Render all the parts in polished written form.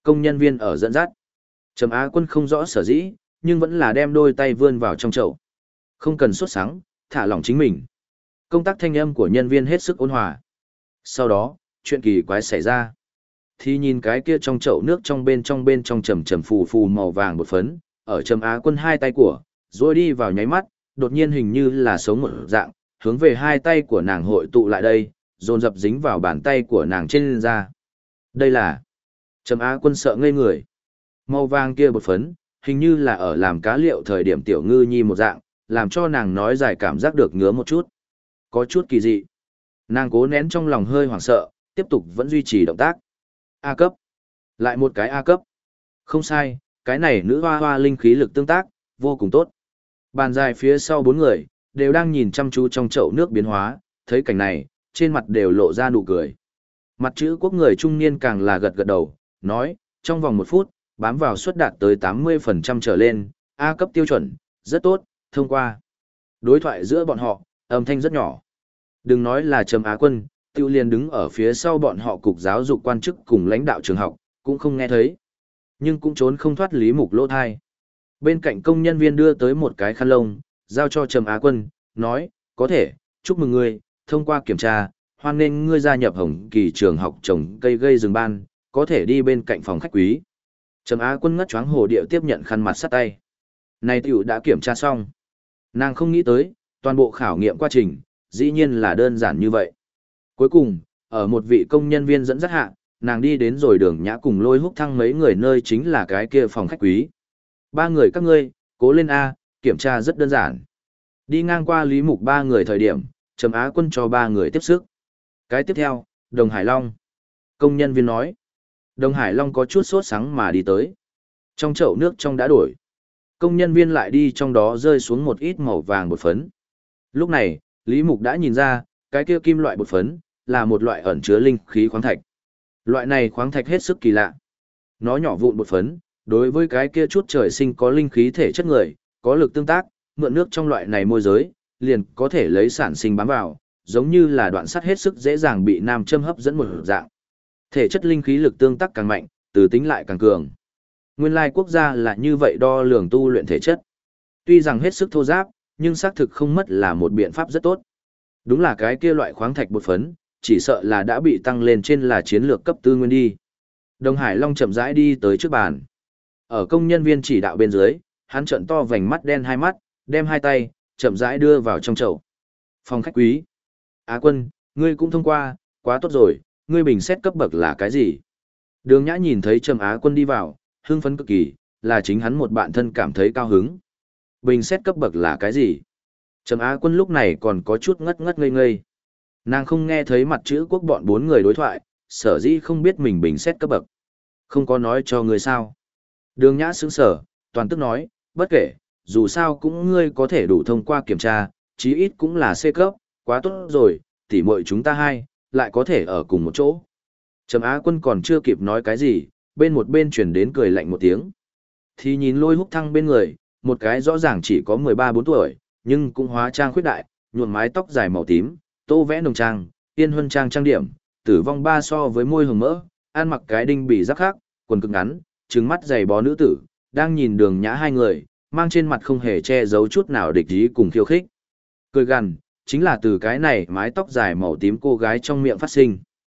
Công nhân viên ở dẫn dắt. Trầm Á Quân không rõ sở dĩ, nhưng vẫn là đem đôi tay vươn vào trong chậu. Không cần sốt sắng, thả lỏng chính mình. Công tác thanh âm của nhân viên hết sức ôn hòa. Sau đó, chuyện kỳ quái xảy ra. Thì nhìn cái kia trong chậu nước trong bên trong trầm trầm phù phù màu vàng bột phấn, ở Trầm Á Quân hai tay của, rồi đi vào nháy mắt, đột nhiên hình như là sống một dạng, hướng về hai tay của nàng hội tụ lại đây, dồn dập dính vào bàn tay của nàng trên da. Đây là... Trầm Á Quân sợ ngây người. Màu vàng kia bột phấn, hình như là ở làm cá liệu thời điểm tiểu ngư nhi một dạng, làm cho nàng nói dài cảm giác được ngứa một chút. Có chút kỳ dị. Nàng cố nén trong lòng hơi hoảng sợ, tiếp tục vẫn duy trì động tác. A cấp. Lại một cái A cấp. Không sai, cái này nữ hoa hoa linh khí lực tương tác, vô cùng tốt. Bàn dài phía sau bốn người, đều đang nhìn chăm chú trong chậu nước biến hóa, thấy cảnh này, trên mặt đều lộ ra nụ cười. Mặt chữ quốc người trung niên càng là gật gật đầu, nói, trong vòng 1 phút, bám vào suất đạt tới 80% trở lên, A cấp tiêu chuẩn, rất tốt, thông qua. Đối thoại giữa bọn họ, âm thanh rất nhỏ. Đừng nói là Trầm Á Quân, Tiêu Liên đứng ở phía sau bọn họ cục giáo dục quan chức cùng lãnh đạo trường học, cũng không nghe thấy. Nhưng cũng trốn không thoát Lý Mục lỗ thai. Bên cạnh công nhân viên đưa tới một cái khăn lông, giao cho Trầm Á Quân, nói, có thể, chúc mừng ngươi, thông qua kiểm tra, hoan nghênh ngươi gia nhập Hồng Kỳ trường học trồng cây gây rừng ban, có thể đi bên cạnh phòng khách quý. Trầm Á Quân ngất choáng hồ điệu tiếp nhận khăn mặt sắt tay. Này tiểu đã kiểm tra xong. Nàng không nghĩ tới, toàn bộ khảo nghiệm quá trình, dĩ nhiên là đơn giản như vậy. Cuối cùng, ở một vị công nhân viên dẫn dắt hạ, nàng đi đến rồi Đường Nhã cùng Lôi Húc Thăng mấy người nơi chính là cái kia phòng khách quý. 3 người các ngươi, cố lên A, kiểm tra rất đơn giản. Đi ngang qua Lý Mục 3 người thời điểm, Trầm Á Quân cho 3 người tiếp sức. Cái tiếp theo, Đồng Hải Long. Công nhân viên nói. Đồng Hải Long có chút sốt sắng mà đi tới. Trong chậu nước trong đã đổi. Công nhân viên lại đi trong đó rơi xuống một ít màu vàng bột phấn. Lúc này, Lý Mục đã nhìn ra, cái kia kim loại bột phấn, là một loại ẩn chứa linh khí khoáng thạch. Loại này khoáng thạch hết sức kỳ lạ. Nó nhỏ vụn bột phấn, đối với cái kia chút trời sinh có linh khí thể chất người, có lực tương tác, mượn nước trong loại này môi giới, liền có thể lấy sản sinh bám vào, giống như là đoạn sắt hết sức dễ dàng bị nam châm hấp dẫn một dạng. Thể chất linh khí lực tương tác càng mạnh, từ tính lại càng cường. Nguyên lai quốc gia là như vậy đo lường tu luyện thể chất. Tuy rằng hết sức thô giáp, nhưng xác thực không mất là một biện pháp rất tốt. Đúng là cái kia loại khoáng thạch bột phấn, chỉ sợ là đã bị tăng lên trên là chiến lược cấp tư nguyên đi. Đồng Hải Long chậm rãi đi tới trước bàn. Ở công nhân viên chỉ đạo bên dưới, hắn trợn to vành mắt đen hai mắt, đem hai tay, chậm rãi đưa vào trong chậu. Phòng khách quý. Á Quân, ngươi cũng thông qua, quá tốt rồi, ngươi bình xét cấp bậc là cái gì? Đường Nhã nhìn thấy Trầm Á Quân đi vào, hưng phấn cực kỳ, là chính hắn một bạn thân cảm thấy cao hứng. Bình xét cấp bậc là cái gì? Trầm Á Quân lúc này còn có chút ngất ngất ngây ngây. Nàng không nghe thấy mặt chữ quốc bọn 4 người đối thoại, sở dĩ không biết mình bình xét cấp bậc. Không có nói cho ngươi sao? Đường Nhã sững sở, toàn tức nói, bất kể, dù sao cũng ngươi có thể đủ thông qua kiểm tra, chí ít cũng là C cấp, quá tốt rồi, tỉ muội chúng ta hai, lại có thể ở cùng một chỗ. Trầm Á Quân còn chưa kịp nói cái gì, một bên chuyển đến cười lạnh một tiếng. Thì nhìn Lôi Húc Thăng bên người, một cái rõ ràng chỉ có 13-14 tuổi, nhưng cũng hóa trang khuyết đại, nhuộm mái tóc dài màu tím, tô vẽ nồng trang, tiên huân trang trang điểm, tử vong ba so với môi hồng mỡ, ăn mặc cái đinh bì rắc khác, quần cực ngắn, trừng mắt dày bó nữ tử, đang nhìn Đường Nhã hai người, mang trên mặt không hề che giấu chút nào địch ý cùng khiêu khích. Cười gằn, chính là từ cái này mái tóc dài màu tím cô gái trong miệng phát sinh.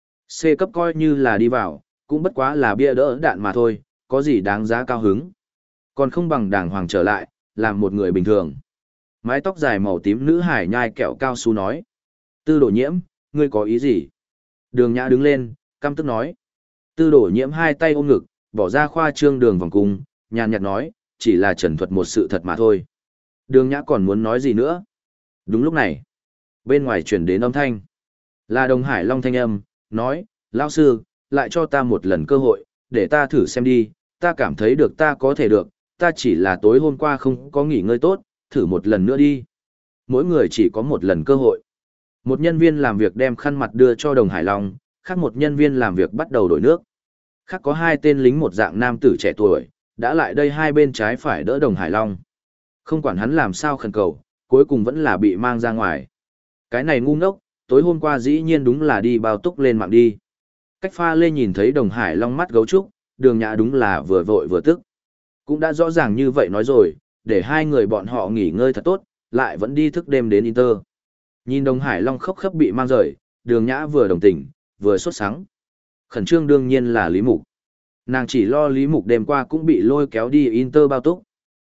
C cấp coi như là đi vào, cũng bất quá là bia đỡ đạn mà thôi, có gì đáng giá cao hứng. Còn không bằng đàng hoàng trở lại, làm một người bình thường. Mái tóc dài màu tím nữ hải nhai kẹo cao su nói. Tư Đổ Nhiễm, ngươi có ý gì? Đường Nhã đứng lên, căm tức nói. Tư Đổ Nhiễm hai tay ôm ngực, bỏ ra khoa trương đường vòng cung, nhàn nhạt nói, chỉ là trần thuật một sự thật mà thôi. Đường Nhã còn muốn nói gì nữa? Đúng lúc này, bên ngoài chuyển đến âm thanh. Là Đồng Hải Long thanh âm, nói, lão sư, lại cho ta một lần cơ hội, để ta thử xem đi, ta cảm thấy được ta có thể được, ta chỉ là tối hôm qua không có nghỉ ngơi tốt, thử một lần nữa đi. Mỗi người chỉ có một lần cơ hội. Một nhân viên làm việc đem khăn mặt đưa cho Đồng Hải Long, khác một nhân viên làm việc bắt đầu đổi nước. Khác có 2 tên lính một dạng nam tử trẻ tuổi, đã lại đây hai bên trái phải đỡ Đồng Hải Long. Không quản hắn làm sao khẩn cầu, cuối cùng vẫn là bị mang ra ngoài. Cái này ngu ngốc, tối hôm qua dĩ nhiên đúng là đi bao túc lên mạng đi. Cách pha lê nhìn thấy Đồng Hải Long mắt gấu trúc, Đường Nhã đúng là vừa vội vừa tức. Cũng đã rõ ràng như vậy nói rồi, để hai người bọn họ nghỉ ngơi thật tốt, lại vẫn đi thức đêm đến Inter. Nhìn Đông Hải Long khóc khắp bị mang rời, Đường Nhã vừa đồng tình, vừa sốt sắng. Khẩn trương đương nhiên là Lý Mục. Nàng chỉ lo Lý Mục đêm qua cũng bị lôi kéo đi Inter bao túc.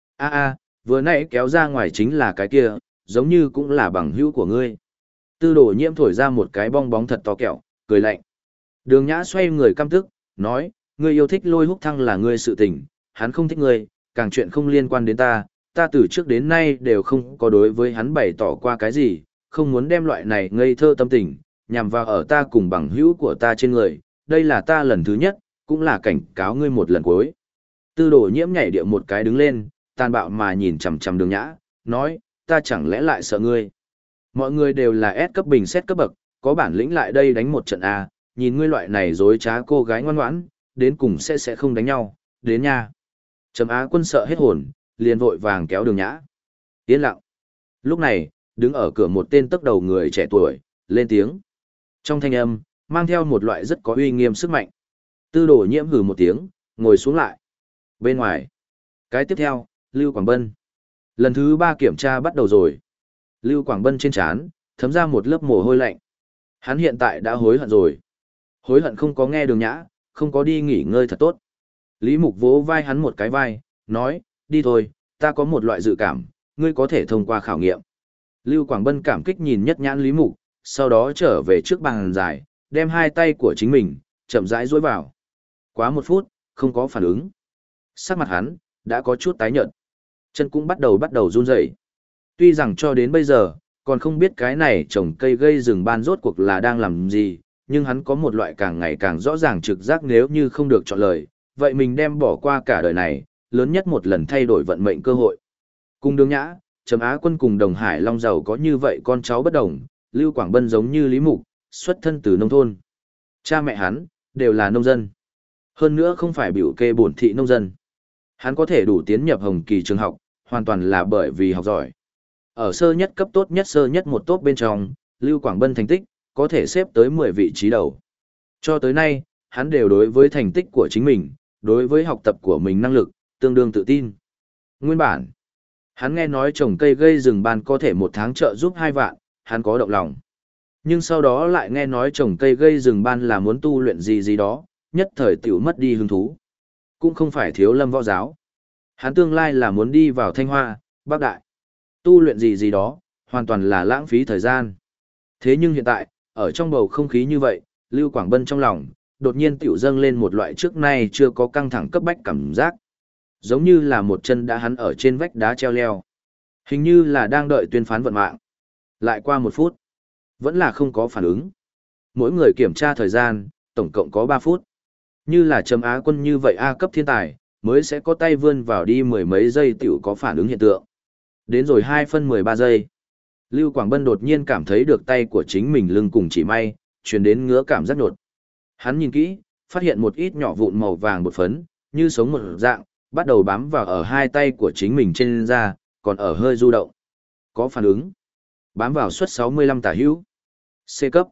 Vừa nãy kéo ra ngoài chính là cái kia, giống như cũng là bằng hữu của ngươi. Tư Đồ Nhiễm thổi ra một cái bong bóng thật to kẹo, cười lạnh. Đường Nhã xoay người căm tức, nói, ngươi yêu thích Lôi Húc Thăng là ngươi sự tình, hắn không thích ngươi, càng chuyện không liên quan đến ta từ trước đến nay đều không có đối với hắn bày tỏ qua cái gì, không muốn đem loại này ngây thơ tâm tình, nhằm vào ở ta cùng bằng hữu của ta trên người, đây là ta lần thứ nhất, cũng là cảnh cáo ngươi một lần cuối. Tư Đồ Nhiễm nhảy điệu một cái đứng lên, tàn bạo mà nhìn chằm chằm Đường Nhã, nói, ta chẳng lẽ lại sợ ngươi. Mọi người đều là S cấp bình xét cấp bậc, có bản lĩnh lại đây đánh một trận A, nhìn ngươi loại này dối trá cô gái ngoan ngoãn, đến cùng sẽ không đánh nhau, đến nha. Trầm Á Quân sợ hết hồn, liền vội vàng kéo Đường Nhã. Yên lặng. Lúc này, đứng ở cửa một tên tấc đầu người trẻ tuổi, lên tiếng. Trong thanh âm, mang theo một loại rất có uy nghiêm sức mạnh. Tư Đồ Nhiễm hừ một tiếng, ngồi xuống lại. Bên ngoài. Cái tiếp theo, Lưu Quảng Bân. Lần thứ 3 kiểm tra bắt đầu rồi. Lưu Quảng Bân trên trán thấm ra một lớp mồ hôi lạnh. Hắn hiện tại đã hối hận rồi. Hối hận không có nghe Đường Nhã, không có đi nghỉ ngơi thật tốt. Lý Mục vỗ vai hắn một cái vai, nói, đi thôi, ta có một loại dự cảm, ngươi có thể thông qua khảo nghiệm. Lưu Quảng Bân cảm kích nhìn nhất nhãn Lý Mục, sau đó trở về trước bàn dài, đem hai tay của chính mình, chậm rãi duỗi vào. Quá 1 phút, không có phản ứng. Sắc mặt hắn, đã có chút tái nhợt. Chân cũng bắt đầu run rẩy. Tuy rằng cho đến bây giờ, còn không biết cái này trồng cây gây rừng ban rốt cuộc là đang làm gì, nhưng hắn có một loại càng ngày càng rõ ràng trực giác nếu như không được chọn lời, vậy mình đem bỏ qua cả đời này, lớn nhất một lần thay đổi vận mệnh cơ hội. Cùng Đường Nhã, Trầm Á Quân cùng Đồng Hải Long giàu có như vậy con cháu bất đồng, Lưu Quảng Bân giống như Lý Mục, xuất thân từ nông thôn. Cha mẹ hắn, đều là nông dân. Hơn nữa không phải biểu kê bổn thị nông dân. Hắn có thể đủ tiến nhập Hồng Kỳ trường học, hoàn toàn là bởi vì học giỏi. Ở sơ nhất cấp tốt nhất sơ nhất một tốt bên trong, Lưu Quảng Bân thành tích, có thể xếp tới 10 vị trí đầu. Cho tới nay, hắn đều đối với thành tích của chính mình, đối với học tập của mình năng lực, tương đương tự tin. Nguyên bản, hắn nghe nói trồng cây gây rừng ban có thể 1 tháng trợ giúp 2 vạn, hắn có động lòng. Nhưng sau đó lại nghe nói trồng cây gây rừng ban là muốn tu luyện gì đó, nhất thời tiểu mất đi hứng thú. Cũng không phải thiếu lâm võ giáo. Hắn tương lai là muốn đi vào Thanh Hoa, Bắc Đại. Tu luyện gì đó, hoàn toàn là lãng phí thời gian. Thế nhưng hiện tại, ở trong bầu không khí như vậy, Lưu Quảng Bân trong lòng, đột nhiên tiểu dâng lên một loại trước nay chưa có căng thẳng cấp bách cảm giác. Giống như là một chân đã hắn ở trên vách đá treo leo. Hình như là đang đợi tuyên phán vận mạng. Lại qua 1 phút, vẫn là không có phản ứng. Mỗi người kiểm tra thời gian, tổng cộng có 3 phút. Như là Trầm Á Quân như vậy A cấp thiên tài, mới sẽ có tay vươn vào đi 10 mấy giây tiểu có phản ứng hiện tượng. Đến rồi 2 phân 13 giây. Lưu Quảng Bân đột nhiên cảm thấy được tay của chính mình lưng cùng chỉ may, truyền đến ngứa cảm giác nhột. Hắn nhìn kỹ, phát hiện một ít nhỏ vụn màu vàng bột phấn, như sống một dạng, bắt đầu bám vào ở hai tay của chính mình trên da, còn ở hơi du động. Có phản ứng. Bám vào suất 65 tả hữu. C cấp.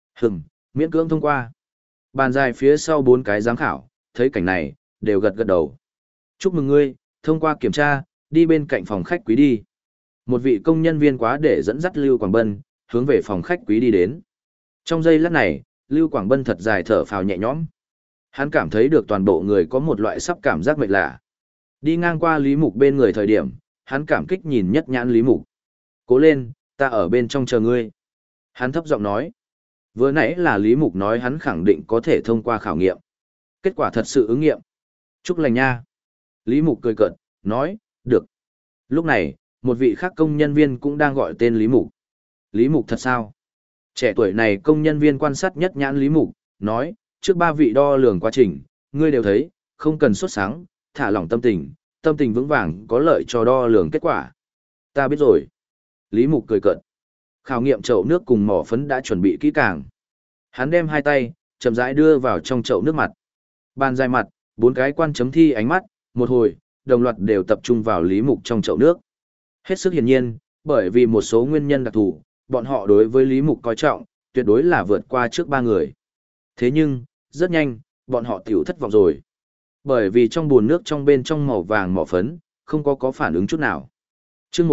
Miễn cưỡng thông qua. Bàn dài phía sau 4 cái giám khảo, thấy cảnh này, đều gật gật đầu. Chúc mừng ngươi, thông qua kiểm tra, đi bên cạnh phòng khách quý đi. Một vị công nhân viên quá để dẫn dắt Lưu Quảng Bân, hướng về phòng khách quý đi đến. Trong giây lát này, Lưu Quảng Bân thật dài thở phào nhẹ nhõm. Hắn cảm thấy được toàn bộ người có một loại sắp cảm giác mệt lạ. Đi ngang qua Lý Mục bên người thời điểm, hắn cảm kích nhìn nhất nhãn Lý Mục. Cố lên, ta ở bên trong chờ ngươi. Hắn thấp giọng nói. Vừa nãy là Lý Mục nói hắn khẳng định có thể thông qua khảo nghiệm. Kết quả thật sự ứng nghiệm. Chúc lành nha. Lý Mục cười cợt, nói, được. Lúc này, một vị khác công nhân viên cũng đang gọi tên Lý Mục. Lý Mục thật sao? Trẻ tuổi này công nhân viên quan sát nhất nhãn Lý Mục, nói, trước 3 vị đo lường quá trình, ngươi đều thấy, không cần sốt sáng, thả lỏng tâm tình vững vàng có lợi cho đo lường kết quả. Ta biết rồi. Lý Mục cười cợt. Khảo nghiệm chậu nước cùng mỏ phấn đã chuẩn bị kỹ càng. Hắn đem hai tay, chậm rãi đưa vào trong chậu nước mặt. Bàn dài mặt, 4 cái quan chấm thi ánh mắt, một hồi, đồng loạt đều tập trung vào Lý Mục trong chậu nước. Hết sức hiển nhiên, bởi vì một số nguyên nhân đặc thù, bọn họ đối với Lý Mục coi trọng, tuyệt đối là vượt qua trước 3 người. Thế nhưng, rất nhanh, bọn họ tiểu thất vọng rồi. Bởi vì trong bồn nước trong bên trong màu vàng mỏ phấn, không có phản ứng chút nào. Chương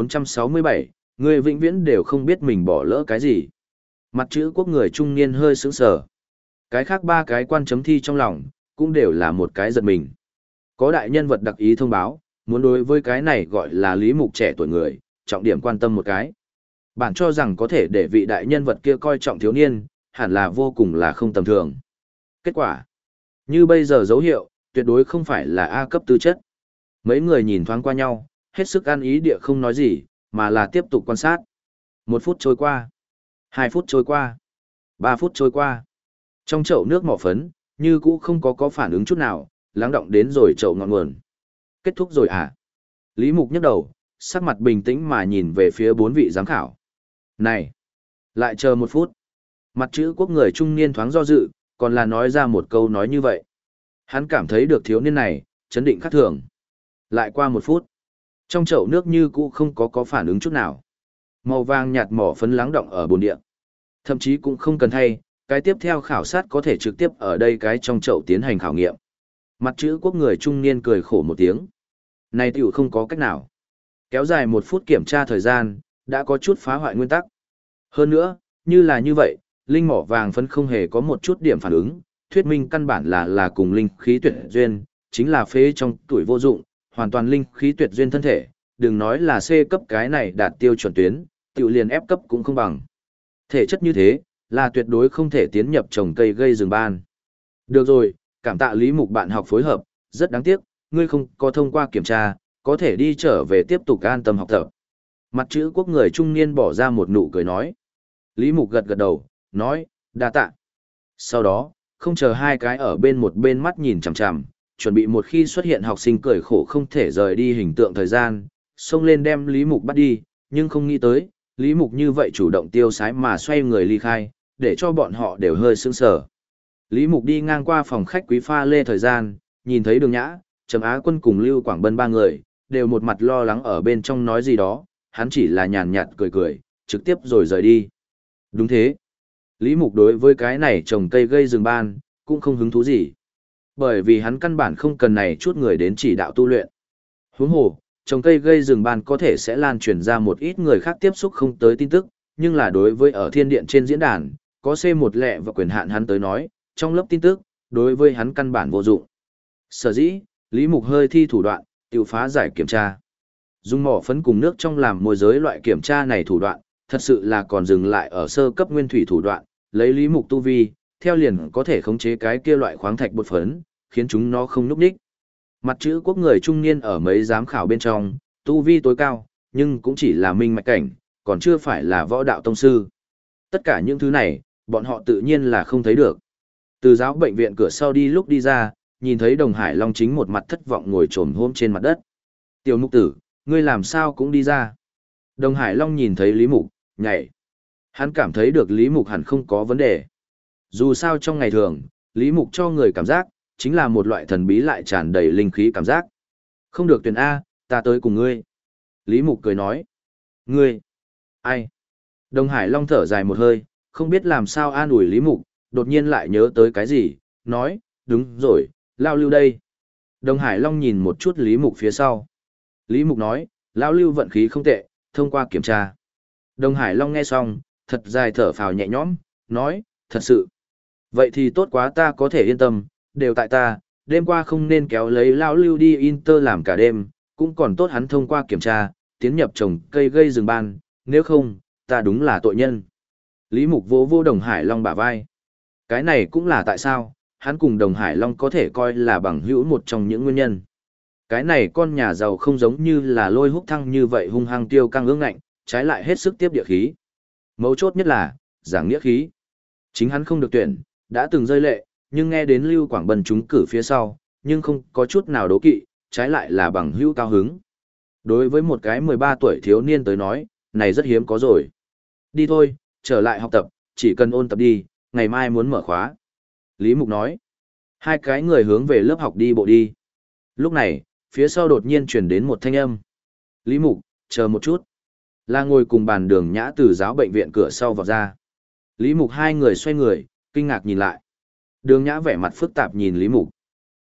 1467, người vĩnh viễn đều không biết mình bỏ lỡ cái gì. Mặt chữ quốc người trung niên hơi sững sờ. Cái khác ba cái quan chấm thi trong lòng, cũng đều là một cái giật mình. Có đại nhân vật đặc ý thông báo, muốn đối với cái này gọi là Lý Mục trẻ tuổi người, trọng điểm quan tâm một cái. Bạn cho rằng có thể để vị đại nhân vật kia coi trọng thiếu niên, hẳn là vô cùng là không tầm thường. Kết quả, như bây giờ dấu hiệu, tuyệt đối không phải là A cấp tư chất. Mấy người nhìn thoáng qua nhau, hết sức ăn ý địa không nói gì, mà là tiếp tục quan sát. 1 phút trôi qua, 2 phút trôi qua, 3 phút trôi qua. Trong chậu nước mỏ phấn, như cũ không có phản ứng chút nào, lắng động đến rồi chậu ngọn nguồn. Kết thúc rồi à? Lý Mục nhấc đầu, sắc mặt bình tĩnh mà nhìn về phía 4 vị giám khảo. Này! Lại chờ 1 phút. Mặt chữ quốc người trung niên thoáng do dự, còn là nói ra một câu nói như vậy. Hắn cảm thấy được thiếu niên này, chấn định khác thường. Lại qua 1 phút. Trong chậu nước như cũ không có phản ứng chút nào. Màu vàng nhạt mỏ phấn lắng động ở bồn địa. Thậm chí cũng không cần thay, cái tiếp theo khảo sát có thể trực tiếp ở đây cái trong chậu tiến hành khảo nghiệm. Mặt chữ quốc người trung niên cười khổ một tiếng. Này tiểu không có cách nào. Kéo dài 1 phút kiểm tra thời gian, đã có chút phá hoại nguyên tắc. Hơn nữa, như là như vậy, linh mỏ vàng phấn không hề có một chút điểm phản ứng, thuyết minh căn bản là cùng linh khí tuyệt duyên, chính là phế trong tuổi vô dụng, hoàn toàn linh khí tuyệt duyên thân thể, đừng nói là C cấp cái này đạt tiêu chuẩn tuyến, tiểu liền F cấp cũng không bằng. Thể chất như thế, là tuyệt đối không thể tiến nhập trồng cây gây rừng ban. Được rồi, cảm tạ Lý Mục bạn học phối hợp, rất đáng tiếc, ngươi không có thông qua kiểm tra, có thể đi trở về tiếp tục an tâm học tập. Mặt chữ quốc người trung niên bỏ ra một nụ cười nói. Lý Mục gật gật đầu, nói, đa tạ. Sau đó, không chờ hai cái ở bên một bên mắt nhìn chằm chằm, chuẩn bị một khi xuất hiện học sinh cười khổ không thể rời đi hình tượng thời gian, xông lên đem Lý Mục bắt đi, nhưng không nghĩ tới, Lý Mục như vậy chủ động tiêu sái mà xoay người ly khai, để cho bọn họ đều hơi sững sờ. Lý Mục đi ngang qua phòng khách quý pha lê thời gian, nhìn thấy Đường Nhã, Trầm Á Quân cùng Lưu Quảng Bân ba người, đều một mặt lo lắng ở bên trong nói gì đó, hắn chỉ là nhàn nhạt cười cười, trực tiếp rồi rời đi. Đúng thế. Lý Mục đối với cái này trồng cây gây rừng ban, cũng không hứng thú gì. Bởi vì hắn căn bản không cần này chút người đến chỉ đạo tu luyện. Huống hồ, trồng cây gây rừng ban có thể sẽ lan truyền ra một ít người khác tiếp xúc không tới tin tức, nhưng là đối với ở thiên điện trên diễn đàn, có C1 lệ và quyền hạn hắn tới nói, trong lớp tin tức, đối với hắn căn bản vô dụng. Sở dĩ, Lý Mục hơi thi thủ đoạn, tiêu phá giải kiểm tra. Dùng mỏ phấn cùng nước trong làm môi giới loại kiểm tra này thủ đoạn, thật sự là còn dừng lại ở sơ cấp nguyên thủy thủ đoạn, lấy Lý Mục tu vi, theo liền có thể khống chế cái kia loại khoáng thạch bột phấn, khiến chúng nó không núp đích. Mặt chữ quốc người trung niên ở mấy giám khảo bên trong, tu vi tối cao, nhưng cũng chỉ là minh mạch cảnh, còn chưa phải là võ đạo tông sư. Tất cả những thứ này, bọn họ tự nhiên là không thấy được. Từ giáo bệnh viện cửa sau đi lúc đi ra, nhìn thấy Đồng Hải Long chính một mặt thất vọng ngồi trồm hôm trên mặt đất. Tiểu Mục tử, ngươi làm sao cũng đi ra. Đồng Hải Long nhìn thấy Lý Mục, nhảy. Hắn cảm thấy được Lý Mục hẳn không có vấn đề. Dù sao trong ngày thường, Lý Mục cho người cảm giác, chính là một loại thần bí lại tràn đầy linh khí cảm giác. Không được tuyển A, ta tới cùng ngươi. Lý Mục cười nói. Ngươi? Ai? Đồng Hải Long thở dài một hơi, không biết làm sao an ủi Lý Mục, đột nhiên lại nhớ tới cái gì, nói, đúng rồi, Lao Lưu đây. Đồng Hải Long nhìn một chút Lý Mục phía sau. Lý Mục nói, Lao Lưu vận khí không tệ, thông qua kiểm tra. Đồng Hải Long nghe xong, thật dài thở phào nhẹ nhõm, nói, thật sự. Vậy thì tốt quá, ta có thể yên tâm, đều tại ta, đêm qua không nên kéo lấy Lao Lưu đi Inter làm cả đêm, cũng còn tốt hắn thông qua kiểm tra, tiến nhập trồng cây gây rừng ban, nếu không, ta đúng là tội nhân. Lý Mục vỗ vô Đồng Hải Long bả vai. Cái này cũng là tại sao, hắn cùng Đồng Hải Long có thể coi là bằng hữu một trong những nguyên nhân. Cái này con nhà giàu không giống như là Lôi Húc Thăng như vậy hung hăng tiêu căng ương ngạnh, trái lại hết sức tiếp địa khí. Mấu chốt nhất là, giảng nghĩa khí. Chính hắn không được tuyển, đã từng rơi lệ, nhưng nghe đến Lưu Quảng Bân trúng cử phía sau, nhưng không có chút nào đố kỵ, trái lại là bằng hữu cao hứng. Đối với một cái 13 tuổi thiếu niên tới nói, này rất hiếm có rồi. Đi thôi, trở lại học tập, chỉ cần ôn tập đi, ngày mai muốn mở khóa. Lý Mục nói. Hai cái người hướng về lớp học đi bộ đi. Lúc này, phía sau đột nhiên truyền đến một thanh âm. Lý Mục, chờ một chút. Là ngồi cùng bàn Đường Nhã từ giáo bệnh viện cửa sau vào ra. Lý Mục hai người xoay người, kinh ngạc nhìn lại. Đường Nhã vẻ mặt phức tạp nhìn Lý Mục.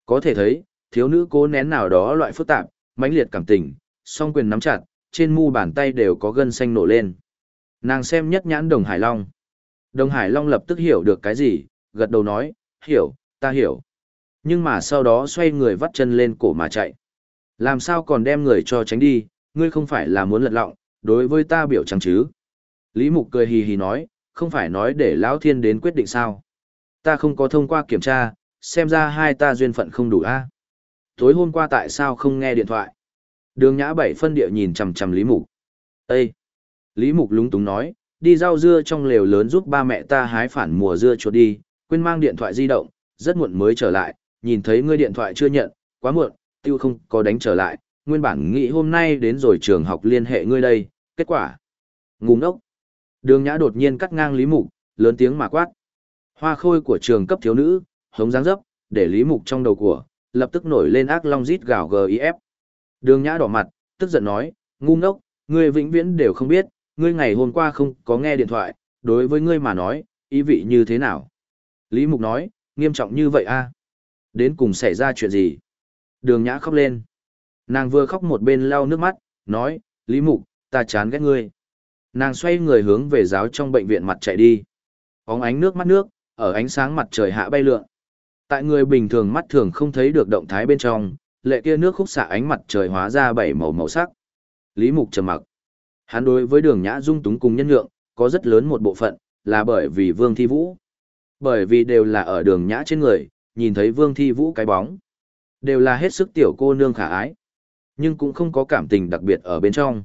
Có thể thấy, thiếu nữ cố nén nào đó loại phức tạp, mãnh liệt cảm tình, song quyền nắm chặt, trên mu bàn tay đều có gân xanh nổ lên. Nàng xem nhất nhãn Đồng Hải Long. Đồng Hải Long lập tức hiểu được cái gì, gật đầu nói, hiểu, ta hiểu. Nhưng mà sau đó xoay người vắt chân lên cổ mà chạy. Làm sao còn đem người cho tránh đi, ngươi không phải là muốn lật lọng, đối với ta biểu trắng chứ. Lý Mục cười hì hì nói, không phải nói để Lão Thiên đến quyết định sao. Ta không có thông qua kiểm tra, xem ra hai ta duyên phận không đủ a. Tối hôm qua tại sao không nghe điện thoại? Đường Nhã bảy phân địa nhìn chằm chằm Lý Mục. Ê! Lý Mục lúng túng nói, đi rau dưa trong lều lớn giúp ba mẹ ta hái phản mùa dưa chuột đi, quên mang điện thoại di động, rất muộn mới trở lại, nhìn thấy ngươi điện thoại chưa nhận, quá muộn, tiêu không có đánh trở lại, nguyên bản nghĩ hôm nay đến rồi trường học liên hệ ngươi đây, kết quả. Ngu ngốc. Đường Nhã đột nhiên cắt ngang Lý Mục, lớn tiếng mà quát. Hoa khôi của trường cấp thiếu nữ, hống dáng dấp, để Lý Mục trong đầu của, lập tức nổi lên ác long rít gào GIF. Đường Nhã đỏ mặt, tức giận nói, ngu ngốc, ngươi vĩnh viễn đều không biết, ngươi ngày hôm qua không có nghe điện thoại, đối với ngươi mà nói, ý vị như thế nào? Lý Mục nói, nghiêm trọng như vậy a? Đến cùng xảy ra chuyện gì? Đường Nhã khóc lên. Nàng vừa khóc một bên lau nước mắt, nói, Lý Mục, ta chán ghét ngươi. Nàng xoay người hướng về giáo trong bệnh viện mặt chạy đi. Bóng ánh nước mắt nước, ở ánh sáng mặt trời hạ bay lượn. Tại người bình thường mắt thường không thấy được động thái bên trong, lệ kia nước khúc xạ ánh mặt trời hóa ra bảy màu màu sắc. Lý Mục trầm mặc. Hắn đối với Đường Nhã dung túng cùng nhân nhượng, có rất lớn một bộ phận, là bởi vì Vương Thi Vũ. Bởi vì đều là ở Đường Nhã trên người, nhìn thấy Vương Thi Vũ cái bóng. Đều là hết sức tiểu cô nương khả ái. Nhưng cũng không có cảm tình đặc biệt ở bên trong.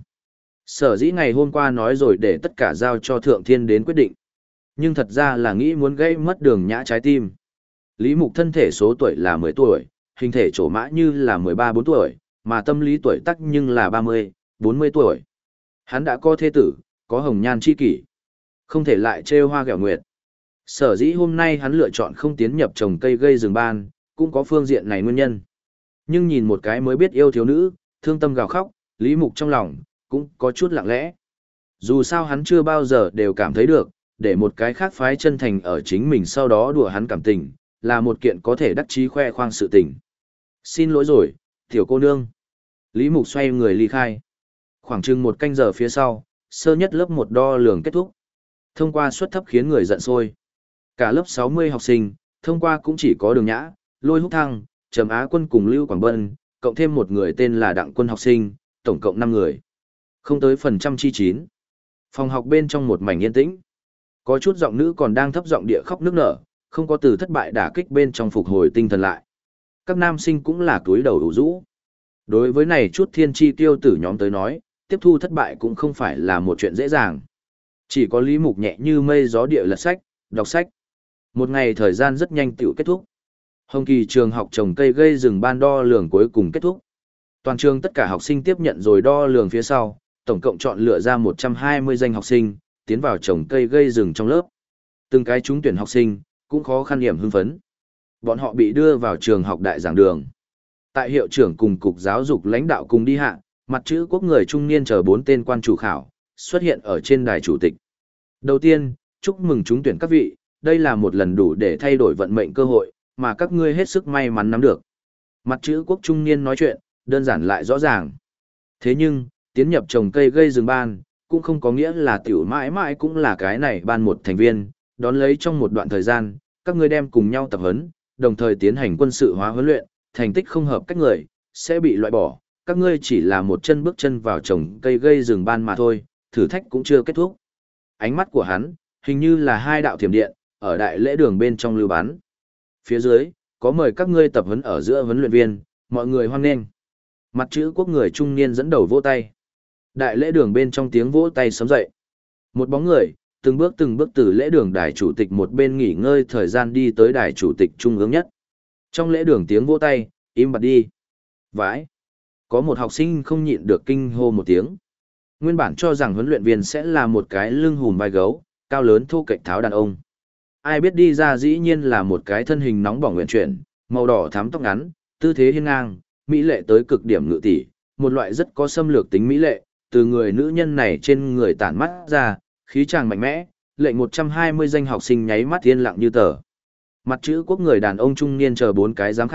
Sở dĩ ngày hôm qua nói rồi để tất cả giao cho Thượng Thiên đến quyết định. Nhưng thật ra là nghĩ muốn gây mất Đường Nhã trái tim. Lý Mục thân thể số tuổi là 10 tuổi, hình thể trổ mã như là 13-14 tuổi, mà tâm lý tuổi tác nhưng là 30-40 tuổi. Hắn đã có thê tử, có hồng nhan chi kỷ. Không thể lại trêu hoa ghẹo nguyệt. Sở dĩ hôm nay hắn lựa chọn không tiến nhập trồng cây gây rừng ban, cũng có phương diện này nguyên nhân. Nhưng nhìn một cái mới biết yêu thiếu nữ, thương tâm gào khóc, Lý Mục trong lòng, cũng có chút lặng lẽ. Dù sao hắn chưa bao giờ đều cảm thấy được, để một cái khác phái chân thành ở chính mình sau đó đùa hắn cảm tình, là một kiện có thể đắc chí khoe khoang sự tình. Xin lỗi rồi, tiểu cô nương. Lý Mục xoay người ly khai. Khoảng chừng một canh giờ phía sau, sơ nhất lớp 1 đo lường kết thúc. Thông qua suất thấp khiến người giận sôi. Cả lớp 60 học sinh, thông qua cũng chỉ có Đường Nhã, Lôi Húc Thăng, Trầm Á Quân cùng Lưu Quảng Bân, cộng thêm một người tên là Đặng Quân học sinh, tổng cộng 5 người. Không tới phần trăm chi 9. Phòng học bên trong một mảnh yên tĩnh. Có chút giọng nữ còn đang thấp giọng địa khóc nức nở, không có từ thất bại đả kích bên trong phục hồi tinh thần lại. Các nam sinh cũng là túi đầu đủ rũ. Đối với này chút thiên chi tiêu tử nhóm tới nói, tiếp thu thất bại cũng không phải là một chuyện dễ dàng. Chỉ có Lý Mục nhẹ như mây gió địa lật sách, đọc sách. Một ngày thời gian rất nhanh tựu kết thúc. Hồng Kỳ trường học trồng cây gây rừng ban đo lường cuối cùng kết thúc. Toàn trường tất cả học sinh tiếp nhận rồi đo lường phía sau, tổng cộng chọn lựa ra 120 danh học sinh, tiến vào trồng cây gây rừng trong lớp. Từng cái trúng tuyển học sinh, cũng khó khăn điểm hưng phấn. Bọn họ bị đưa vào trường học đại giảng đường. Tại hiệu trưởng cùng cục giáo dục lãnh đạo cùng đi hạ, mặt chữ quốc người trung niên chờ 4 tên quan chủ khảo, xuất hiện ở trên đài chủ tịch. Đầu tiên, chúc mừng trúng tuyển các vị, đây là một lần đủ để thay đổi vận mệnh cơ hội, mà các ngươi hết sức may mắn nắm được. Mặt chữ quốc trung niên nói chuyện, đơn giản lại rõ ràng. Thế nhưng, tiến nhập trồng cây gây rừng ban, cũng không có nghĩa là tiểu mãi mãi cũng là cái này ban một thành viên, đón lấy trong một đoạn thời gian, các ngươi đem cùng nhau tập huấn, đồng thời tiến hành quân sự hóa huấn luyện, thành tích không hợp cách người, sẽ bị loại bỏ, các ngươi chỉ là một chân bước chân vào trồng cây gây rừng ban mà thôi, thử thách cũng chưa kết thúc. Ánh mắt của hắn, hình như là hai đạo thiểm điện, ở đại lễ đường bên trong lưu bắn. Phía dưới, có mời các ngươi tập huấn ở giữa huấn luyện viên, mọi người hoan nghênh. Mặt chữ quốc người trung niên dẫn đầu vỗ tay. Đại lễ đường bên trong tiếng vỗ tay sớm dậy. Một bóng người, từng bước từ lễ đường đài chủ tịch một bên nghỉ ngơi thời gian đi tới đài chủ tịch trung ương nhất. Trong lễ đường tiếng vỗ tay, im bặt đi. Vãi. Có một học sinh không nhịn được kinh hô một tiếng. Nguyên bản cho rằng huấn luyện viên sẽ là một cái lưng hùm vai gấu, cao lớn thô kệch tháo đàn ông. Ai biết đi ra dĩ nhiên là một cái thân hình nóng bỏng nguyện chuyển, màu đỏ thắm tóc ngắn, tư thế hiên ngang, mỹ lệ tới cực điểm ngự tỷ, một loại rất có xâm lược tính mỹ lệ, từ người nữ nhân này trên người tản mắt ra, khí chàng mạnh mẽ, lệnh 120 danh học sinh nháy mắt yên lặng như tờ. Mặt chữ quốc người đàn ông trung niên chờ 4 cái giám khảo,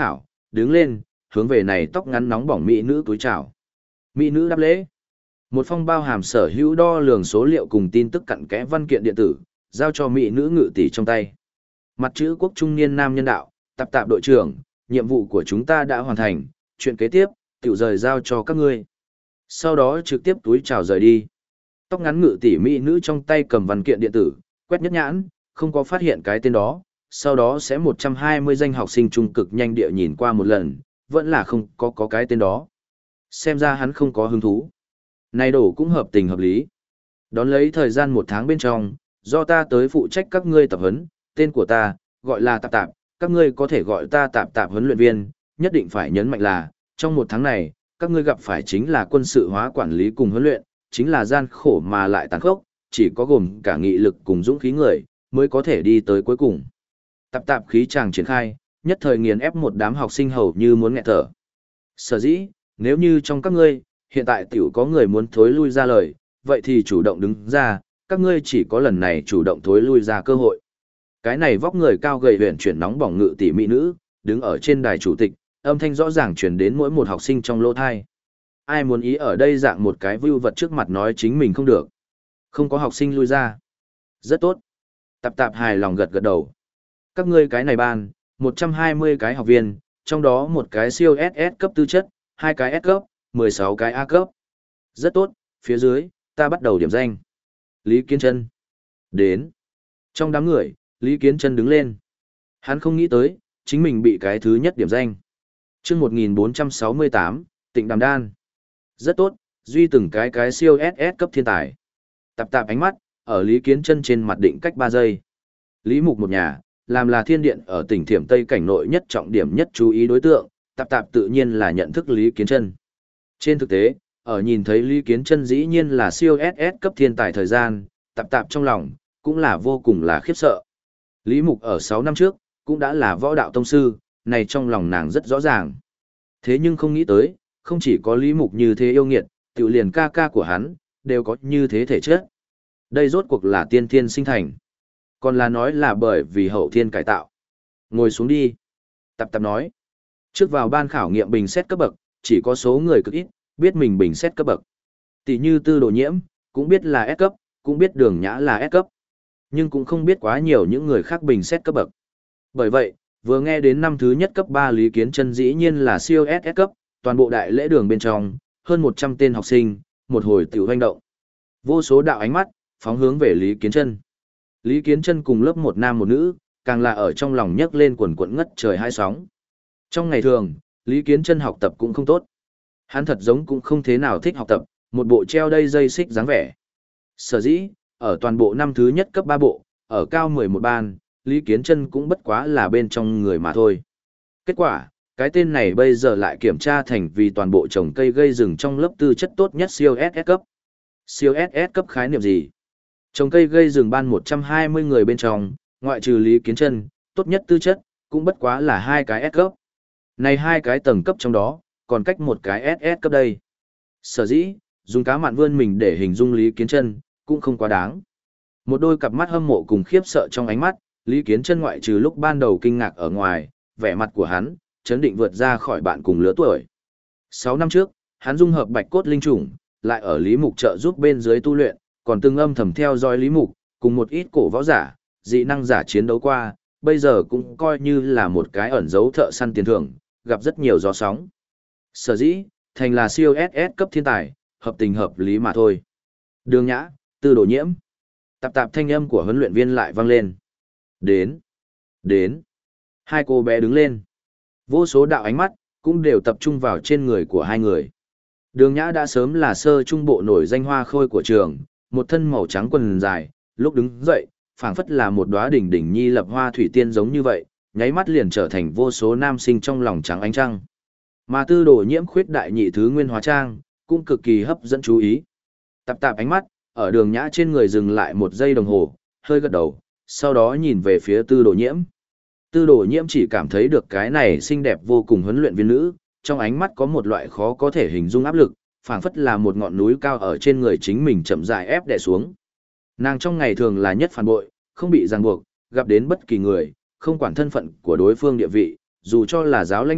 đứng lên, hướng về này tóc ngắn nóng bỏng mỹ nữ cúi chào. Mỹ nữ đáp lễ. Một phong bao hàm sở hữu đo lường số liệu cùng tin tức cặn kẽ văn kiện điện tử, giao cho mỹ nữ ngự tỷ trong tay. Mặt chữ quốc trung niên nam nhân đạo, Tạp Tạp đội trưởng, nhiệm vụ của chúng ta đã hoàn thành, chuyện kế tiếp, tiểu rời giao cho các ngươi. Sau đó trực tiếp túi chào rời đi. Tóc ngắn ngự tỷ mỹ nữ trong tay cầm văn kiện điện tử, quét nhất nhãn, không có phát hiện cái tên đó, sau đó sẽ 120 danh học sinh trung cực nhanh địa nhìn qua một lần, vẫn là không có cái tên đó. Xem ra hắn không có hứng thú. Này đổ cũng hợp tình hợp lý. Đón lấy thời gian 1 tháng bên trong, do ta tới phụ trách các ngươi tập huấn, tên của ta, gọi là Tạp Tạp, các ngươi có thể gọi ta Tạp Tạp huấn luyện viên, nhất định phải nhấn mạnh là, trong 1 tháng này, các ngươi gặp phải chính là quân sự hóa quản lý cùng huấn luyện, chính là gian khổ mà lại tàn khốc, chỉ có gồm cả nghị lực cùng dũng khí người, mới có thể đi tới cuối cùng. Tạp Tạp khí chàng triển khai, nhất thời nghiền ép một đám học sinh hầu như muốn nghẹt thở. Sở dĩ, nếu như trong các ngươi, hiện tại tiểu có người muốn thối lui ra lời, vậy thì chủ động đứng ra, các ngươi chỉ có lần này chủ động thối lui ra cơ hội. Cái này vóc người cao gầy huyền chuyển nóng bỏng ngự tỷ mỹ nữ, đứng ở trên đài chủ tịch, âm thanh rõ ràng truyền đến mỗi một học sinh trong lỗ thai. Ai muốn ý ở đây dạng một cái view vật trước mặt nói chính mình không được. Không có học sinh lui ra. Rất tốt. Tạp Tạp hài lòng gật gật đầu. Các ngươi cái này ban, 120 cái học viên, trong đó một cái siêu SS cấp tư chất, 2 cái S cấp, 16 cái A cấp. Rất tốt, phía dưới, ta bắt đầu điểm danh. Lý Kiến Trân. Đến. Trong đám người, Lý Kiến Trân đứng lên. Hắn không nghĩ tới, chính mình bị cái thứ nhất điểm danh. Chương 1468, Tịnh Đàm Đan. Rất tốt, duy từng cái siêu SS cấp thiên tài. Tạp Tạp ánh mắt, ở Lý Kiến Trân trên mặt định cách 3 giây. Lý Mục một nhà, làm là thiên điện ở tỉnh Thiểm Tây cảnh nội nhất trọng điểm nhất chú ý đối tượng, Tạp Tạp tự nhiên là nhận thức Lý Kiến Trân. Trên thực tế, ở nhìn thấy Lý Kiến Trân dĩ nhiên là siêu SS cấp thiên tài thời gian, Tạp Tạp trong lòng, cũng là vô cùng là khiếp sợ. Lý Mục ở 6 năm trước, cũng đã là võ đạo tông sư, này trong lòng nàng rất rõ ràng. Thế nhưng không nghĩ tới, không chỉ có Lý Mục như thế yêu nghiệt, tiểu liền ca ca của hắn, đều có như thế thể chất. Đây rốt cuộc là tiên thiên sinh thành. Còn là nói là bởi vì hậu thiên cải tạo. Ngồi xuống đi. Tạp Tạp nói. Trước vào ban khảo nghiệm bình xét cấp bậc, chỉ có số người cực ít, biết mình bình xét cấp bậc. Tỷ như Tư Đồ Nhiễm, cũng biết là S cấp, cũng biết Đường Nhã là S cấp. Nhưng cũng không biết quá nhiều những người khác bình xét cấp bậc. Bởi vậy, vừa nghe đến năm thứ nhất cấp 3 Lý Kiến Trân dĩ nhiên là siêu SS cấp, toàn bộ đại lễ đường bên trong, hơn 100 tên học sinh, một hồi tiểu hoành động. Vô số đạo ánh mắt, phóng hướng về Lý Kiến Trân. Lý Kiến Trân cùng lớp một nam một nữ, càng là ở trong lòng nhấc lên quần quẫn ngất trời hai sóng. Trong ngày thường, Lý Kiến Trân học tập cũng không tốt. Hắn thật giống cũng không thế nào thích học tập, một bộ treo đây dây xích dáng vẻ. Sở dĩ, ở toàn bộ năm thứ nhất cấp 3 bộ, ở cao 11 ban, Lý Kiến Trân cũng bất quá là bên trong người mà thôi. Kết quả, cái tên này bây giờ lại kiểm tra thành vì toàn bộ trồng cây gây rừng trong lớp tư chất tốt nhất siêu SS cấp. Siêu SS cấp khái niệm gì? Trồng cây gây rừng ban 120 người bên trong, ngoại trừ Lý Kiến Trân, tốt nhất tư chất, cũng bất quá là 2 cái S cấp. Này 2 cái tầng cấp trong đó, còn cách một cái SS cấp đây. Sở dĩ, dùng cá mặn vươn mình để hình dung Lý Kiến Trân, cũng không quá đáng. Một đôi cặp mắt hâm mộ cùng khiếp sợ trong ánh mắt, Lý Kiến Trân ngoại trừ lúc ban đầu kinh ngạc ở ngoài, vẻ mặt của hắn, chấn định vượt ra khỏi bạn cùng lứa tuổi. 6 năm trước, hắn dung hợp bạch cốt linh trùng, lại ở Lý Mục trợ giúp bên dưới tu luyện, còn từng âm thầm theo dõi Lý Mục, cùng một ít cổ võ giả, dị năng giả chiến đấu qua, bây giờ cũng coi như là một cái ẩn dấu thợ săn tiền thưởng, gặp rất nhiều gió sóng. Sở dĩ, thành là siêu SS cấp thiên tài, hợp tình hợp lý mà thôi. Đường Nhã, Tư Đồ Nhiễm. Tạp tạp thanh âm của huấn luyện viên lại vang lên. Đến. Hai cô bé đứng lên. Vô số đạo ánh mắt, cũng đều tập trung vào trên người của hai người. Đường Nhã đã sớm là sơ trung bộ nổi danh hoa khôi của trường, một thân màu trắng quần dài, lúc đứng dậy, phảng phất là một đóa đỉnh đỉnh nhi lập hoa thủy tiên giống như vậy, nháy mắt liền trở thành vô số nam sinh trong lòng trắng ánh trăng. Mà Tư Đồ Nhiễm khuyết đại nhị thứ nguyên hóa trang, cũng cực kỳ hấp dẫn chú ý. Tạp tạp ánh mắt, ở Đường Nhã trên người dừng lại một giây đồng hồ, hơi gật đầu, sau đó nhìn về phía Tư Đồ Nhiễm. Tư Đồ Nhiễm chỉ cảm thấy được cái này xinh đẹp vô cùng huấn luyện viên nữ, trong ánh mắt có một loại khó có thể hình dung áp lực, phảng phất là một ngọn núi cao ở trên người chính mình chậm rãi ép đè xuống. Nàng trong ngày thường là nhất phản bội, không bị ràng buộc, gặp đến bất kỳ người, không quản thân phận của đối phương địa vị, dù cho là giáo lãnh đạo,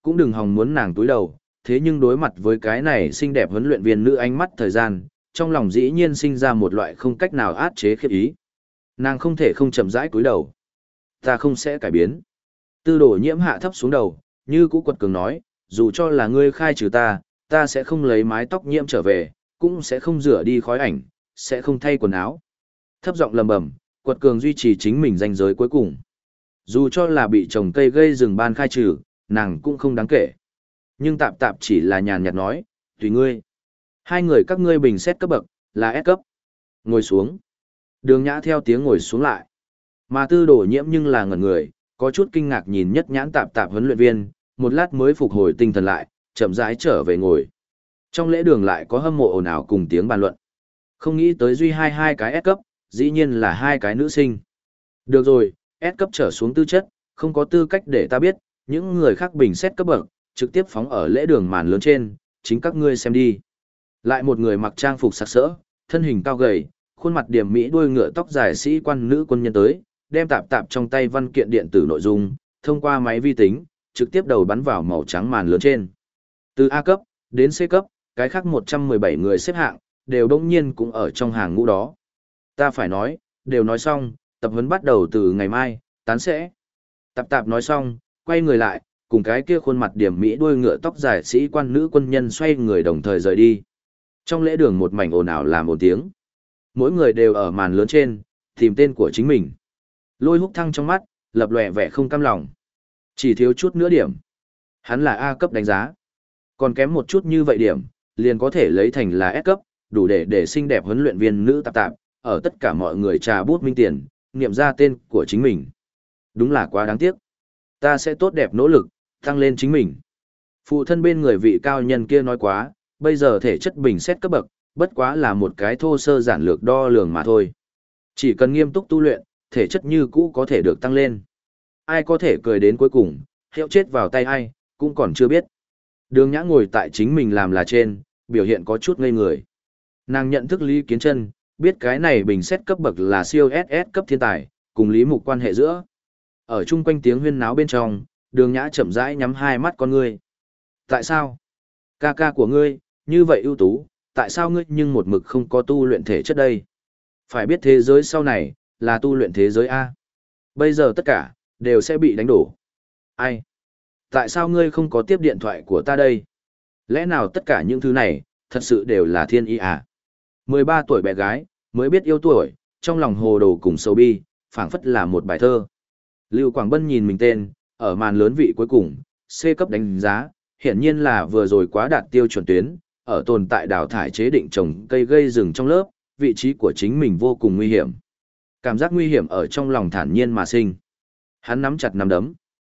cũng đừng hòng muốn nàng túi đầu, thế nhưng đối mặt với cái này xinh đẹp huấn luyện viên nữ ánh mắt thời gian, trong lòng dĩ nhiên sinh ra một loại không cách nào át chế khiếp ý. Nàng không thể không chậm rãi cúi đầu. Ta không sẽ cải biến. Tư Đồ Nhiễm hạ thấp xuống đầu, như cũ quật cường nói, dù cho là ngươi khai trừ ta, ta sẽ không lấy mái tóc nhiễm trở về, cũng sẽ không rửa đi khói ảnh, sẽ không thay quần áo. Thấp giọng lầm bầm, quật cường duy trì chính mình ranh giới cuối cùng. Dù cho là bị trồng cây gây rừng ban khai trừ, nàng cũng không đáng kể. Nhưng tạp tạp chỉ là nhàn nhạt nói, tùy ngươi. Hai người các ngươi bình xét cấp bậc, là S cấp. Ngồi xuống. Đường Nhã theo tiếng ngồi xuống lại. Mà Tư Đồ Nhiễm nhưng là ngẩn người, có chút kinh ngạc nhìn nhất nhãn tạp tạp huấn luyện viên, một lát mới phục hồi tinh thần lại, chậm rãi trở về ngồi. Trong lễ đường lại có hâm mộ ồn ào cùng tiếng bàn luận. Không nghĩ tới duy hai cái S cấp, dĩ nhiên là hai cái nữ sinh. Được rồi, S cấp trở xuống tư chất, không có tư cách để ta biết, những người khác bình xét cấp bậc, trực tiếp phóng ở lễ đường màn lớn trên, chính các ngươi xem đi. Lại một người mặc trang phục sặc sỡ, thân hình cao gầy, khuôn mặt điểm mỹ đuôi ngựa tóc dài sĩ quan nữ quân nhân tới, đem tạp tạp trong tay văn kiện điện tử nội dung, thông qua máy vi tính, trực tiếp đầu bắn vào màu trắng màn lớn trên. Từ A cấp đến C cấp, cái khác 117 người xếp hạng, đều đông nhiên cũng ở trong hàng ngũ đó. Ta phải nói, đều nói xong, tập huấn bắt đầu từ ngày mai, tán sẽ. Tạp tạp nói xong, quay người lại, cùng cái kia khuôn mặt điểm mỹ đuôi ngựa tóc dài sĩ quan nữ quân nhân xoay người đồng thời rời đi. Trong lễ đường một mảnh ồn ào làm một tiếng. Mỗi người đều ở màn lớn trên, tìm tên của chính mình. Lôi Húc Thăng trong mắt, lập lòe vẻ không cam lòng. Chỉ thiếu chút nữa điểm. Hắn là A cấp đánh giá. Còn kém một chút như vậy điểm, liền có thể lấy thành là S cấp, đủ để xinh đẹp huấn luyện viên nữ tạp tạp, ở tất cả mọi người trà bút minh tiền, niệm ra tên của chính mình. Đúng là quá đáng tiếc. Ta sẽ tốt đẹp nỗ lực, tăng lên chính mình. Phụ thân bên người vị cao nhân kia nói quá, bây giờ thể chất bình xét cấp bậc, bất quá là một cái thô sơ giản lược đo lường mà thôi. Chỉ cần nghiêm túc tu luyện, thể chất như cũ có thể được tăng lên. Ai có thể cười đến cuối cùng, hiệu chết vào tay ai, cũng còn chưa biết. Đường Nhã ngồi tại chính mình làm là trên, biểu hiện có chút ngây người. Nàng nhận thức Lý Kiến Chân, biết cái này bình xét cấp bậc là siêu SS cấp thiên tài, cùng Lý Mục quan hệ giữa. Ở chung quanh tiếng huyên náo bên trong, Đường Nhã chậm rãi nhắm hai mắt con ngươi. Tại sao? Ca ca của ngươi, như vậy ưu tú, tại sao ngươi nhưng một mực không có tu luyện thể chất đây? Phải biết thế giới sau này, là tu luyện thế giới A. Bây giờ tất cả, đều sẽ bị đánh đổ. Ai? Tại sao ngươi không có tiếp điện thoại của ta đây? Lẽ nào tất cả những thứ này, thật sự đều là thiên ý à? 13 tuổi bé gái, mới biết yêu tuổi, trong lòng hồ đồ cùng sầu bi, phảng phất là một bài thơ. Lưu Quảng Bân nhìn mình tên, ở màn lớn vị cuối cùng, C cấp đánh giá, hiển nhiên là vừa rồi quá đạt tiêu chuẩn tuyến, ở tồn tại đào thải chế định trồng cây gây rừng trong lớp, vị trí của chính mình vô cùng nguy hiểm. Cảm giác nguy hiểm ở trong lòng thản nhiên mà sinh. Hắn nắm chặt nắm đấm.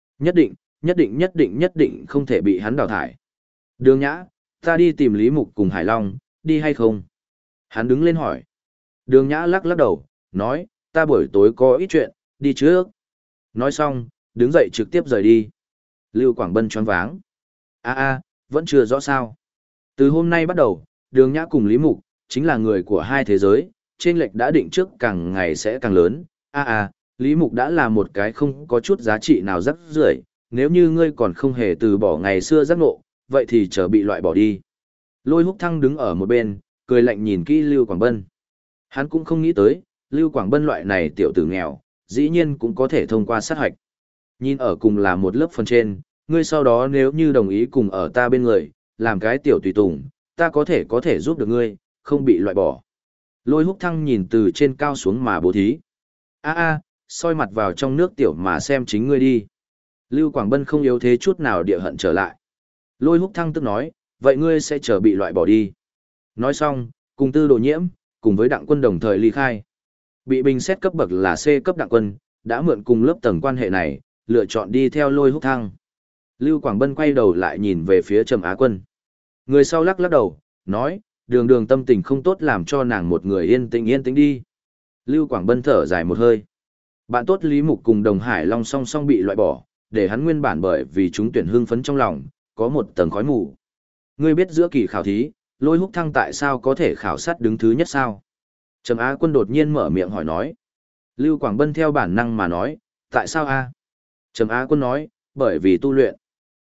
Nhất định không thể bị hắn đào thải. Đường Nhã, ta đi tìm Lý Mục cùng Hải Long, đi hay không? Hắn đứng lên hỏi. Đường Nhã lắc lắc đầu, nói, ta buổi tối có ít chuyện, đi trước. Nói xong, đứng dậy trực tiếp rời đi. Lưu Quảng Bân choáng váng. Vẫn chưa rõ sao. Từ hôm nay bắt đầu, Đường Nhã cùng Lý Mục, chính là người của hai thế giới, chênh lệch đã định trước càng ngày sẽ càng lớn. Lý Mục đã là một cái không có chút giá trị nào rắc rưởi, nếu như ngươi còn không hề từ bỏ ngày xưa giác ngộ, vậy thì chờ bị loại bỏ đi. Lôi Húc Thăng đứng ở một bên, cười lạnh nhìn kỹ Lưu Quảng Bân. Hắn cũng không nghĩ tới, Lưu Quảng Bân loại này tiểu tử nghèo, dĩ nhiên cũng có thể thông qua sát hạch. Nhìn ở cùng là một lớp phần trên, ngươi sau đó nếu như đồng ý cùng ở ta bên người, làm cái tiểu tùy tùng, ta có thể giúp được ngươi, không bị loại bỏ. Lôi Húc Thăng nhìn từ trên cao xuống mà bố thí. Soi mặt vào trong nước tiểu mà xem chính ngươi đi. Lưu Quảng Bân không yếu thế chút nào địa hận trở lại. Lôi Húc Thăng tức nói, vậy ngươi sẽ chờ bị loại bỏ đi. Nói xong, cùng Tư Đồ Nhiễm, cùng với Đặng Quân đồng thời ly khai. Bị bình xét cấp bậc là C cấp Đặng Quân, đã mượn cùng lớp tầng quan hệ này, lựa chọn đi theo Lôi Húc Thăng. Lưu Quảng Bân quay đầu lại nhìn về phía Trầm Á Quân. Người sau lắc lắc đầu, nói, đường tâm tình không tốt làm cho nàng một người yên tĩnh đi. Lưu Quảng Bân thở dài một hơi. Bạn tốt Lý Mục cùng Đồng Hải Long song song bị loại bỏ, để hắn nguyên bản bởi vì chúng tuyển hưng phấn trong lòng, có một tầng khói mù. Ngươi biết giữa kỳ khảo thí, Lôi Húc Thăng tại sao có thể khảo sát đứng thứ nhất sao? Trầm Á Quân đột nhiên mở miệng hỏi nói. Lưu Quảng Bân theo bản năng mà nói, tại sao a? Trầm Á Quân nói, bởi vì tu luyện.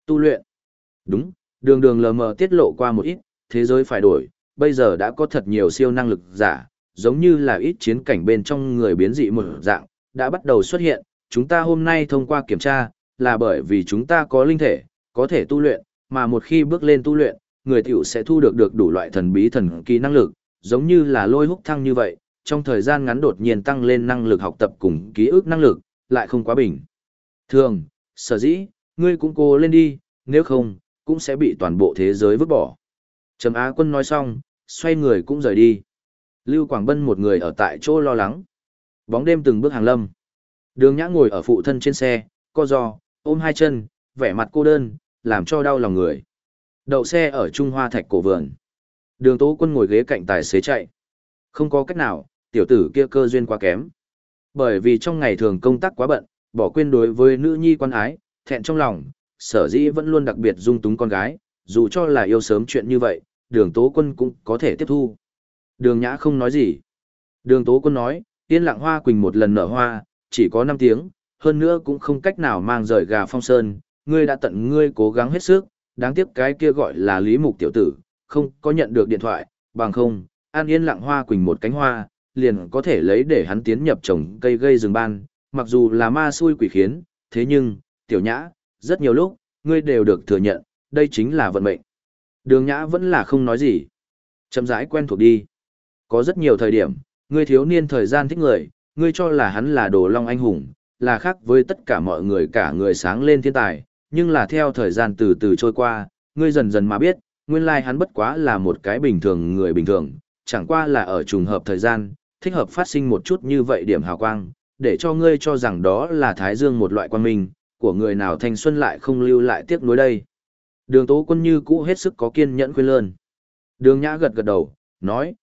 Tu luyện. Đúng, đường đường lờ mờ tiết lộ qua một ít, thế giới phải đổi, bây giờ đã có thật nhiều siêu năng lực giả, giống như là ít chiến cảnh bên trong người biến dị một dạng, đã bắt đầu xuất hiện. Chúng ta hôm nay thông qua kiểm tra, là bởi vì chúng ta có linh thể, có thể tu luyện, mà một khi bước lên tu luyện, người tiểu sẽ thu được đủ loại thần bí thần kỳ năng lực, giống như là lôi húc thăng như vậy, trong thời gian ngắn đột nhiên tăng lên năng lực học tập cùng ký ức năng lực, lại không quá bình thường, sở dĩ, ngươi cũng cố lên đi, nếu không, cũng sẽ bị toàn bộ thế giới vứt bỏ. Trầm Á Quân nói xong, xoay người cũng rời đi. Lưu Quảng Bân một người ở tại chỗ lo lắng. Bóng đêm từng bước hàng lâm. Đường Nhã ngồi ở phụ thân trên xe, co giò, ôm hai chân, vẻ mặt cô đơn, làm cho đau lòng người. Đậu xe ở Trung Hoa Thạch cổ vườn. Đường Tố Quân ngồi ghế cạnh tài xế chạy. Không có cách nào, tiểu tử kia cơ duyên quá kém. Bởi vì trong ngày thường công tác quá bận, bỏ quên đối với nữ nhi quan ái, thẹn trong lòng, sở dĩ vẫn luôn đặc biệt dung túng con gái, dù cho là yêu sớm chuyện như vậy, đường Tố Quân cũng có thể tiếp thu. Đường Nhã không nói gì. Đường Tố Quân nói, yên lặng hoa quỳnh một lần nở hoa, chỉ có 5 tiếng, hơn nữa cũng không cách nào mang rời gà phong sơn, ngươi đã tận ngươi cố gắng hết sức, đáng tiếc cái kia gọi là Lý Mục tiểu tử, không có nhận được điện thoại, bằng không, an yên lặng hoa quỳnh một cánh hoa, liền có thể lấy để hắn tiến nhập trồng cây gây rừng ban, mặc dù là ma xui quỷ khiến, thế nhưng, tiểu Nhã, rất nhiều lúc, ngươi đều được thừa nhận, đây chính là vận mệnh. Đường Nhã vẫn là không nói gì. Chậm rãi quen thuộc đi. Có rất nhiều thời điểm, ngươi thiếu niên thời gian thích người, ngươi cho là hắn là đồ long anh hùng, là khác với tất cả mọi người cả người sáng lên thiên tài, nhưng là theo thời gian từ từ trôi qua, ngươi dần dần mà biết, nguyên lai hắn bất quá là một cái bình thường người bình thường, chẳng qua là ở trùng hợp thời gian, thích hợp phát sinh một chút như vậy điểm hào quang, để cho ngươi cho rằng đó là thái dương một loại quang minh, của người nào thanh xuân lại không lưu lại tiếc nuối đây. Đường Tố Quân như cũ hết sức có kiên nhẫn khuyên lơn. Đường Nhã gật gật đầu, nói,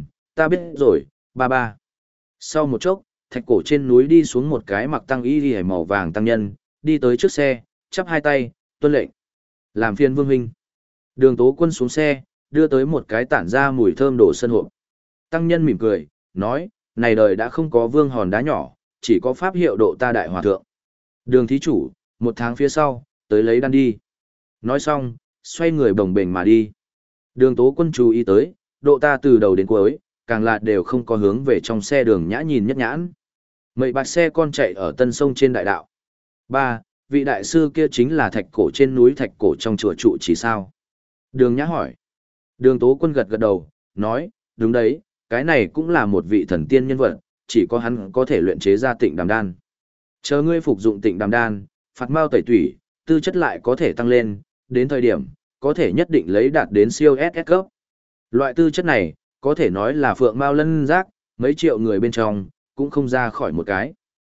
ta biết rồi, ba ba. Sau một chốc, thạch cổ trên núi đi xuống một cái mặc tăng y ghi màu vàng tăng nhân, đi tới trước xe, chắp hai tay, tuân lệnh. Làm phiền vương huynh. Đường Tố Quân xuống xe, đưa tới một cái tản ra mùi thơm đổ sân hộp. Tăng nhân mỉm cười, nói, này đời đã không có vương hòn đá nhỏ, chỉ có pháp hiệu độ ta đại hòa thượng. Đường thí chủ, 1 tháng phía sau, tới lấy đan đi. Nói xong, xoay người bồng bềnh mà đi. Đường Tố Quân chú ý tới, độ ta từ đầu đến cuối, càng là đều không có hướng về trong xe Đường Nhã nhìn nhất nhãn. Mậy bạch xe con chạy ở tân sông trên đại đạo. 3. Vị đại sư kia chính là thạch cổ trên núi thạch cổ trong chùa trụ chỉ sao? Đường Nhã hỏi. Đường Tố Quân gật gật đầu, nói, đúng đấy, cái này cũng là một vị thần tiên nhân vật, chỉ có hắn có thể luyện chế ra tịnh đàm đan. Chờ ngươi phục dụng tịnh đàm đan, phạt mao tẩy tủy, tư chất lại có thể tăng lên, đến thời điểm, có thể nhất định lấy đạt đến siêu SS cấp. Loại tư chất này, có thể nói là phượng mao lân giác, mấy triệu người bên trong, cũng không ra khỏi một cái.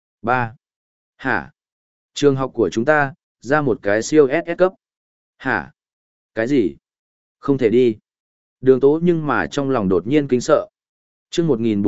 3. Hả? Trường học của chúng ta, ra một cái siêu SS cấp. Hả? Cái gì? Không thể đi. Đường Tố nhưng mà trong lòng đột nhiên kinh sợ. Chương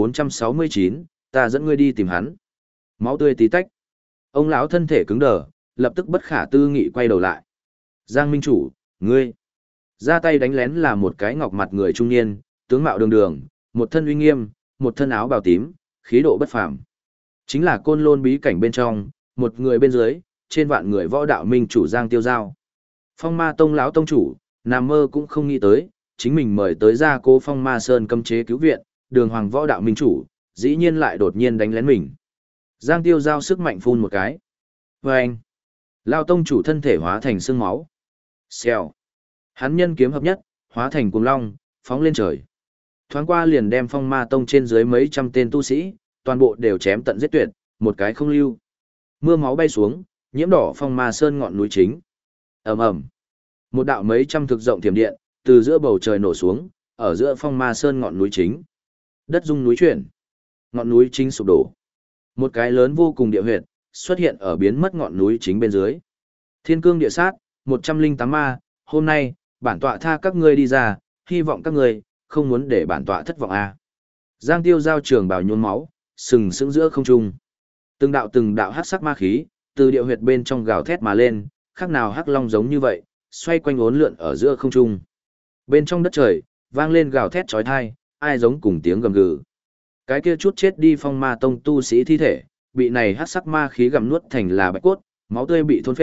1469, ta dẫn ngươi đi tìm hắn. Máu tươi tí tách. Ông lão thân thể cứng đờ, lập tức bất khả tư nghị quay đầu lại. Giang Minh Chủ, ngươi. Ra tay đánh lén là một cái ngọc mặt người trung niên, tướng mạo đường đường, một thân uy nghiêm, một thân áo bào tím, khí độ bất phàm. Chính là Côn Lôn bí cảnh bên trong, một người bên dưới, trên vạn người võ đạo minh chủ Giang Tiêu Giao. Phong Ma Tông lão tông chủ, nằm mơ cũng không nghĩ tới, chính mình mời tới ra Cố Phong Ma Sơn cấm chế cứu viện, Đường Hoàng võ đạo minh chủ, dĩ nhiên lại đột nhiên đánh lén mình. Giang Tiêu Giao sức mạnh phun một cái. Vâng! Lao tông chủ thân thể hóa thành xương máu. Xèo! Hắn nhân kiếm hợp nhất, hóa thành cuồng long, phóng lên trời. Thoáng qua liền đem Phong Ma Tông trên dưới mấy trăm tên tu sĩ, toàn bộ đều chém tận giết tuyệt, một cái không lưu. Mưa máu bay xuống, nhiễm đỏ Phong Ma Sơn ngọn núi chính. Ầm ầm. Một đạo mấy trăm thực rộng thiểm điện, từ giữa bầu trời nổ xuống, ở giữa Phong Ma Sơn ngọn núi chính. Đất rung núi chuyển, ngọn núi chính sụp đổ. Một cái lớn vô cùng địa huyệt xuất hiện ở biến mất ngọn núi chính bên dưới. Thiên cương địa sát, 108 ma, hôm nay, bản tọa tha các ngươi đi ra, hy vọng các ngươi không muốn để bản tọa thất vọng a. Giang Tiêu Giao trường bào nhuốm máu, sừng sững giữa không trung. Từng đạo hắc sắc ma khí, từ địa huyệt bên trong gào thét mà lên, khác nào hắc long giống như vậy, xoay quanh uốn lượn ở giữa không trung. Bên trong đất trời, vang lên gào thét chói tai, ai giống cùng tiếng gầm gừ. Cái kia chút chết đi Phong Ma Tông tu sĩ thi thể, bị này hắc sắc ma khí gặm nuốt thành là bạch cốt, máu tươi bị thôn phệ,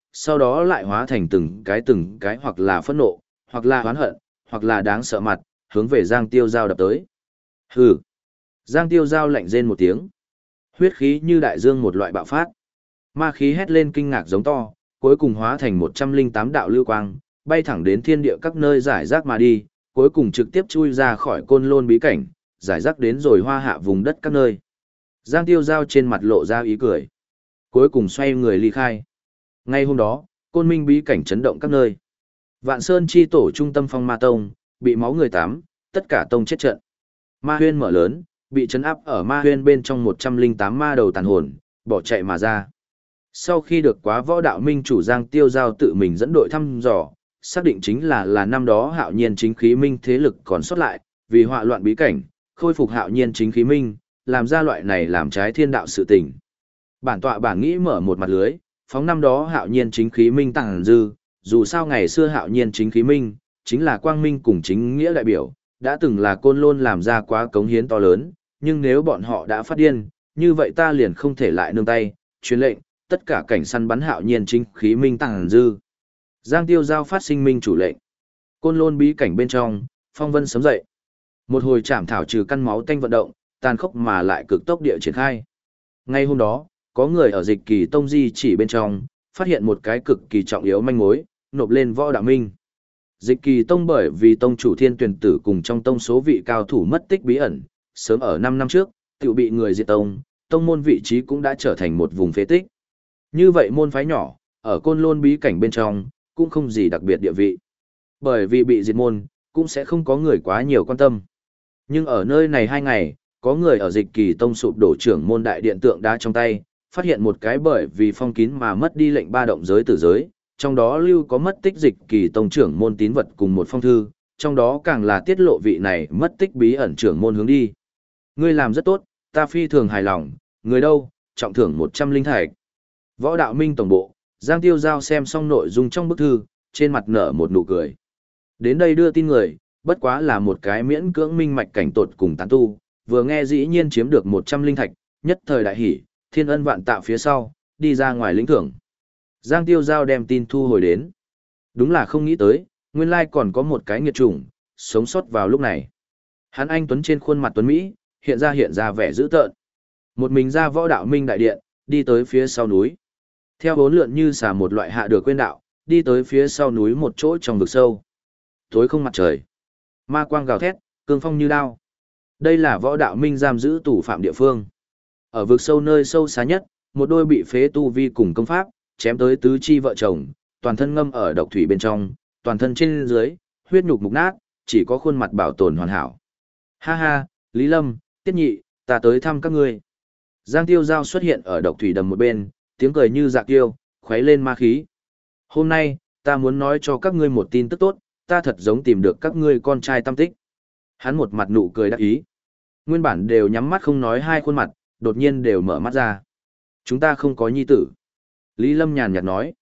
sau đó lại hóa thành từng cái hoặc là phẫn nộ, hoặc là oán hận, hoặc là đáng sợ mặt, hướng về Giang Tiêu Giao đập tới. Hừ. Giang Tiêu Giao lạnh rên một tiếng. Huyết khí như đại dương một loại bạo phát. Ma khí hét lên kinh ngạc giống to, cuối cùng hóa thành 108 đạo lưu quang, bay thẳng đến thiên địa các nơi giải rác mà đi, cuối cùng trực tiếp chui ra khỏi Côn Lôn bí cảnh, giải rác đến rồi hoa hạ vùng đất các nơi. Giang Tiêu Giao trên mặt lộ ra ý cười. Cuối cùng xoay người ly khai. Ngay hôm đó, Côn Minh bí cảnh chấn động các nơi. Vạn Sơn chi tổ trung tâm Phong Ma Tông, bị máu người tắm, tất cả tông chết trận. Ma huyên mở lớn, bị trấn áp ở ma huyên bên trong 108 ma đầu tàn hồn, bỏ chạy mà ra. Sau khi được quá võ đạo minh chủ Giang Tiêu Giao tự mình dẫn đội thăm dò, xác định chính là năm đó hạo nhiên chính khí minh thế lực còn sót lại, vì họa loạn bí cảnh, khôi phục hạo nhiên chính khí minh, làm ra loại này làm trái thiên đạo sự tình. Bản tọa bản nghĩ mở một mặt lưới, phóng năm đó hạo nhiên chính khí minh tàng dư, dù sao ngày xưa hạo nhiên chính khí minh, chính là quang minh cùng chính nghĩa đại biểu, đã từng là Côn Lôn làm ra quá cống hiến to lớn, nhưng nếu bọn họ đã phát điên, như vậy ta liền không thể lại nương tay, truyền lệnh, tất cả cảnh săn bắn hạo nhiên chính khí minh tàng dư. Giang Tiêu Giao phát sinh minh chủ lệnh. Côn Lôn bí cảnh bên trong, phong vân sớm dậy. Một hồi chạm thảo trừ căn máu tanh vận động, tàn khốc mà lại cực tốc địa triển khai. Ngay hôm đó, có người ở Dịch Kỳ Tông di chỉ bên trong, phát hiện một cái cực kỳ trọng yếu manh mối, nộp lên võ đạo minh. Dịch Kỳ Tông bởi vì tông chủ Thiên Tuyển Tử cùng trong tông số vị cao thủ mất tích bí ẩn, sớm ở 5 năm trước, tự bị người diệt tông, tông môn vị trí cũng đã trở thành một vùng phế tích. Như vậy môn phái nhỏ, ở Côn Lôn bí cảnh bên trong, cũng không gì đặc biệt địa vị. Bởi vì bị diệt môn, cũng sẽ không có người quá nhiều quan tâm. Nhưng ở nơi này 2 ngày, có người ở Dịch Kỳ Tông sụp đổ trưởng môn đại điện tượng đá trong tay, phát hiện một cái bởi vì phong kín mà mất đi lệnh ba động giới tử giới, trong đó lưu có mất tích Dịch Kỳ Tông trưởng môn tín vật cùng một phong thư, trong đó càng là tiết lộ vị này mất tích bí ẩn trưởng môn hướng đi. Ngươi làm rất tốt, ta phi thường hài lòng, người đâu, trọng thưởng 100 linh thạch. Võ đạo minh tổng bộ, Giang Tiêu Giao xem xong nội dung trong bức thư, trên mặt nở một nụ cười. Đến đây đưa tin người, bất quá là một cái miễn cưỡng minh mạch cảnh tột cùng tán tu, vừa nghe dĩ nhiên chiếm được 100 linh thạch, nhất thời đại hỉ, thiên ân vạn tạo phía sau, đi ra ngoài lĩnh thưởng. Giang Tiêu Giao đem tin thu hồi đến. Đúng là không nghĩ tới, nguyên lai còn có một cái nghiệt chủng, sống sót vào lúc này. Hắn anh tuấn trên khuôn mặt tuấn Mỹ, hiện ra vẻ dữ tợn. Một mình ra võ đạo minh đại điện, đi tới phía sau núi. Theo bốn lượn như xả một loại hạ được quên đạo, đi tới phía sau núi một chỗ trong vực sâu. Tối không mặt trời. Ma quang gào thét, cương phong như đao. Đây là võ đạo minh giam giữ tù phạm địa phương. Ở vực sâu nơi sâu xa nhất, một đôi bị phế tu vi cùng công pháp, chém tới tứ chi vợ chồng, toàn thân ngâm ở độc thủy bên trong, toàn thân trên dưới, huyết nhục mục nát, chỉ có khuôn mặt bảo tồn hoàn hảo. Ha ha, Lý Lâm, Tiết Nhị, ta tới thăm các ngươi. Giang Tiêu Giao xuất hiện ở độc thủy đầm một bên, tiếng cười như dạ kiêu, khuấy lên ma khí. Hôm nay, ta muốn nói cho các ngươi một tin tức tốt, ta thật giống tìm được các ngươi con trai tâm tích. Hắn một mặt nụ cười đắc ý. Nguyên bản đều nhắm mắt không nói hai khuôn mặt, đột nhiên đều mở mắt ra. Chúng ta không có nhi tử. Lý Lâm nhàn nhạt nói.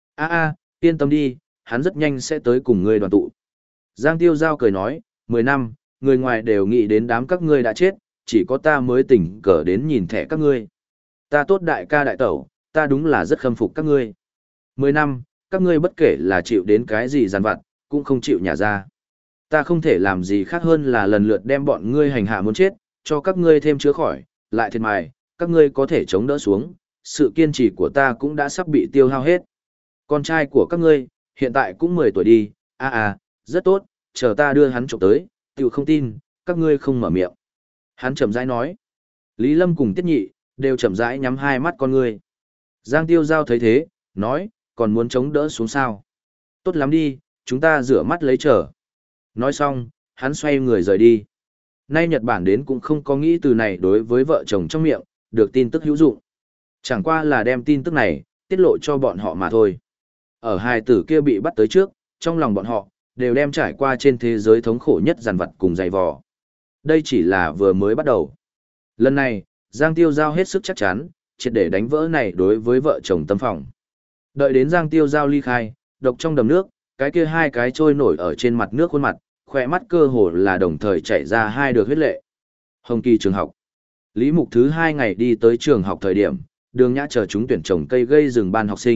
Yên tâm đi, hắn rất nhanh sẽ tới cùng ngươi đoàn tụ. Giang Tiêu Giao cười nói, 10 năm, người ngoài đều nghĩ đến đám các ngươi đã chết, chỉ có ta mới tỉnh cờ đến nhìn thẻ các ngươi. Ta tốt đại ca đại tẩu, ta đúng là rất khâm phục các ngươi. 10 năm, các ngươi bất kể là chịu đến cái gì giàn vặt, cũng không chịu nhả ra. Ta không thể làm gì khác hơn là lần lượt đem bọn ngươi hành hạ muốn chết, cho các ngươi thêm chữa khỏi, lại thiệt mài, các ngươi có thể chống đỡ xuống, sự kiên trì của ta cũng đã sắp bị tiêu hao hết. Con trai của các ngươi, hiện tại cũng 10 tuổi đi, rất tốt, chờ ta đưa hắn trộm tới, tiểu không tin, các ngươi không mở miệng. Hắn chậm rãi nói. Lý Lâm cùng Tiết Nhị, đều chậm rãi nhắm hai mắt con ngươi. Giang Tiêu Giao thấy thế, nói, còn muốn chống đỡ xuống sao? Tốt lắm đi, chúng ta rửa mắt lấy chờ. Nói xong, hắn xoay người rời đi. Nay Nhật Bản đến cũng không có nghĩ từ này đối với vợ chồng trong miệng, được tin tức hữu dụng. Chẳng qua là đem tin tức này, tiết lộ cho bọn họ mà thôi. Ở hai tử kia bị bắt tới trước, trong lòng bọn họ, đều đem trải qua trên thế giới thống khổ nhất giàn vật cùng dày vò. Đây chỉ là vừa mới bắt đầu. Lần này, Giang Tiêu Giao hết sức chắc chắn, triệt để đánh vỡ này đối với vợ chồng tâm phòng. Đợi đến Giang Tiêu Giao ly khai, độc trong đầm nước, cái kia hai cái trôi nổi ở trên mặt nước khuôn mặt, khỏe mắt cơ hồ là đồng thời chảy ra hai được huyết lệ. Hồng Kỳ trường học. Lý Mục thứ 2 ngày đi tới trường học thời điểm, Đường Nhã chờ chúng tuyển trồng cây gây rừng ban học sinh,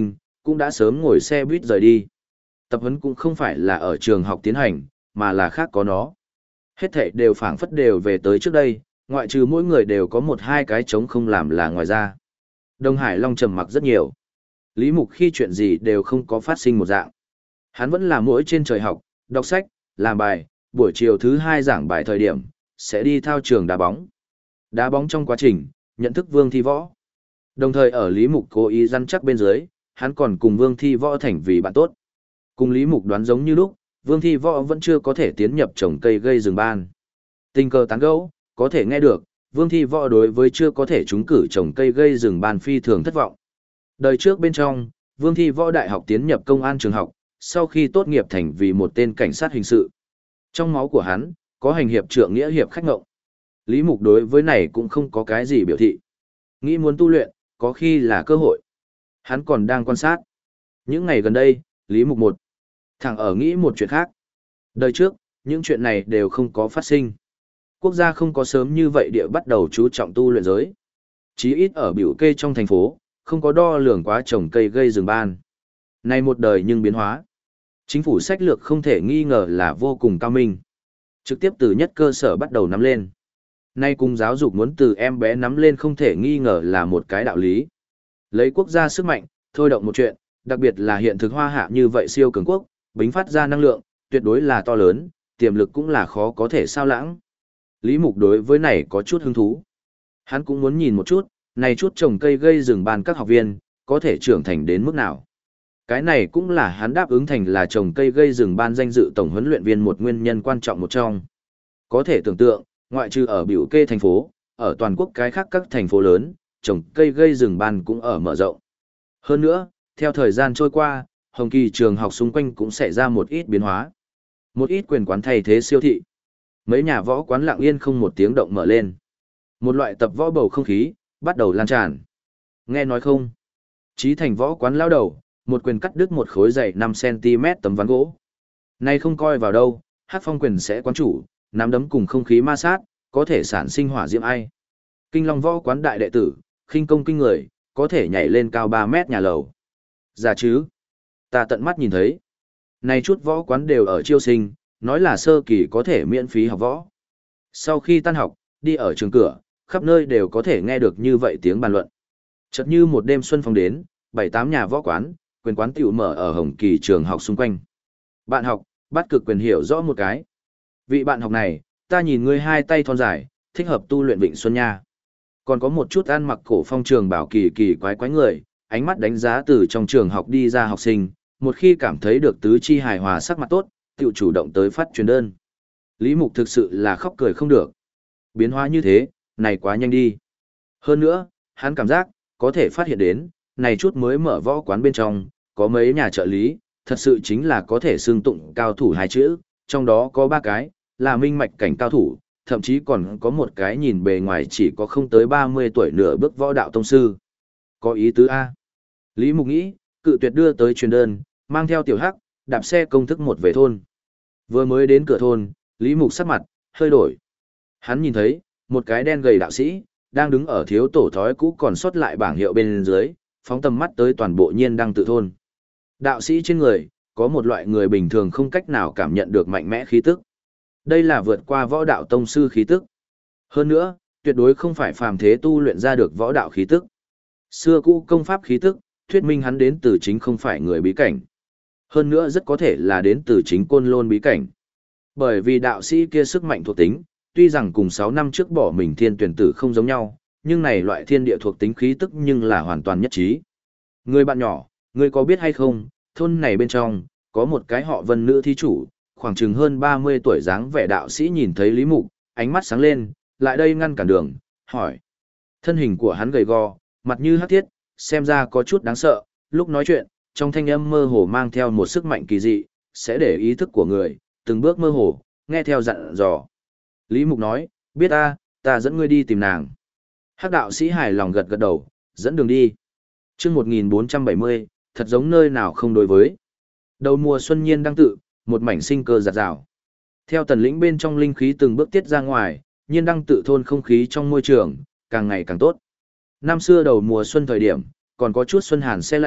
cũng đã sớm ngồi xe buýt rời đi. Tập huấn cũng không phải là ở trường học tiến hành, mà là khác có nó. Hết thảy đều phảng phất đều về tới trước đây, ngoại trừ mỗi người đều có một hai cái trống không làm là ngoài ra. Đông Hải Long trầm mặc rất nhiều. Lý Mục khi chuyện gì đều không có phát sinh một dạng. Hắn vẫn là mỗi trên trời học, đọc sách, làm bài, buổi chiều thứ 2 giảng bài thời điểm, sẽ đi thao trường đá bóng. Đá bóng trong quá trình, nhận thức Vương Thi Võ. Đồng thời ở Lý Mục cố ý răn chắc bên dưới, hắn còn cùng Vương Thi Võ thành vì bạn tốt. Cùng Lý Mục đoán giống như lúc, Vương Thi Võ vẫn chưa có thể tiến nhập trồng cây gây rừng ban. Tình cờ tán gẫu, có thể nghe được, Vương Thi Võ đối với chưa có thể trúng cử trồng cây gây rừng ban phi thường thất vọng. Đời trước bên trong, Vương Thi Võ đại học tiến nhập công an trường học, sau khi tốt nghiệp thành vì một tên cảnh sát hình sự. Trong máu của hắn, có hành hiệp trượng nghĩa hiệp khách ngộng. Lý Mục đối với này cũng không có cái gì biểu thị. Nghĩ muốn tu luyện, có khi là cơ hội. Hắn còn đang quan sát. Những ngày gần đây, Lý Mục một thẳng ở nghĩ một chuyện khác. Đời trước, những chuyện này đều không có phát sinh. Quốc gia không có sớm như vậy địa bắt đầu chú trọng tu luyện giới. Chí ít ở biểu kê trong thành phố, không có đo lường quá trồng cây gây rừng ban. Này một đời nhưng biến hóa. Chính phủ sách lược không thể nghi ngờ là vô cùng cao minh. Trực tiếp từ nhất cơ sở bắt đầu nắm lên. Nay cùng giáo dục muốn từ em bé nắm lên không thể nghi ngờ là một cái đạo lý. Lấy quốc gia sức mạnh, thôi động một chuyện, đặc biệt là hiện thực hoa hạ như vậy siêu cường quốc, bính phát ra năng lượng, tuyệt đối là to lớn, tiềm lực cũng là khó có thể sao lãng. Lý Mục đối với này có chút hứng thú. Hắn cũng muốn nhìn một chút, này chút trồng cây gây rừng ban các học viên, có thể trưởng thành đến mức nào. Cái này cũng là hắn đáp ứng thành là trồng cây gây rừng ban danh dự tổng huấn luyện viên một nguyên nhân quan trọng một trong. Có thể tưởng tượng, ngoại trừ ở biểu kê thành phố, ở toàn quốc cái khác các thành phố lớn, trồng cây gây rừng ban cũng ở mở rộng. Hơn nữa, theo thời gian trôi qua, Hồng Kỳ trường học xung quanh cũng xảy ra một ít biến hóa. Một ít quyền quán thay thế siêu thị. Mấy nhà võ quán lặng yên không một tiếng động mở lên. Một loại tập võ bầu không khí, bắt đầu lan tràn. Nghe nói không? Chí Thành võ quán lao đầu, một quyền cắt đứt một khối dày 5 cm tấm ván gỗ. Này không coi vào đâu, Hắc Phong quyền sẽ quán chủ, nắm đấm cùng không khí ma sát, có thể sản sinh hỏa diễm ai. Kinh Long võ quán đại đệ tử, khinh công kinh người, có thể nhảy lên cao 3 mét nhà lầu. Giả chứ? Ta tận mắt nhìn thấy. Này chút võ quán đều ở chiêu sinh, nói là sơ kỳ có thể miễn phí học võ. Sau khi tan học, đi ở trường cửa, khắp nơi đều có thể nghe được như vậy tiếng bàn luận. Chợt như một đêm xuân phong đến, 7-8 nhà võ quán, quyền quán tiểu mở ở Hồng Kỳ trường học xung quanh. Bạn học, bắt cực quyền hiểu rõ một cái. Vị bạn học này, ta nhìn ngươi hai tay thon dài, thích hợp tu luyện Vịnh Xuân nha. Còn có một chút ăn mặc cổ phong trường bảo kỳ kỳ quái quái người, ánh mắt đánh giá từ trong trường học đi ra học sinh, một khi cảm thấy được tứ chi hài hòa sắc mặt tốt, tiểu chủ động tới phát truyền đơn. Lý Mục thực sự là khóc cười không được. Biến hóa như thế, này quá nhanh đi. Hơn nữa, hắn cảm giác, có thể phát hiện đến, này chút mới mở võ quán bên trong, có mấy nhà trợ lý, thật sự chính là có thể xưng tụng cao thủ hai chữ, trong đó có 3 cái, là minh mạch cảnh cao thủ, thậm chí còn có một cái nhìn bề ngoài chỉ có không tới 30 tuổi nửa bước võ đạo tông sư. Có ý tứ A. Lý Mục nghĩ, cự tuyệt đưa tới truyền đơn, mang theo tiểu hắc, đạp xe công thức một về thôn. Vừa mới đến cửa thôn, Lý Mục sắc mặt, hơi đổi. Hắn nhìn thấy, một cái đen gầy đạo sĩ, đang đứng ở thiếu tổ thói cũ còn sót lại bảng hiệu bên dưới, phóng tầm mắt tới toàn bộ Nhiên Đăng tự thôn. Đạo sĩ trên người, có một loại người bình thường không cách nào cảm nhận được mạnh mẽ khí tức. Đây là vượt qua võ đạo tông sư khí tức. Hơn nữa, tuyệt đối không phải phàm thế tu luyện ra được võ đạo khí tức. Xưa cũ công pháp khí tức, thuyết minh hắn đến từ chính không phải người bí cảnh. Hơn nữa rất có thể là đến từ chính Côn Lôn bí cảnh. Bởi vì đạo sĩ kia sức mạnh thuộc tính, tuy rằng cùng 6 năm trước bỏ mình thiên tuyển tử không giống nhau, nhưng này loại thiên địa thuộc tính khí tức nhưng là hoàn toàn nhất trí. Người bạn nhỏ, người có biết hay không, thôn này bên trong, có một cái họ Vân nữ thí chủ, khoảng chừng hơn 30 tuổi dáng vẻ đạo sĩ nhìn thấy Lý Mục, ánh mắt sáng lên, lại đây ngăn cản đường, hỏi. Thân hình của hắn gầy gò, mặt như hắc thiết, xem ra có chút đáng sợ, lúc nói chuyện, trong thanh âm mơ hồ mang theo một sức mạnh kỳ dị, sẽ để ý thức của người, từng bước mơ hồ, nghe theo dặn dò. Lý Mục nói, biết ta dẫn ngươi đi tìm nàng. Hắc đạo sĩ hài lòng gật gật đầu, dẫn đường đi. Chương 1470, thật giống nơi nào không đối với. Đầu mùa xuân Nhiên Đăng tự, một mảnh sinh cơ rạt rào. Theo tần lĩnh bên trong linh khí từng bước tiết ra ngoài, Nhiên Đăng tự thôn không khí trong môi trường càng ngày càng tốt. Năm xưa đầu mùa xuân thời điểm, còn có chút xuân hàn se lạnh,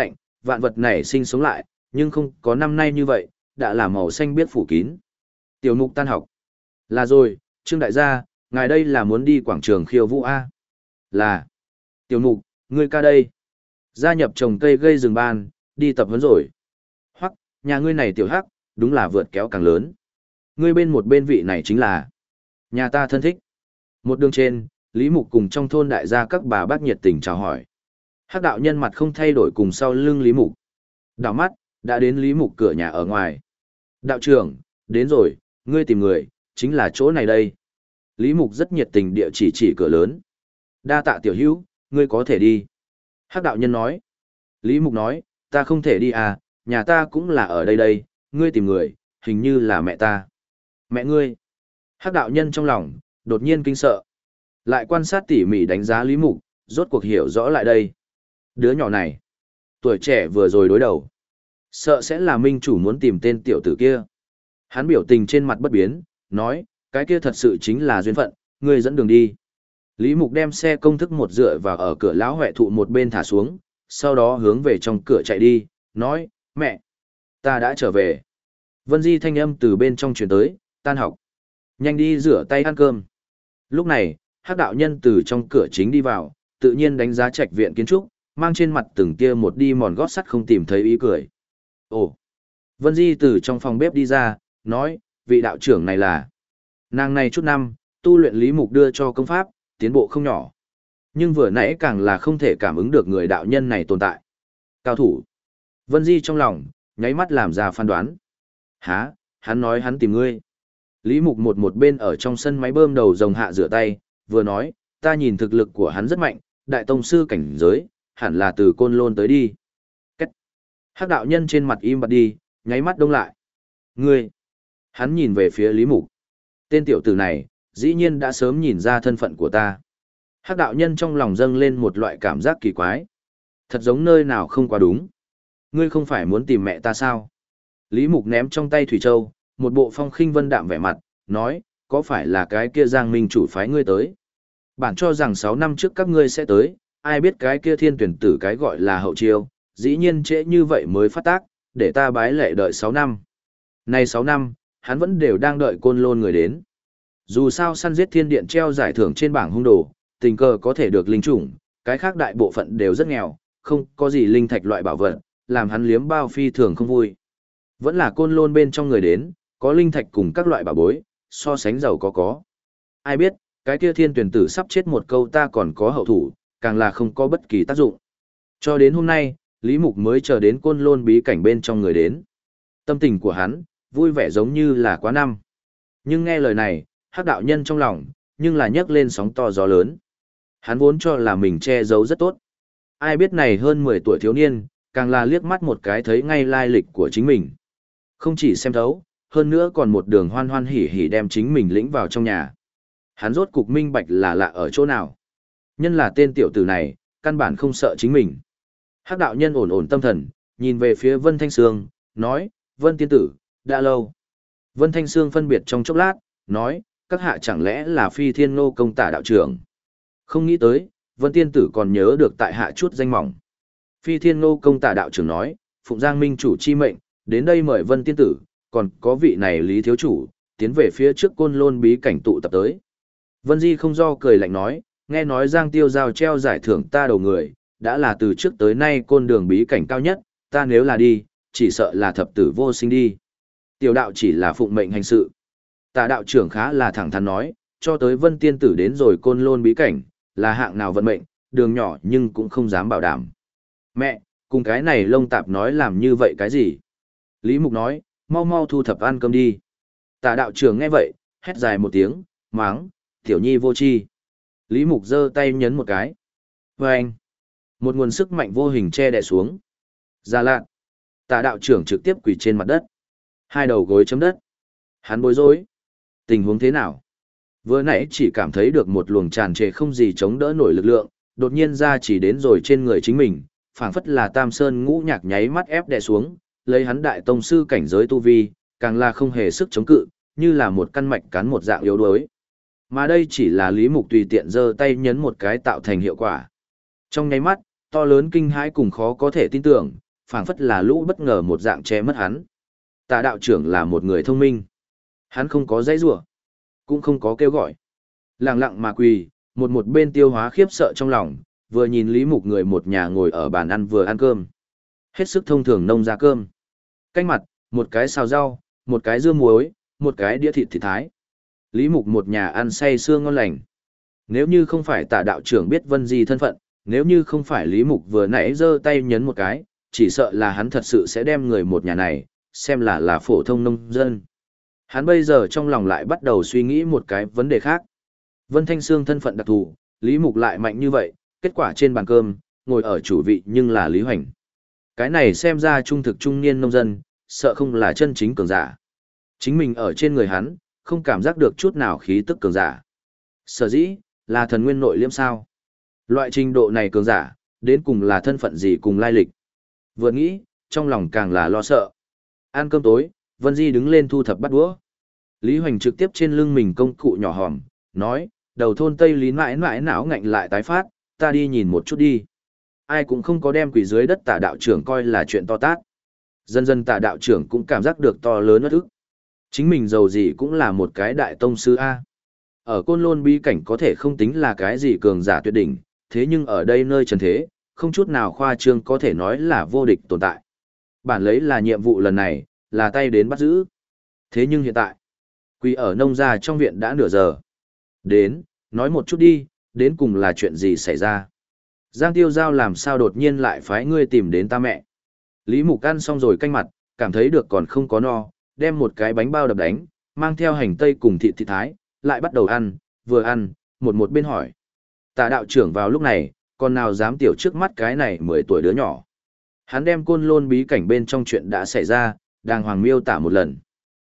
vạn vật này sinh sống lại, nhưng không có năm nay như vậy, đã là màu xanh biết phủ kín. Tiểu mục tan học. Là rồi, Trương đại gia, ngài đây là muốn đi quảng trường khiêu vũ A. Là. Tiểu mục, ngươi ca đây. Gia nhập trồng cây gây rừng ban, đi tập huấn rồi. Hoặc, nhà ngươi này tiểu hắc, đúng là vượt kéo càng lớn. Ngươi bên một bên vị này chính là nhà ta thân thích. Một đường trên, Lý Mục cùng trong thôn đại gia các bà bác nhiệt tình chào hỏi. Hắc đạo nhân mặt không thay đổi cùng sau lưng Lý Mục. Đảo mắt, đã đến Lý Mục cửa nhà ở ngoài. Đạo trưởng, đến rồi, ngươi tìm người, chính là chỗ này đây. Lý Mục rất nhiệt tình địa chỉ cửa lớn. Đa tạ tiểu hữu, ngươi có thể đi. Hắc đạo nhân nói. Lý Mục nói, ta không thể đi à, nhà ta cũng là ở đây đây, ngươi tìm người, hình như là mẹ ta. Mẹ ngươi. Hắc đạo nhân trong lòng, đột nhiên kinh sợ. Lại quan sát tỉ mỉ đánh giá Lý Mục, rốt cuộc hiểu rõ lại đây. Đứa nhỏ này, tuổi trẻ vừa rồi đối đầu. Sợ sẽ là minh chủ muốn tìm tên tiểu tử kia. Hắn biểu tình trên mặt bất biến, nói, cái kia thật sự chính là duyên phận, ngươi dẫn đường đi. Lý Mục đem xe công thức một dựa vào ở cửa lão huệ thụ một bên thả xuống, sau đó hướng về trong cửa chạy đi, nói, mẹ, ta đã trở về. Vân Di thanh âm từ bên trong truyền tới, tan học. Nhanh đi rửa tay ăn cơm. Lúc này, Hắc đạo nhân từ trong cửa chính đi vào, tự nhiên đánh giá trạch viện kiến trúc, mang trên mặt từng kia một đi mòn gót sắt không tìm thấy ý cười. Ồ! Vân Di từ trong phòng bếp đi ra, nói, vị đạo trưởng này là... Nàng này chút năm, tu luyện Lý Mục đưa cho công pháp, tiến bộ không nhỏ. Nhưng vừa nãy càng là không thể cảm ứng được người đạo nhân này tồn tại. Cao thủ. Vân Di trong lòng, nháy mắt làm ra phán đoán. Hả, hắn nói hắn tìm ngươi. Lý Mục một bên ở trong sân máy bơm đầu rồng hạ rửa tay, vừa nói, ta nhìn thực lực của hắn rất mạnh, đại tông sư cảnh giới, hẳn là từ Côn Lôn tới đi. Cách. Hắc đạo nhân trên mặt im bặt đi, nháy mắt đông lại. Ngươi. Hắn nhìn về phía Lý Mục. Tên tiểu tử này, dĩ nhiên đã sớm nhìn ra thân phận của ta. Hắc đạo nhân trong lòng dâng lên một loại cảm giác kỳ quái. Thật giống nơi nào không quá đúng. Ngươi không phải muốn tìm mẹ ta sao? Lý Mục ném trong tay Thủy Châu, một bộ phong khinh vân đạm vẻ mặt, nói, có phải là cái kia Giang Minh chủ phái ngươi tới? Bản cho rằng 6 năm trước các ngươi sẽ tới, ai biết cái kia thiên tuyển tử cái gọi là hậu chiêu, dĩ nhiên trễ như vậy mới phát tác, để ta bái lệ đợi 6 năm. Này 6 năm, hắn vẫn đều đang đợi Côn Lôn người đến. Dù sao săn giết thiên điện treo giải thưởng trên bảng hung đồ, tình cờ có thể được linh chủng, cái khác đại bộ phận đều rất nghèo, không có gì linh thạch loại bảo vật, làm hắn liếm bao phi thường không vui. Vẫn là Côn Lôn bên trong người đến, có linh thạch cùng các loại bảo bối, so sánh giàu có. Ai biết, cái kia thiên tuyển tử sắp chết một câu ta còn có hậu thủ, càng là không có bất kỳ tác dụng. Cho đến hôm nay, Lý Mục mới chờ đến Côn Lôn bí cảnh bên trong người đến. Tâm tình của hắn, vui vẻ giống như là quá năm. Nhưng nghe lời này, Hắc đạo nhân trong lòng, nhưng là nhấc lên sóng to gió lớn. Hắn vốn cho là mình che giấu rất tốt. Ai biết này hơn 10 tuổi thiếu niên, càng là liếc mắt một cái thấy ngay lai lịch của chính mình. Không chỉ xem thấu, hơn nữa còn một đường hoan hoan hỉ hỉ đem chính mình lĩnh vào trong nhà. Hắn rốt cục minh bạch là lạ ở chỗ nào. Nhân là tên tiểu tử này, căn bản không sợ chính mình. Hắc đạo nhân ổn ổn tâm thần, nhìn về phía Vân Thanh Sương, nói, Vân tiên tử, đã lâu. Vân Thanh Sương phân biệt trong chốc lát, nói, các hạ chẳng lẽ là Phi Thiên Nô công tả đạo trưởng. Không nghĩ tới, Vân tiên tử còn nhớ được tại hạ chút danh mỏng. Phi Thiên Nô công tả đạo trưởng nói, Phụng Giang Minh chủ chi mệnh, đến đây mời Vân tiên tử, còn có vị này Lý thiếu chủ, tiến về phía trước Côn Lôn bí cảnh tụ tập tới. Vân Di không do cười lạnh nói, nghe nói Giang Tiêu Giao treo giải thưởng ta đầu người, đã là từ trước tới nay côn đường bí cảnh cao nhất, ta nếu là đi, chỉ sợ là thập tử vô sinh đi. Tiểu đạo chỉ là phụng mệnh hành sự. Tả đạo trưởng khá là thẳng thắn nói, cho tới Vân tiên tử đến rồi Côn Lôn bí cảnh, là hạng nào vận mệnh, đường nhỏ nhưng cũng không dám bảo đảm. Mẹ, cùng cái này lông tạp nói làm như vậy cái gì? Lý Mục nói, mau mau thu thập ăn cơm đi. Tả đạo trưởng nghe vậy, hét dài một tiếng, máng, tiểu nhi vô tri. Lý Mục giơ tay nhấn một cái. Vâng! Một nguồn sức mạnh vô hình che đè xuống. Ra lạn. Tả đạo trưởng trực tiếp quỳ trên mặt đất. Hai đầu gối chấm đất. Hắn bối rối. Tình huống thế nào? Vừa nãy chỉ cảm thấy được một luồng tràn trề không gì chống đỡ nổi lực lượng, đột nhiên ra chỉ đến rồi trên người chính mình, phảng phất là Tam Sơn ngũ nhạc nháy mắt ép đè xuống, lấy hắn đại tông sư cảnh giới tu vi, càng là không hề sức chống cự, như là một căn mạch cắn một dạng yếu đuối. Mà đây chỉ là Lý Mục tùy tiện giơ tay nhấn một cái tạo thành hiệu quả. Trong nháy mắt, to lớn kinh hãi cùng khó có thể tin tưởng, phảng phất là lũ bất ngờ một dạng che mất hắn. Tạ đạo trưởng là một người thông minh. Hắn không có dãy rủa, cũng không có kêu gọi. Lặng lặng mà quỳ, một bên tiêu hóa khiếp sợ trong lòng, vừa nhìn Lý Mục người một nhà ngồi ở bàn ăn vừa ăn cơm. Hết sức thông thường nông ra cơm. Canh mặt, một cái xào rau, một cái dưa muối, một cái đĩa thịt thái. Lý Mục một nhà ăn say sưa ngon lành. Nếu như không phải Tạ đạo trưởng biết Vân Di thân phận, nếu như không phải Lý Mục vừa nãy giơ tay nhấn một cái, chỉ sợ là hắn thật sự sẽ đem người một nhà này xem là phổ thông nông dân. Hắn bây giờ trong lòng lại bắt đầu suy nghĩ một cái vấn đề khác. Vân Thanh Sương thân phận đặc thù, Lý Mục lại mạnh như vậy, kết quả trên bàn cơm, ngồi ở chủ vị nhưng là Lý Hoành. Cái này xem ra trung thực trung niên nông dân, sợ không là chân chính cường giả. Chính mình ở trên người hắn, không cảm giác được chút nào khí tức cường giả. Sở dĩ, là thần nguyên nội liễm sao. Loại trình độ này cường giả, đến cùng là thân phận gì cùng lai lịch. Vừa nghĩ, trong lòng càng là lo sợ. Ăn cơm tối, Vân Di đứng lên thu thập bát đũa. Lý Hoành trực tiếp trên lưng mình công cụ nhỏ hòm, nói, đầu thôn Tây Lý mãi mãi não ngạnh lại tái phát, ta đi nhìn một chút đi. Ai cũng không có đem quỷ dưới đất Tạ đạo trưởng coi là chuyện to tát. Dần dần Tạ đạo trưởng cũng cảm giác được to lớn uất ức. Chính mình giàu gì cũng là một cái đại tông sư A. Ở Côn Lôn bí cảnh có thể không tính là cái gì cường giả tuyệt đỉnh, thế nhưng ở đây nơi trần thế, không chút nào khoa trương có thể nói là vô địch tồn tại. Bản lấy là nhiệm vụ lần này, là tay đến bắt giữ. Thế nhưng hiện tại, quỳ ở nông gia trong viện đã nửa giờ. Đến, nói một chút đi, đến cùng là chuyện gì xảy ra. Giang Tiêu Giao làm sao đột nhiên lại phái ngươi tìm đến ta mẹ. Lý Mục ăn xong rồi canh mặt, cảm thấy được còn không có no, đem một cái bánh bao đập đánh, mang theo hành tây cùng thịt thái, lại bắt đầu ăn, vừa ăn, một bên hỏi. Tạ đạo trưởng vào lúc này, còn nào dám tiểu trước mắt cái này 10 tuổi đứa nhỏ. Hắn đem Côn Lôn bí cảnh bên trong chuyện đã xảy ra, đàng hoàng miêu tả một lần.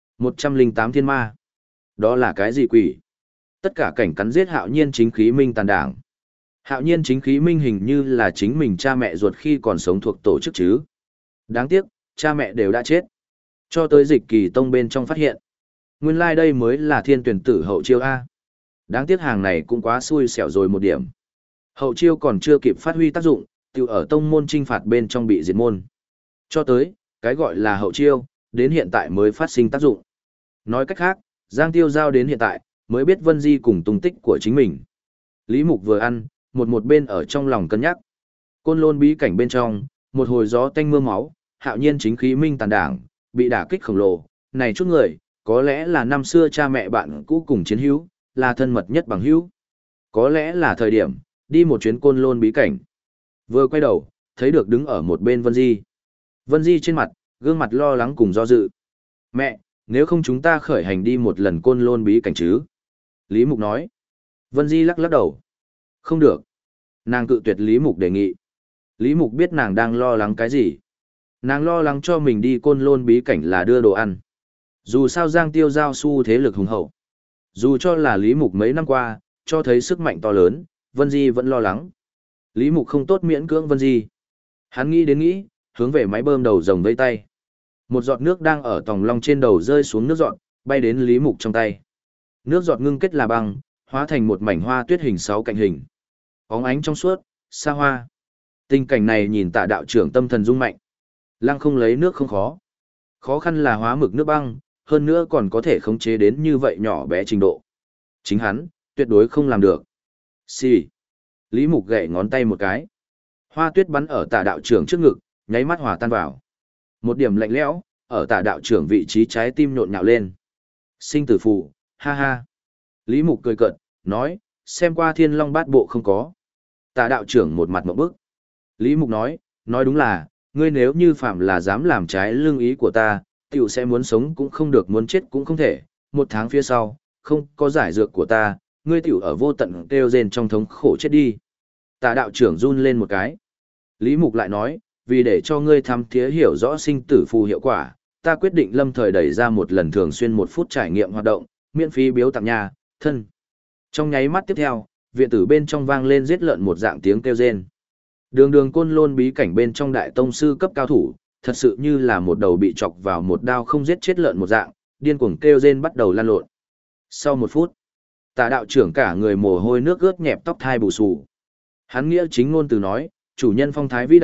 108 thiên ma. Đó là cái gì quỷ? Tất cả cảnh cắn giết Hạo Nhiên chính khí minh tàn đảng. Hạo Nhiên chính khí minh hình như là chính mình cha mẹ ruột khi còn sống thuộc tổ chức chứ. Đáng tiếc, cha mẹ đều đã chết. Cho tới Dịch Kỳ Tông bên trong phát hiện. Nguyên lai đây mới là thiên tuyển tử hậu chiêu A. Đáng tiếc hàng này cũng quá xui xẻo rồi một điểm. Hậu chiêu còn chưa kịp phát huy tác dụng, tiểu ở tông môn trinh phạt bên trong bị diệt môn. Cho tới, cái gọi là hậu chiêu, đến hiện tại mới phát sinh tác dụng. Nói cách khác, Giang Tiêu Giao đến hiện tại, mới biết Vân Di cùng tung tích của chính mình. Lý Mục vừa ăn, một bên ở trong lòng cân nhắc. Côn Lôn bí cảnh bên trong, một hồi gió tanh mưa máu, Hạo Nhiên chính khí minh tàn đảng, bị đả kích khổng lồ. Này chút người, có lẽ là năm xưa cha mẹ bạn cũ cùng chiến hữu, là thân mật nhất bằng hữu. Có lẽ là thời điểm, đi một chuyến Côn Lôn bí cảnh. Vừa quay đầu, thấy được đứng ở một bên Vân Di. Vân Di trên mặt, gương mặt lo lắng cùng do dự. Mẹ, nếu không chúng ta khởi hành đi một lần Côn Lôn bí cảnh chứ? Lý Mục nói. Vân Di lắc đầu. Không được. Nàng cự tuyệt Lý Mục đề nghị. Lý Mục biết nàng đang lo lắng cái gì. Nàng lo lắng cho mình đi Côn Lôn bí cảnh là đưa đồ ăn. Dù sao Giang Tiêu Giao su thế lực hùng hậu. Dù cho là Lý Mục mấy năm qua, cho thấy sức mạnh to lớn, Vân Di vẫn lo lắng. Lý Mục không tốt miễn cưỡng Vân Di. Hắn nghĩ đến nghĩ, hướng về máy bơm đầu rồng vây tay. Một giọt nước đang ở tòng long trên đầu rơi xuống nước giọt, bay đến Lý Mục trong tay. Nước giọt ngưng kết là băng, hóa thành một mảnh hoa tuyết hình 6 cạnh hình. Óng ánh trong suốt, xa hoa. Tình cảnh này nhìn Tạ đạo trưởng tâm thần rung mạnh. Lăng không lấy nước không khó. Khó khăn là hóa mực nước băng, hơn nữa còn có thể khống chế đến như vậy nhỏ bé trình độ. Chính hắn, tuyệt đối không làm được. Xì. Lý Mục gậy ngón tay một cái. Hoa tuyết bắn ở Tạ đạo trưởng trước ngực, nháy mắt hòa tan vào. Một điểm lạnh lẽo, ở Tạ đạo trưởng vị trí trái tim nhộn nhạo lên. Sinh tử phù, ha ha. Lý Mục cười cợt, nói, xem qua Thiên Long Bát Bộ không có. Tạ đạo trưởng một mặt ngộp bức. Lý Mục nói đúng là, ngươi nếu như phạm là dám làm trái lương ý của ta, tiểu sẽ muốn sống cũng không được muốn chết cũng không thể. 1 tháng phía sau, không có giải dược của ta, ngươi tiểu ở vô tận kêu rên trong thống khổ chết đi. Tạ đạo trưởng run lên một cái. Lý Mục lại nói, vì để cho ngươi thăm thía hiểu rõ sinh tử phù hiệu quả, ta quyết định lâm thời đẩy ra một lần thường xuyên 1 phút trải nghiệm hoạt động, miễn phí biếu tặng nhà, thân. Trong nháy mắt tiếp theo, viện tử bên trong vang lên giết lợn một dạng tiếng kêu rên. Đường Côn Lôn bí cảnh bên trong đại tông sư cấp cao thủ, thật sự như là một đầu bị chọc vào một đao không giết chết lợn một dạng, điên cuồng kêu rên bắt đầu lan lộn. Sau 1 phút, Tạ đạo trưởng cả người mồ hôi nước ướt nhẹp tóc thai bù xù. Hắn nghĩa chính ngôn từ nói, chủ nhân phong thái vĩ đại,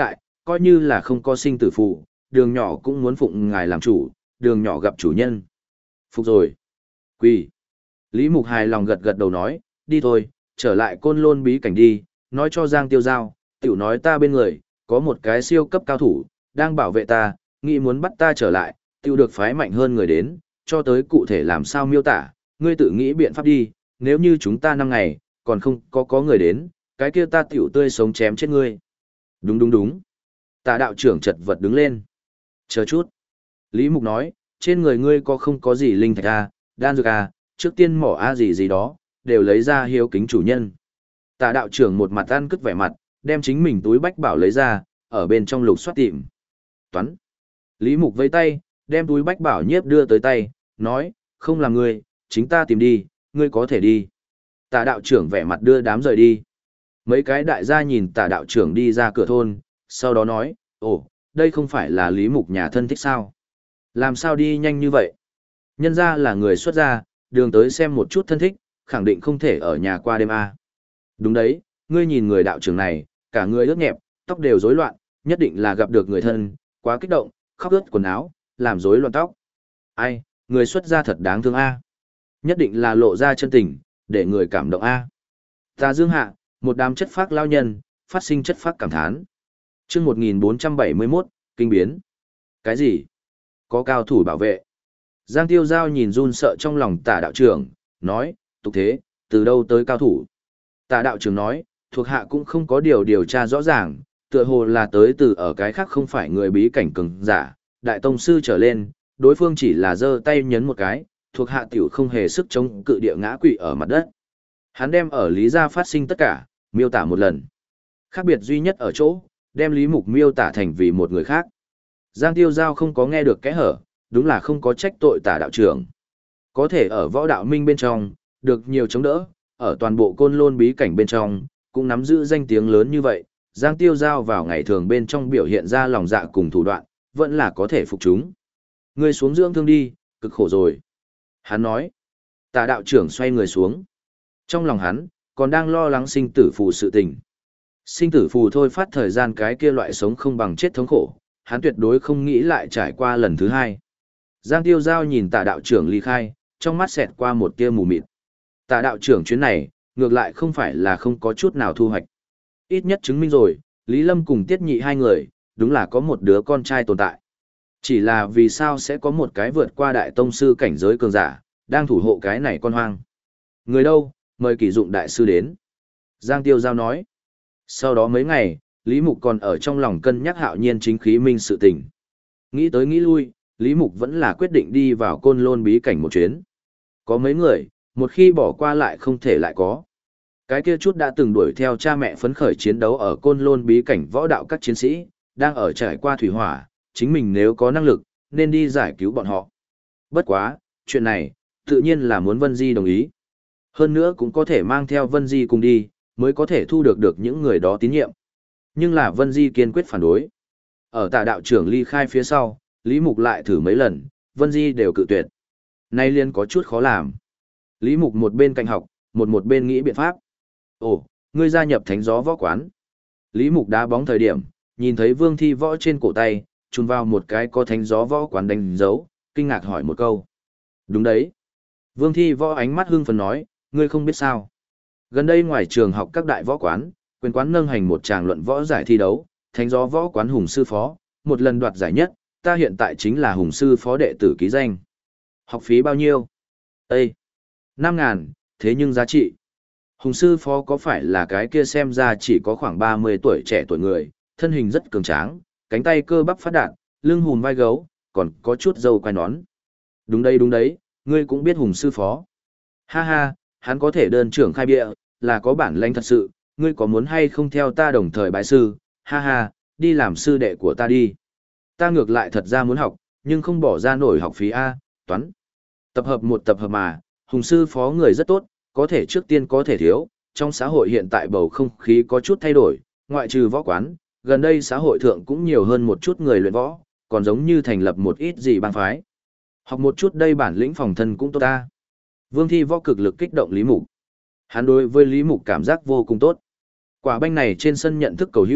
coi như là không có sinh tử phụ, đường nhỏ cũng muốn phụng ngài làm chủ, đường nhỏ gặp chủ nhân. Phục rồi. Quỳ. Lý Mục hài lòng gật gật đầu nói, đi thôi, trở lại Côn Lôn bí cảnh đi, nói cho Giang Tiêu Giao, tiểu nói ta bên người, có một cái siêu cấp cao thủ, đang bảo vệ ta, nghĩ muốn bắt ta trở lại, tiểu được phái mạnh hơn người đến, cho tới cụ thể làm sao miêu tả, ngươi tự nghĩ biện pháp đi, nếu như chúng ta 5 ngày, còn không có người đến, cái kia ta tiểu tươi sống chém chết ngươi. Đúng đúng đúng. Tà đạo trưởng chật vật đứng lên. Chờ chút. Lý Mục nói, trên người ngươi có không có gì linh thạch a, đan dược a, trước tiên mỏ a gì gì đó, đều lấy ra hiếu kính chủ nhân. Tà đạo trưởng một mặt ăn cất vẻ mặt, đem chính mình túi bách bảo lấy ra, ở bên trong lục soát tìm. Toán. Lý Mục vẫy tay, đem túi bách bảo nhiếp đưa tới tay, nói, không làm ngươi, chính ta tìm đi, ngươi có thể đi. Tà đạo trưởng vẻ mặt đưa đám rời đi. Mấy cái đại gia nhìn tà đạo trưởng đi ra cửa thôn, sau đó nói, ồ, đây không phải là Lý Mục nhà thân thích sao? Làm sao đi nhanh như vậy? Nhân ra là người xuất gia, đường tới xem một chút thân thích, khẳng định không thể ở nhà qua đêm à. Đúng đấy, ngươi nhìn người đạo trưởng này, cả người ướt nhẹp, tóc đều rối loạn, nhất định là gặp được người thân, quá kích động, khóc ướt quần áo, làm rối loạn tóc. Ai, người xuất gia thật đáng thương a. Nhất định là lộ ra chân tình, để người cảm động a. Ta dương hạ, một đám chất phác lao nhân, phát sinh chất phác cảm thán. Chương 1471, kinh biến. Cái gì? Có cao thủ bảo vệ. Giang Tiêu Giao nhìn run sợ trong lòng Tả đạo trưởng, nói, tục thế, từ đâu tới cao thủ? Tả đạo trưởng nói, thuộc hạ cũng không có điều tra rõ ràng, tựa hồ là tới từ ở cái khác không phải người bí cảnh cường giả, đại tông sư trở lên, đối phương chỉ là giơ tay nhấn một cái, thuộc hạ tiểu không hề sức chống cự địa ngã quỵ ở mặt đất. Hắn đem ở Lý gia phát sinh tất cả, miêu tả một lần. Khác biệt duy nhất ở chỗ, đem Lý Mục miêu tả thành vì một người khác. Giang Tiêu Giao không có nghe được kẽ hở, đúng là không có trách tội Tả đạo trưởng. Có thể ở võ đạo minh bên trong, được nhiều chống đỡ, ở toàn bộ Côn Lôn bí cảnh bên trong, cũng nắm giữ danh tiếng lớn như vậy. Giang Tiêu Giao vào ngày thường bên trong biểu hiện ra lòng dạ cùng thủ đoạn, vẫn là có thể phục chúng. Ngươi xuống dưỡng thương đi, cực khổ rồi. Hắn nói. Tả đạo trưởng xoay người xuống. Trong lòng hắn, còn đang lo lắng sinh tử phù sự tình. Sinh tử phù thôi phát thời gian cái kia loại sống không bằng chết thống khổ, hắn tuyệt đối không nghĩ lại trải qua lần thứ hai. Giang Tiêu Giao nhìn Tả đạo trưởng ly khai, trong mắt xẹt qua một tia mù mịt. Tả đạo trưởng chuyến này, ngược lại không phải là không có chút nào thu hoạch. Ít nhất chứng minh rồi, Lý Lâm cùng Tiết Nhị hai người, đúng là có một đứa con trai tồn tại. Chỉ là vì sao sẽ có một cái vượt qua đại tông sư cảnh giới cường giả, đang thủ hộ cái này con hoang. Người đâu, mời kỷ dụng đại sư đến. Giang Tiêu Giao nói. Sau đó mấy ngày, Lý Mục còn ở trong lòng cân nhắc Hạo Nhiên chính khí minh sự tình. Nghĩ tới nghĩ lui, Lý Mục vẫn là quyết định đi vào Côn Lôn bí cảnh một chuyến. Có mấy người, một khi bỏ qua lại không thể lại có. Cái kia chút đã từng đuổi theo cha mẹ phấn khởi chiến đấu ở Côn Lôn bí cảnh võ đạo các chiến sĩ, đang ở trải qua thủy hỏa, chính mình nếu có năng lực, nên đi giải cứu bọn họ. Bất quá, chuyện này, tự nhiên là muốn Vân Di đồng ý. Hơn nữa cũng có thể mang theo Vân Di cùng đi, mới có thể thu được những người đó tín nhiệm. Nhưng là Vân Di kiên quyết phản đối. Ở Tả đạo trưởng ly khai phía sau, Lý Mục lại thử mấy lần, Vân Di đều cự tuyệt. Nay liên có chút khó làm. Lý Mục một bên cạnh học, một bên nghĩ biện pháp. Ồ, ngươi gia nhập thánh gió võ quán. Lý Mục đá bóng thời điểm, nhìn thấy Vương Thi Võ trên cổ tay, chùn vào một cái có thánh gió võ quán đánh dấu, kinh ngạc hỏi một câu. Đúng đấy. Vương Thi Võ ánh mắt hưng phấn nói, ngươi không biết sao. Gần đây ngoài trường học các đại võ quán, quyền quán nâng hành một tràng luận võ giải thi đấu, thánh gió võ quán hùng sư phó, một lần đoạt giải nhất, ta hiện tại chính là hùng sư phó đệ tử ký danh. Học phí bao nhiêu? Ê! 5.000, thế nhưng giá trị. Hùng sư phó có phải là cái kia xem ra chỉ có khoảng 30 tuổi trẻ tuổi người, thân hình rất cường tráng, cánh tay cơ bắp phát đạt, lưng hùm vai gấu, còn có chút râu quai nón. Đúng đấy, ngươi cũng biết hùng sư phó. Ha ha, hắn có thể đơn trưởng khai bịa, là có bản lĩnh thật sự, ngươi có muốn hay không theo ta đồng thời bái sư, ha ha, đi làm sư đệ của ta đi. Ta ngược lại thật ra muốn học, nhưng không bỏ ra nổi học phí A, toán. Tập hợp một tập hợp mà, hùng sư phó người rất tốt, có thể trước tiên có thể thiếu, trong xã hội hiện tại bầu không khí có chút thay đổi, ngoại trừ võ quán, gần đây xã hội thượng cũng nhiều hơn một chút người luyện võ, còn giống như thành lập một ít gì bang phái. Học một chút đây bản lĩnh phòng thân cũng tốt ta. Vương Thi Võ cực lực kích động Lý Mục. Hắn đối với Lý Mục cảm giác vô cùng tốt. Quả banh này trên sân nhận thức cầu hữu,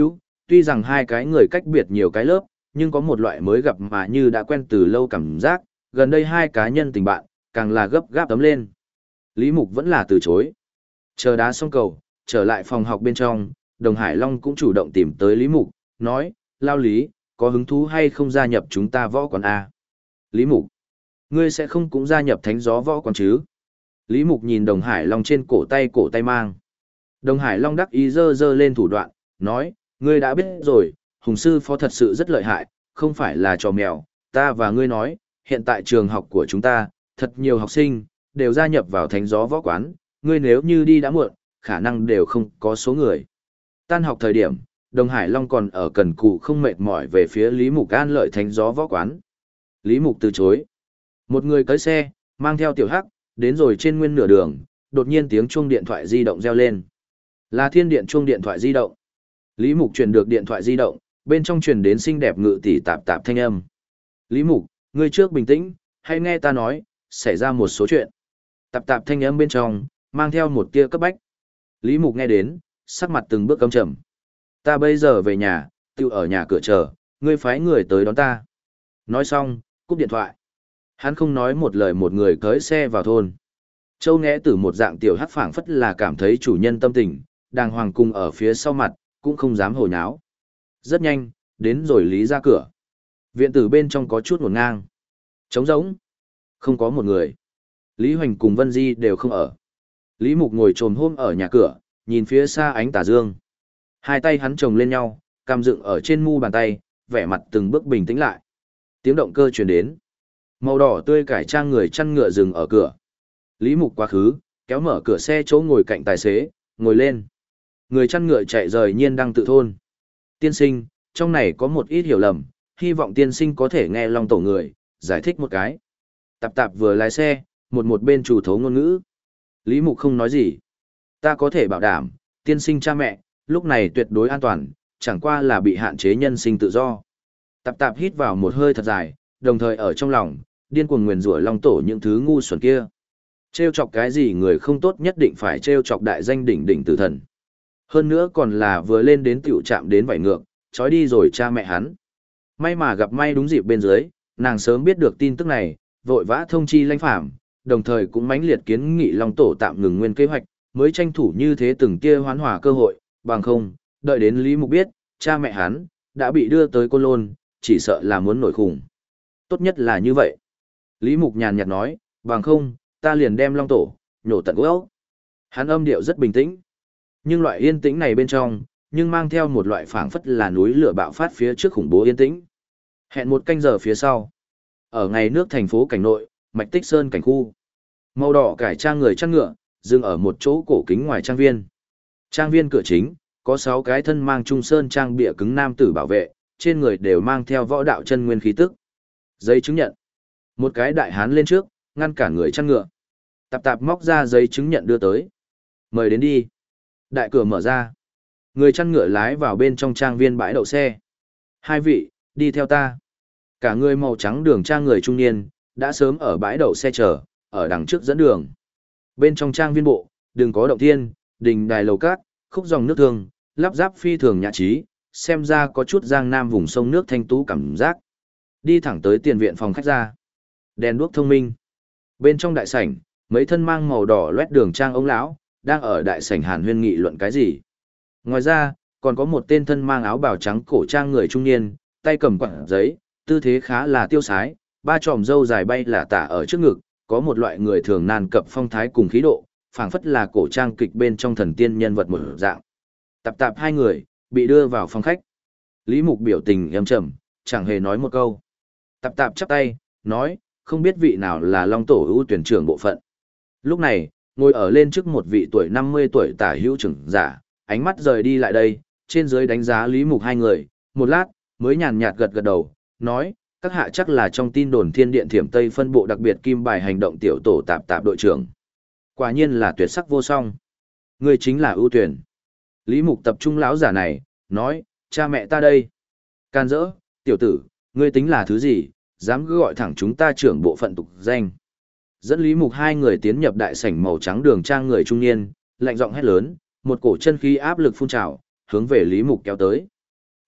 tuy rằng hai cái người cách biệt nhiều cái lớp, nhưng có một loại mới gặp mà như đã quen từ lâu cảm giác, gần đây hai cá nhân tình bạn, càng là gấp gáp tấm lên. Lý Mục vẫn là từ chối. Chờ đá xong cầu, trở lại phòng học bên trong, Đồng Hải Long cũng chủ động tìm tới Lý Mục, nói, Lao Lý, có hứng thú hay không gia nhập chúng ta võ quán A? Lý Mục, ngươi sẽ không cũng gia nhập thánh gió võ quán chứ? Lý Mục nhìn Đồng Hải Long trên cổ tay mang. Đồng Hải Long đắc ý giơ giơ lên thủ đoạn, nói, ngươi đã biết rồi, Hùng sư phó thật sự rất lợi hại, không phải là trò mèo, ta và ngươi nói, hiện tại trường học của chúng ta, thật nhiều học sinh, đều gia nhập vào thánh gió võ quán, ngươi nếu như đi đã muộn, khả năng đều không có số người. Tan học thời điểm, Đồng Hải Long còn ở cần cù không mệt mỏi về phía Lý Mục an lợi thánh gió võ quán. Lý Mục từ chối. Một người cưỡi xe, mang theo tiểu hắc, đến rồi trên nguyên nửa đường, đột nhiên tiếng chuông điện thoại di động reo lên. Là Thiên Điện chuông điện thoại di động. Lý Mục truyền được điện thoại di động, bên trong truyền đến xinh đẹp ngự tỷ tạp tạp thanh âm. Lý Mục, ngươi trước bình tĩnh, hãy nghe ta nói, xảy ra một số chuyện. Tạp tạp thanh âm bên trong, mang theo một tia cấp bách. Lý Mục nghe đến, sắc mặt từng bước căm trầm. Ta bây giờ về nhà, tự ở nhà cửa chờ, ngươi phái người tới đón ta. Nói xong, cúp điện thoại. Hắn không nói một lời, một người cưỡi xe vào thôn. Châu Nghẽ Tử một dạng tiểu hắc phảng phất là cảm thấy chủ nhân tâm tình, đàng hoàng cùng ở phía sau mặt, cũng không dám hồi nháo. Rất nhanh, đến rồi Lý ra cửa. Viện tử bên trong có chút ngổn ngang. Trống rỗng. Không có một người. Lý Hoành cùng Vân Di đều không ở. Lý Mục ngồi trồm hôm ở nhà cửa, nhìn phía xa ánh tà dương. Hai tay hắn chồng lên nhau, cam dựng ở trên mu bàn tay, vẻ mặt từng bước bình tĩnh lại. Tiếng động cơ truyền đến. Màu đỏ tươi cải trang người chăn ngựa dừng ở cửa. Lý Mục quá khứ, kéo mở cửa xe chỗ ngồi cạnh tài xế, ngồi lên. Người chăn ngựa chạy rời nhiên đang tự thôn. Tiên sinh, trong này có một ít hiểu lầm, hy vọng tiên sinh có thể nghe Long tổ người, giải thích một cái. Tạp tạp vừa lái xe, một bên chủ thấu ngôn ngữ. Lý Mục không nói gì. Ta có thể bảo đảm, tiên sinh cha mẹ, lúc này tuyệt đối an toàn, chẳng qua là bị hạn chế nhân sinh tự do. Tạp tạp hít vào một hơi thật dài, đồng thời ở trong lòng, điên cuồng nguyền rủa Long tổ những thứ ngu xuẩn kia. Trêu chọc cái gì người không tốt nhất định phải trêu chọc đại danh đỉnh đỉnh tử thần. Hơn nữa còn là vừa lên đến tiểu chạm đến vảy ngược, trói đi rồi cha mẹ hắn. May mà gặp may đúng dịp bên dưới, nàng sớm biết được tin tức này, vội vã thông chi Lãnh Phàm, đồng thời cũng mãnh liệt kiến nghị Long tổ tạm ngừng nguyên kế hoạch, mới tranh thủ như thế từng kia hoán hòa cơ hội, bằng không, đợi đến Lý Mục biết, cha mẹ hắn đã bị đưa tới Côn Lôn, chỉ sợ là muốn nổi khủng. Tốt nhất là như vậy. Lý Mục nhàn nhạt nói, bằng không, ta liền đem Long tổ nhổ tận gốc. Hắn âm điệu rất bình tĩnh, nhưng loại yên tĩnh này bên trong, nhưng mang theo một loại phảng phất là núi lửa bạo phát phía trước khủng bố yên tĩnh. Hẹn một canh giờ phía sau, ở ngày nước thành phố cảnh nội, Mạch Tích Sơn cảnh khu. Màu đỏ cải trang người chăn ngựa, dừng ở một chỗ cổ kính ngoài trang viên. Trang viên cửa chính, có 6 cái thân mang trung sơn trang bịa cứng nam tử bảo vệ, trên người đều mang theo võ đạo chân nguyên khí tức. Giấy chứng nhận. Một cái đại hán lên trước, ngăn cản người chăn ngựa. Tạp tạp móc ra giấy chứng nhận đưa tới. Mời đến đi. Đại cửa mở ra. Người chăn ngựa lái vào bên trong trang viên bãi đậu xe. Hai vị, đi theo ta. Cả người màu trắng đường trang người trung niên, đã sớm ở bãi đậu xe chờ, ở đằng trước dẫn đường. Bên trong trang viên bộ, đừng có động thiên, đình đài lầu cát, khúc dòng nước thường, lắp ráp phi thường nhã trí, xem ra có chút giang nam vùng sông nước thanh tú cảm giác. Đi thẳng tới tiền viện phòng khách ra. Đèn đuốc thông minh. Bên trong đại sảnh, mấy thân mang màu đỏ loét đường trang ông lão đang ở đại sảnh hàn huyên nghị luận cái gì. Ngoài ra, còn có một tên thân mang áo bào trắng cổ trang người trung niên, tay cầm quặng giấy, tư thế khá là tiêu sái, ba chòm râu dài bay lả tả ở trước ngực, có một loại người thường nan cập phong thái cùng khí độ, phảng phất là cổ trang kịch bên trong thần tiên nhân vật một dạng. Tạp tạp hai người, bị đưa vào phòng khách. Lý Mục biểu tình êm trầm, chẳng hề nói một câu. Tạp tạp chắp tay, nói, không biết vị nào là Long tổ ưu tuyển trưởng bộ phận. Lúc này, ngồi ở lên trước một vị tuổi 50 tuổi tả hữu trưởng giả, ánh mắt rời đi lại đây, trên dưới đánh giá Lý Mục hai người, một lát, mới nhàn nhạt gật gật đầu, nói, các hạ chắc là trong tin đồn Thiên Điện Thiểm Tây phân bộ đặc biệt kim bài hành động tiểu tổ tạp tạp đội trưởng. Quả nhiên là tuyệt sắc vô song. Người chính là ưu tuyển. Lý Mục tập trung lão giả này, nói, cha mẹ ta đây. Can dỡ, tiểu tử, ngươi tính là thứ gì, dám cứ gọi thẳng chúng ta trưởng bộ phận tục danh. Dẫn Lý Mục hai người tiến nhập đại sảnh màu trắng đường trang người trung niên, lạnh giọng hét lớn, một cổ chân khí áp lực phun trào, hướng về Lý Mục kéo tới.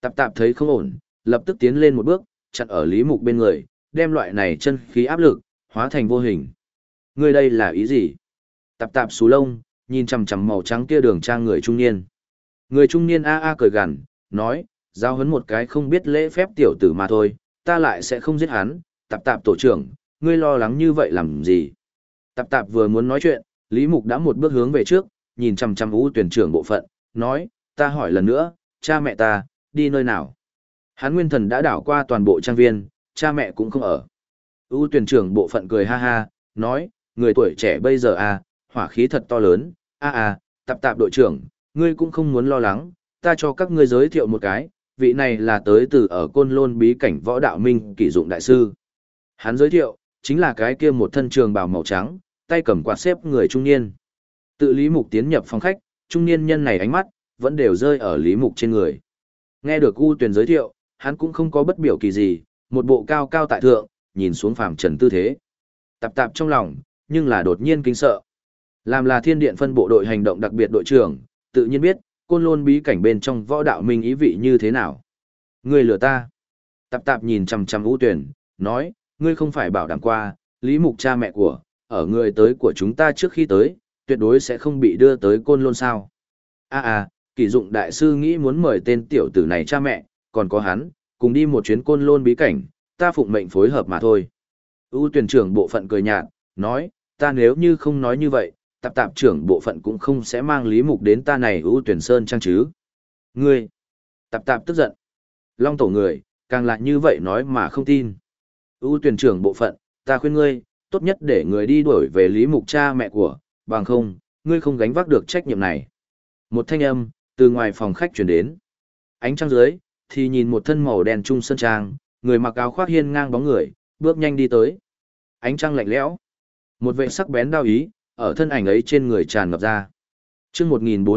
Tạp tạp thấy không ổn, lập tức tiến lên một bước, chặn ở Lý Mục bên người, đem loại này chân khí áp lực, hóa thành vô hình. Ngươi đây là ý gì? Tạp tạp xù lông, nhìn chằm chằm màu trắng kia đường trang người trung niên. Người trung niên a a cười gằn, nói, giao huấn một cái không biết lễ phép tiểu tử mà thôi, ta lại sẽ không giết hắn, tạp tạp tổ trưởng, ngươi lo lắng như vậy làm gì? Tạp tạp vừa muốn nói chuyện, Lý Mục đã một bước hướng về trước, nhìn chằm chằm U tuyển trưởng bộ phận, nói, ta hỏi lần nữa, cha mẹ ta, đi nơi nào? Hắn nguyên thần đã đảo qua toàn bộ trang viên, cha mẹ cũng không ở. U tuyển trưởng bộ phận cười ha ha, nói, người tuổi trẻ bây giờ à, hỏa khí thật to lớn, tạp tạp đội trưởng, ngươi cũng không muốn lo lắng, ta cho các ngươi giới thiệu một cái, vị này là tới từ ở Côn Lôn bí cảnh võ đạo minh kỷ dụng đại sư. Hắn giới thiệu, chính là cái kia một thân trường bào màu trắng, tay cầm quạt xếp người trung niên. Tự Lý Mục tiến nhập phòng khách, trung niên nhân này ánh mắt, vẫn đều rơi ở Lý Mục trên người. Nghe được U Tuyền giới thiệu, hắn cũng không có bất biểu kỳ gì, một bộ cao cao tại thượng, nhìn xuống phàm trần tư thế. Tạp tạp trong lòng, nhưng là đột nhiên kinh sợ. Làm là Thiên Điện phân bộ đội hành động đặc biệt đội trưởng, tự nhiên biết, Côn Lôn bí cảnh bên trong võ đạo minh ý vị như thế nào. Ngươi lừa ta. Tạp tạp nhìn chằm chằm U Tuyền, nói, ngươi không phải bảo đảm qua, Lý Mục cha mẹ của, ở người tới của chúng ta trước khi tới, tuyệt đối sẽ không bị đưa tới Côn Lôn sao. Kỷ dụng đại sư nghĩ muốn mời tên tiểu tử này cha mẹ, còn có hắn, cùng đi một chuyến Côn Lôn bí cảnh, ta phụng mệnh phối hợp mà thôi. U tuyển trưởng bộ phận cười nhạt, nói, ta nếu như không nói như vậy, tạp tạp trưởng bộ phận cũng không sẽ mang Lý Mục đến ta này U tuyển sơn trang chứ. Ngươi, tạp tạp tức giận. Long tổ người, càng lại như vậy nói mà không tin. U tuyển trưởng bộ phận, ta khuyên ngươi, tốt nhất để người đi đuổi về Lý Mục cha mẹ của, bằng không, ngươi không gánh vác được trách nhiệm này. Một thanh âm, từ ngoài phòng khách chuyển đến. Ánh trăng dưới, thì nhìn một thân màu đen trung sơn trang, người mặc áo khoác hiên ngang bóng người, bước nhanh đi tới. Ánh trăng lạnh lẽo. Một vệ sắc bén đao ý, ở thân ảnh ấy trên người tràn ngập ra. Chương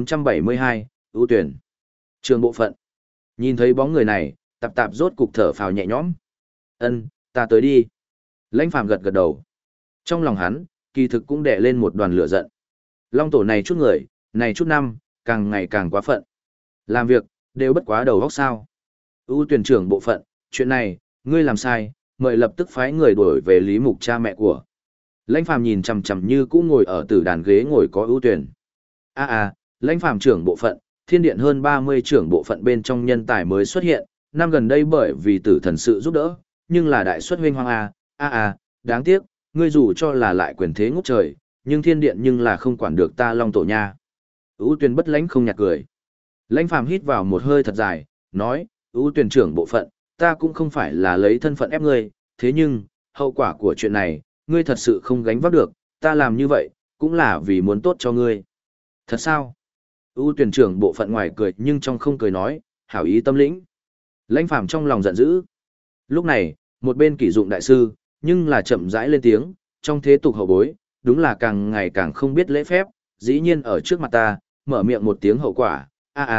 1472, ưu tuyển. Trường bộ phận. Nhìn thấy bóng người này, tạp tạp rốt cục thở phào nhẹ nhõm. Ân, ta tới đi. Lãnh Phàm gật gật đầu. Trong lòng hắn, kỳ thực cũng đè lên một đoàn lửa giận. Long tổ này chút người, này chút năm, càng ngày càng quá phận. Làm việc, đều bất quá đầu óc sao. ưu tuyển trưởng bộ phận, chuyện này, ngươi làm sai, mời lập tức phái người đuổi về Lý Mục cha mẹ của. Lãnh Phàm nhìn chằm chằm như cũ ngồi ở tử đàn ghế ngồi có ưu tuyển. Lãnh Phàm trưởng bộ phận, Thiên Điện hơn 30 trưởng bộ phận bên trong nhân tài mới xuất hiện, năm gần đây bởi vì tử thần sự giúp đỡ, nhưng là đại xuất huynh hoang đáng tiếc, ngươi dù cho là lại quyền thế ngút trời, nhưng Thiên Điện nhưng là không quản được ta Long tổ nha. ưu tuyển bất lãnh không nhạt cười. Lãnh Phàm hít vào một hơi thật dài, nói, ưu tuyển trưởng bộ phận, ta cũng không phải là lấy thân phận ép ngươi, thế nhưng, hậu quả của chuyện này, ngươi thật sự không gánh vác được, ta làm như vậy, cũng là vì muốn tốt cho ngươi. Thật sao? ưu tuyển trưởng bộ phận ngoài cười nhưng trong không cười nói, hảo ý tâm lĩnh. Lãnh Phàm trong lòng giận dữ. Lúc này, một bên kỷ dụng đại sư, nhưng là chậm rãi lên tiếng, trong thế tục hậu bối, đúng là càng ngày càng không biết lễ phép, dĩ nhiên ở trước mặt ta, mở miệng một tiếng hậu quả,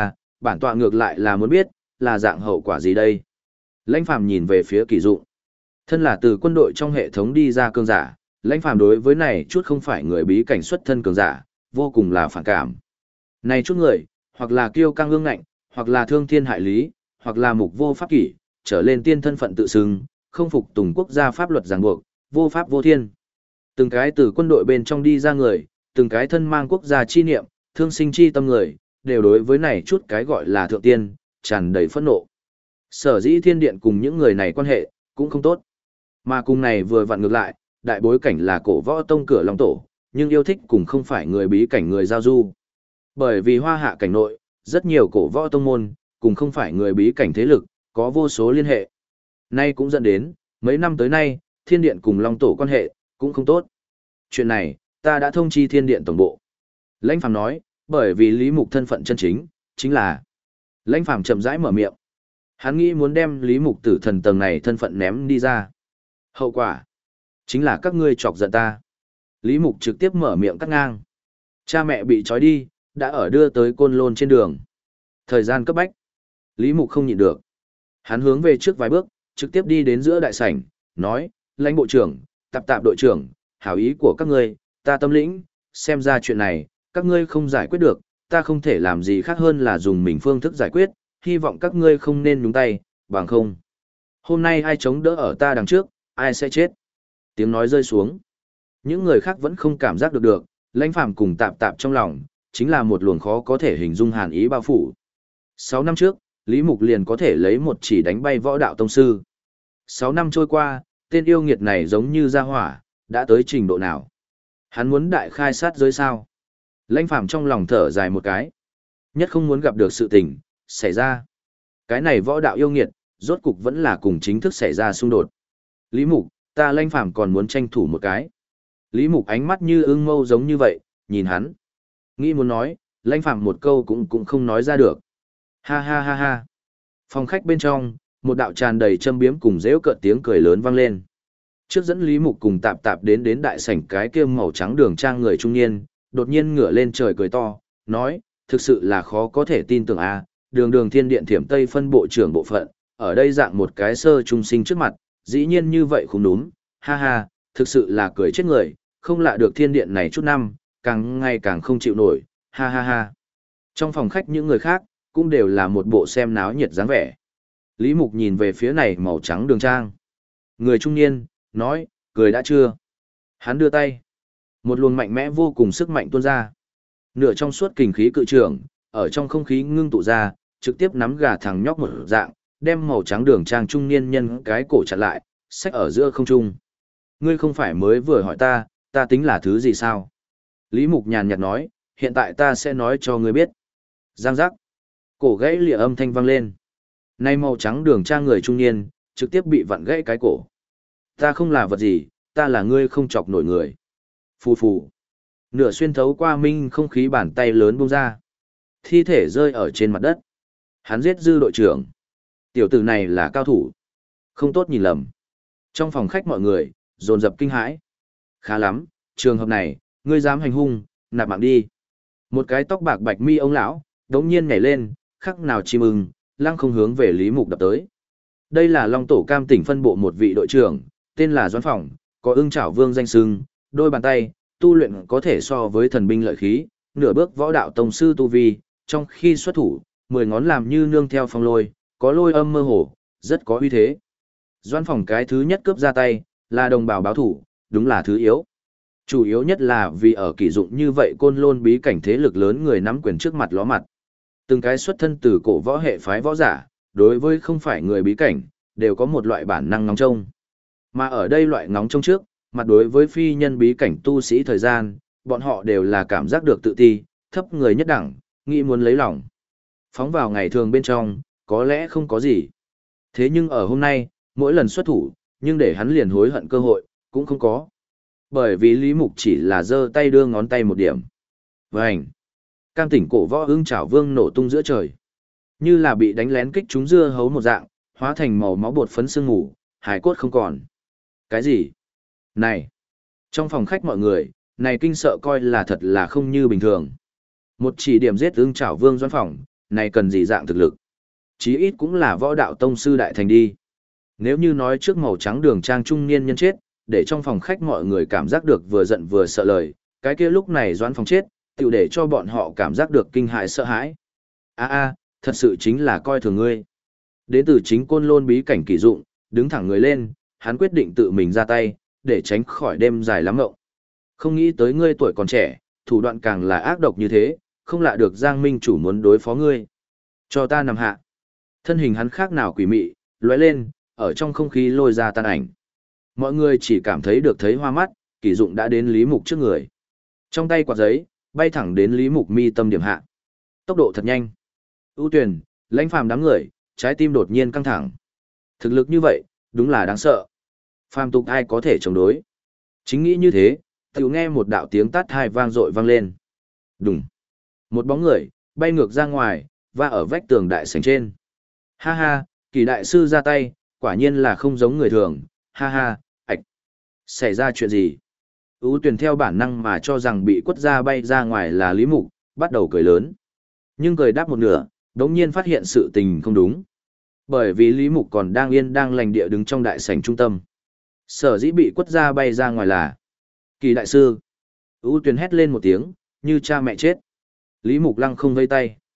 bản tọa ngược lại là muốn biết, là dạng hậu quả gì đây? Lãnh Phàm nhìn về phía kỷ dụng. Thân là từ quân đội trong hệ thống đi ra cường giả, Lãnh Phàm đối với này chút không phải người bí cảnh xuất thân cường giả, vô cùng là phản cảm. Này chút người, hoặc là kiêu căng ương ngạnh, hoặc là thương thiên hại lý, hoặc là mục vô pháp kỷ, trở lên tiên thân phận tự xưng, không phục tùng quốc gia pháp luật ràng buộc, vô pháp vô thiên. Từng cái từ quân đội bên trong đi ra người, từng cái thân mang quốc gia chi niệm, thương sinh chi tâm người, đều đối với này chút cái gọi là thượng tiên, tràn đầy phẫn nộ. Sở dĩ Thiên Điện cùng những người này quan hệ, cũng không tốt. Mà cùng này vừa vặn ngược lại, đại bối cảnh là cổ võ tông cửa Long tổ, nhưng yêu thích cùng không phải người bí cảnh người giao du. Bởi vì hoa hạ cảnh nội, rất nhiều cổ võ tông môn, cùng không phải người bí cảnh thế lực, có vô số liên hệ. Nay cũng dẫn đến, mấy năm tới nay, Thiên Điện cùng Long tổ quan hệ, cũng không tốt. Chuyện này, ta đã thông chi Thiên Điện tổng bộ. Lãnh Phàm nói, bởi vì Lý Mục thân phận chân chính, chính là... Lãnh Phàm chậm rãi mở miệng. Hắn nghĩ muốn đem Lý Mục tử thần tầng này thân phận ném đi ra. Hậu quả, chính là các ngươi chọc giận ta. Lý Mục trực tiếp mở miệng cắt ngang. Cha mẹ bị trói đi, đã ở đưa tới Côn Lôn trên đường. Thời gian cấp bách. Lý Mục không nhịn được. Hắn hướng về trước vài bước, trực tiếp đi đến giữa đại sảnh, nói, lãnh bộ trưởng, tạp tạp đội trưởng, hảo ý của các ngươi, ta tâm lĩnh, xem ra chuyện này, các ngươi không giải quyết được, ta không thể làm gì khác hơn là dùng mình phương thức giải quyết, hy vọng các ngươi không nên nhúng tay, bằng không. Hôm nay ai chống đỡ ở ta đằng trước, ai sẽ chết. Tiếng nói rơi xuống. Những người khác vẫn không cảm giác được, Lãnh Phàm cùng Tạp Tạp trong lòng, chính là một luồng khó có thể hình dung hàn ý bao phủ. 6 năm trước, Lý Mục liền có thể lấy một chỉ đánh bay võ đạo tông sư. 6 năm trôi qua, tên yêu nghiệt này giống như ra hỏa, đã tới trình độ nào? Hắn muốn đại khai sát giới sao? Lãnh Phàm trong lòng thở dài một cái. Nhất không muốn gặp được sự tình xảy ra. Cái này võ đạo yêu nghiệt, rốt cục vẫn là cùng chính thức xảy ra xung đột. Lý Mục, ta Lãnh Phàm còn muốn tranh thủ một cái. Lý Mục ánh mắt như ưng mâu giống như vậy, nhìn hắn. Nghĩ muốn nói, Lãnh Phàm một câu cũng không nói ra được. Ha ha ha ha. Phòng khách bên trong, một đạo tràn đầy châm biếm cùng giễu cợt tiếng cười lớn vang lên. Trước dẫn Lý Mục cùng Tạp Tạp đến đại sảnh cái kia màu trắng đường trang người trung niên, đột nhiên ngửa lên trời cười to, nói, thực sự là khó có thể tin tưởng a, đường thiên điện thiểm Tây phân bộ trưởng bộ phận, ở đây dạng một cái sơ trung sinh trước mặt, dĩ nhiên như vậy không đúng, ha ha, thực sự là cười chết người, không lạ được thiên điện này chút năm, càng ngày càng không chịu nổi, ha ha ha. Trong phòng khách những người khác, cũng đều là một bộ xem náo nhiệt dáng vẻ. Lý Mục nhìn về phía này màu trắng đường trang. Người trung niên, nói, cười đã chưa? Hắn đưa tay. Một luồng mạnh mẽ vô cùng sức mạnh tuôn ra. Nửa trong suốt kình khí cự trường, ở trong không khí ngưng tụ ra, trực tiếp nắm gà thằng nhóc một dạng, đem màu trắng đường trang trung niên nhân cái cổ chặn lại, xách ở giữa không trung. Ngươi không phải mới vừa hỏi ta tính là thứ gì sao? Lý Mục nhàn nhạt nói, hiện tại ta sẽ nói cho ngươi biết. Giang giác. Cổ gãy lìa âm thanh vang lên. Nay màu trắng đường trang người trung niên, trực tiếp bị vặn gãy cái cổ. Ta không là vật gì, ta là ngươi không chọc nổi người. Phù phù. Nửa xuyên thấu qua minh không khí bàn tay lớn bung ra. Thi thể rơi ở trên mặt đất. Hắn giết dư đội trưởng. Tiểu tử này là cao thủ. Không tốt nhìn lầm. Trong phòng khách mọi người, dồn dập kinh hãi. Khá lắm, trường hợp này, ngươi dám hành hung, nạp mạng đi. Một cái tóc bạc bạch mi ông lão, đống nhiên nhảy lên, khắc nào chim ưng, lăng không hướng về Lý Mục đập tới. Đây là Long Tổ Cam tỉnh phân bộ một vị đội trưởng, tên là Doãn Phỏng, có ưng chảo vương danh xưng, đôi bàn tay, tu luyện có thể so với thần binh lợi khí, nửa bước võ đạo tông sư tu vi, trong khi xuất thủ, 10 ngón làm như nương theo phong lôi, có lôi âm mơ hồ, rất có uy thế. Doãn Phỏng cái thứ nhất cướp ra tay, là đồng bào báo thủ, đúng là thứ yếu. Chủ yếu nhất là vì ở kỷ dụng như vậy côn lôn bí cảnh thế lực lớn người nắm quyền trước mặt ló mặt. Từng cái xuất thân từ cổ võ hệ phái võ giả, đối với không phải người bí cảnh, đều có một loại bản năng ngóng trông. Mà ở đây loại ngóng trông trước, mặt đối với phi nhân bí cảnh tu sĩ thời gian, bọn họ đều là cảm giác được tự ti, thấp người nhất đẳng, nghĩ muốn lấy lòng. Phóng vào ngày thường bên trong, có lẽ không có gì. Thế nhưng ở hôm nay, mỗi lần xuất thủ, nhưng để hắn liền hối hận cơ hội, cũng không có. Bởi vì Lý Mục chỉ là giơ tay đưa ngón tay một điểm. Vành. Cam tỉnh cổ võ ưng chảo vương nổ tung giữa trời. Như là bị đánh lén kích trúng dưa hấu một dạng, hóa thành màu máu bột phấn sương ngủ, hài cốt không còn. Cái gì? Này! Trong phòng khách mọi người, này kinh sợ coi là thật là không như bình thường. Một chỉ điểm giết ưng chảo vương Doãn Phỏng, này cần gì dạng thực lực? Chí ít cũng là võ đạo tông sư đại thành đi. Nếu như nói trước màu trắng đường trang trung niên nhân chết, để trong phòng khách mọi người cảm giác được vừa giận vừa sợ lời, cái kia lúc này Doãn Phỏng chết, tiểu để cho bọn họ cảm giác được kinh hãi sợ hãi. Thật sự chính là coi thường ngươi. Đến từ chính côn lôn bí cảnh kỳ dụng, đứng thẳng người lên, hắn quyết định tự mình ra tay, để tránh khỏi đêm dài lắm ngộng. Không nghĩ tới ngươi tuổi còn trẻ, thủ đoạn càng là ác độc như thế, không lạ được Giang Minh chủ muốn đối phó ngươi. Cho ta nằm hạ. Thân hình hắn khác nào quỷ mị, lóe lên, ở trong không khí lôi ra tan ảnh. Mọi người chỉ cảm thấy được thấy hoa mắt, kỳ dụng đã đến Lý Mục trước người. Trong tay quạt giấy, bay thẳng đến Lý Mục mi tâm điểm hạ. Tốc độ thật nhanh. ưu tuyển, Lãnh Phàm đám người, trái tim đột nhiên căng thẳng. Thực lực như vậy, đúng là đáng sợ. Phàm tục ai có thể chống đối. Chính nghĩ như thế, tiểu nghe một đạo tiếng tát hai vang dội vang lên. Đùng. Một bóng người, bay ngược ra ngoài, và ở vách tường đại sảnh trên. Ha ha, Kỳ đại sư ra tay, quả nhiên là không giống người thường. Ha ha, ạch. Xảy ra chuyện gì? ưu tuyển theo bản năng mà cho rằng bị quất ra bay ra ngoài là Lý Mục, bắt đầu cười lớn. Nhưng cười đáp một nửa, đống nhiên phát hiện sự tình không đúng. Bởi vì Lý Mục còn đang yên đang lành địa đứng trong đại sảnh trung tâm. Sở dĩ bị quất ra bay ra ngoài là Kỳ đại sư. ưu tuyển hét lên một tiếng, như cha mẹ chết. Lý Mục lăng không vây tay.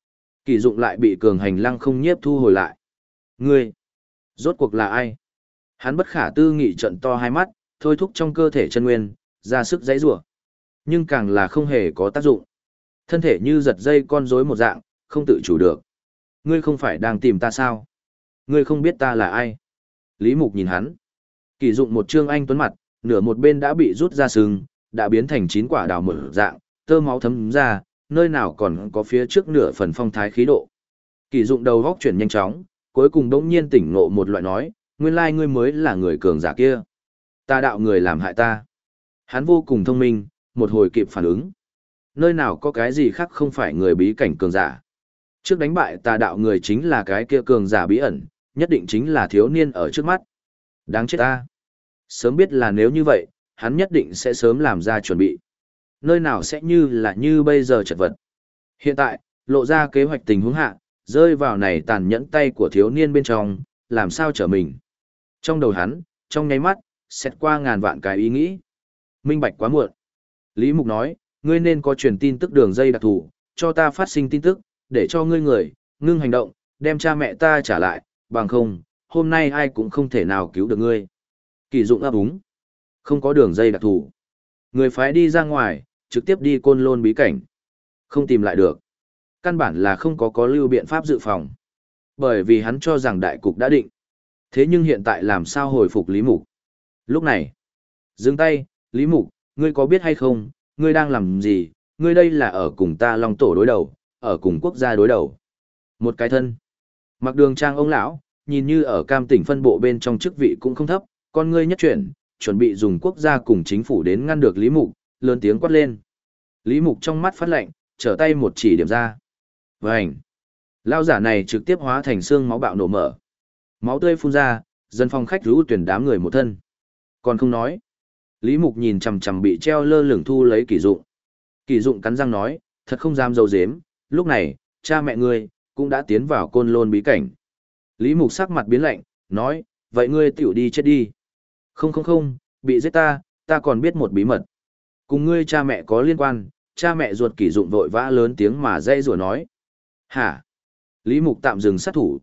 Kỷ dụng lại bị cường hành lăng không nhiếp thu hồi lại. Ngươi, rốt cuộc là ai? Hắn bất khả tư nghị trận to hai mắt, thôi thúc trong cơ thể chân nguyên, ra sức giãy giụa. Nhưng càng là không hề có tác dụng. Thân thể như giật dây con rối một dạng, không tự chủ được. Ngươi không phải đang tìm ta sao? Ngươi không biết ta là ai? Lý Mục nhìn hắn. Kỷ dụng một trương anh tuấn mặt, nửa một bên đã bị rút ra sừng, đã biến thành 9 quả đào mở dạng, tơ máu thấm ra, nơi nào còn có phía trước nửa phần phong thái khí độ. Kỷ dụng đầu góc chuyển nhanh chóng, cuối cùng đống nhiên tỉnh ngộ một loại nói, nguyên lai ngươi mới là người cường giả kia. Ta đạo người làm hại ta. Hắn vô cùng thông minh, một hồi kịp phản ứng. Nơi nào có cái gì khác không phải người bí cảnh cường giả. Trước đánh bại tà đạo người chính là cái kia cường giả bí ẩn, nhất định chính là thiếu niên ở trước mắt. Đáng chết ta. Sớm biết là nếu như vậy, hắn nhất định sẽ sớm làm ra chuẩn bị. Nơi nào sẽ như bây giờ chật vật. Hiện tại, lộ ra kế hoạch tình huống hạ, rơi vào này tàn nhẫn tay của thiếu niên bên trong, làm sao trở mình. Trong đầu hắn, trong nháy mắt, xét qua ngàn vạn cái ý nghĩ. Minh bạch quá muộn. Lý Mục nói, ngươi nên có truyền tin tức đường dây đặc thù, cho ta phát sinh tin tức, để cho ngươi ngưng hành động, đem cha mẹ ta trả lại, bằng không, hôm nay ai cũng không thể nào cứu được ngươi. Kỳ dụng ấp úng. Không có đường dây đặc thù. Người phái đi ra ngoài, trực tiếp đi Côn Lôn bí cảnh. Không tìm lại được. Căn bản là không có lưu biện pháp dự phòng. Bởi vì hắn cho rằng đại cục đã định. Thế nhưng hiện tại làm sao hồi phục Lý Mục? Lúc này, dừng tay, Lý Mục, ngươi có biết hay không, ngươi đang làm gì, ngươi đây là ở cùng ta Long Tổ đối đầu, ở cùng quốc gia đối đầu. Một cái thân. Mặc đường trang ông lão, nhìn như ở cam tỉnh phân bộ bên trong chức vị cũng không thấp, con ngươi nhất chuyển, chuẩn bị dùng quốc gia cùng chính phủ đến ngăn được Lý Mục, lớn tiếng quát lên. Lý Mục trong mắt phát lạnh, trở tay một chỉ điểm ra. Vành. Lao giả này trực tiếp hóa thành xương máu bạo nổ mở. Máu tươi phun ra, dân phòng khách rũ tuyển đám người một thân. Còn không nói. Lý Mục nhìn chằm chằm bị treo lơ lửng thu lấy Kỷ dụng. Kỷ dụng cắn răng nói, thật không dám dâu dếm, lúc này, cha mẹ ngươi cũng đã tiến vào Côn Lôn bí cảnh. Lý Mục sắc mặt biến lạnh, nói, vậy ngươi tiểu đi chết đi. Không, bị giết ta còn biết một bí mật. Cùng ngươi cha mẹ có liên quan, cha mẹ ruột Kỷ dụng vội vã lớn tiếng mà dây rủa nói. Hả? Lý Mục tạm dừng sát thủ,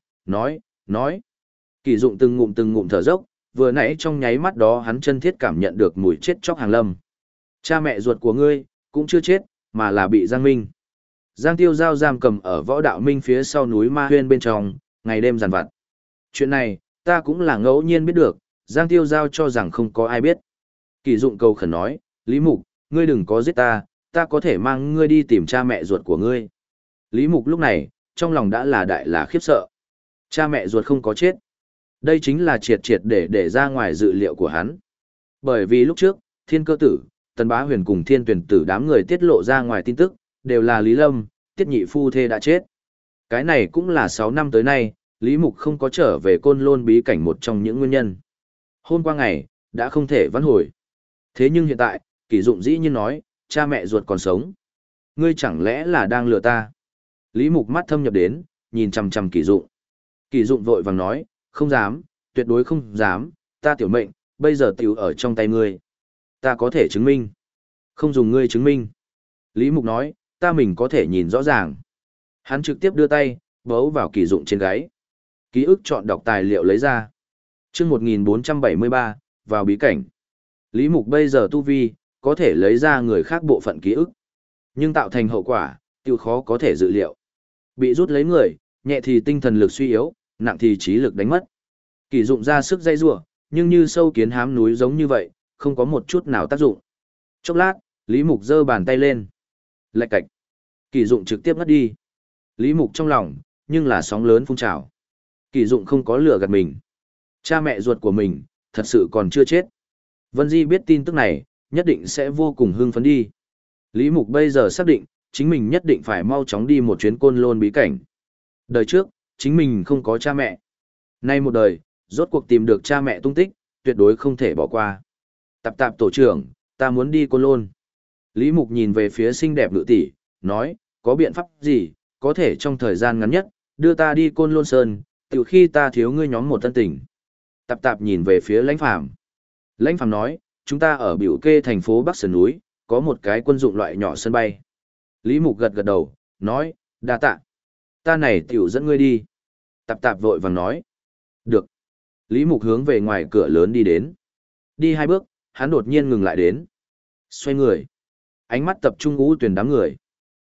nói. Kỷ dụng từng ngụm thở dốc, vừa nãy trong nháy mắt đó hắn chân thiết cảm nhận được mùi chết chóc hàng lâm. Cha mẹ ruột của ngươi, cũng chưa chết, mà là bị Giang Minh. Giang Tiêu Giao giam cầm ở Võ Đạo Minh phía sau núi Ma Huyên bên trong, ngày đêm giàn vặt. Chuyện này, ta cũng là ngẫu nhiên biết được, Giang Tiêu Giao cho rằng không có ai biết. Kỷ dụng cầu khẩn nói, Lý Mục, ngươi đừng có giết ta có thể mang ngươi đi tìm cha mẹ ruột của ngươi. Lý Mục lúc này, trong lòng đã là đại là khiếp sợ. Cha mẹ ruột không có chết. Đây chính là triệt để ra ngoài dự liệu của hắn. Bởi vì lúc trước, Thiên Cơ Tử, Tần Bá Huyền cùng Thiên Tuyển Tử đám người tiết lộ ra ngoài tin tức, đều là Lý Lâm, Tiết Nhị phu thê đã chết. Cái này cũng là 6 năm tới nay, Lý Mục không có trở về Côn Lôn bí cảnh một trong những nguyên nhân. Hôm qua ngày, đã không thể vãn hồi. Thế nhưng hiện tại, Kỷ dụng dĩ nhiên nói, cha mẹ ruột còn sống. Ngươi chẳng lẽ là đang lừa ta? Lý Mục mắt thâm nhập đến, nhìn chằm chằm Kỷ dụng. Kỷ dụng vội vàng nói, không dám, tuyệt đối không dám, ta tiểu mệnh, bây giờ tiểu ở trong tay ngươi. Ta có thể chứng minh. Không dùng ngươi chứng minh. Lý Mục nói, ta mình có thể nhìn rõ ràng. Hắn trực tiếp đưa tay, bấu vào Kỷ dụng trên gáy. Ký ức chọn đọc tài liệu lấy ra. Chương 1473, vào bí cảnh. Lý Mục bây giờ tu vi, có thể lấy ra người khác bộ phận ký ức. Nhưng tạo thành hậu quả, tiêu khó có thể dự liệu. Bị rút lấy người, nhẹ thì tinh thần lực suy yếu, nặng thì trí lực đánh mất. Kỷ dụng ra sức dây rủa, nhưng như sâu kiến hám núi giống như vậy, không có một chút nào tác dụng. Chốc lát, Lý Mục giơ bàn tay lên. Lạch cạch. Kỷ dụng trực tiếp ngất đi. Lý Mục trong lòng, nhưng là sóng lớn phun trào. Kỷ dụng không có lừa gạt mình. Cha mẹ ruột của mình, thật sự còn chưa chết. Vân Di biết tin tức này, nhất định sẽ vô cùng hưng phấn đi. Lý Mục bây giờ xác định, chính mình nhất định phải mau chóng đi một chuyến Côn Lôn bí cảnh. Đời trước, chính mình không có cha mẹ. Nay một đời, rốt cuộc tìm được cha mẹ tung tích, tuyệt đối không thể bỏ qua. Tạp tổ trưởng, ta muốn đi Côn Lôn. Lý Mục nhìn về phía xinh đẹp nữ tỷ, nói, có biện pháp gì, có thể trong thời gian ngắn nhất, đưa ta đi Côn Lôn Sơn, từ khi ta thiếu ngươi nhóm một tân tình. Tạp nhìn về phía Lãnh Phàm. Lãnh Phàm nói, chúng ta ở biểu kê thành phố Bắc Sơn núi, có một cái quân dụng loại nhỏ sân bay. Lý Mục gật gật đầu, nói, đa tạ. Ta này tiểu dẫn ngươi đi. Tạp tạp vội vàng nói. Được. Lý Mục hướng về ngoài cửa lớn đi đến. Đi 2 bước, hắn đột nhiên ngừng lại đến. Xoay người. Ánh mắt tập trung U Tuyền đám người.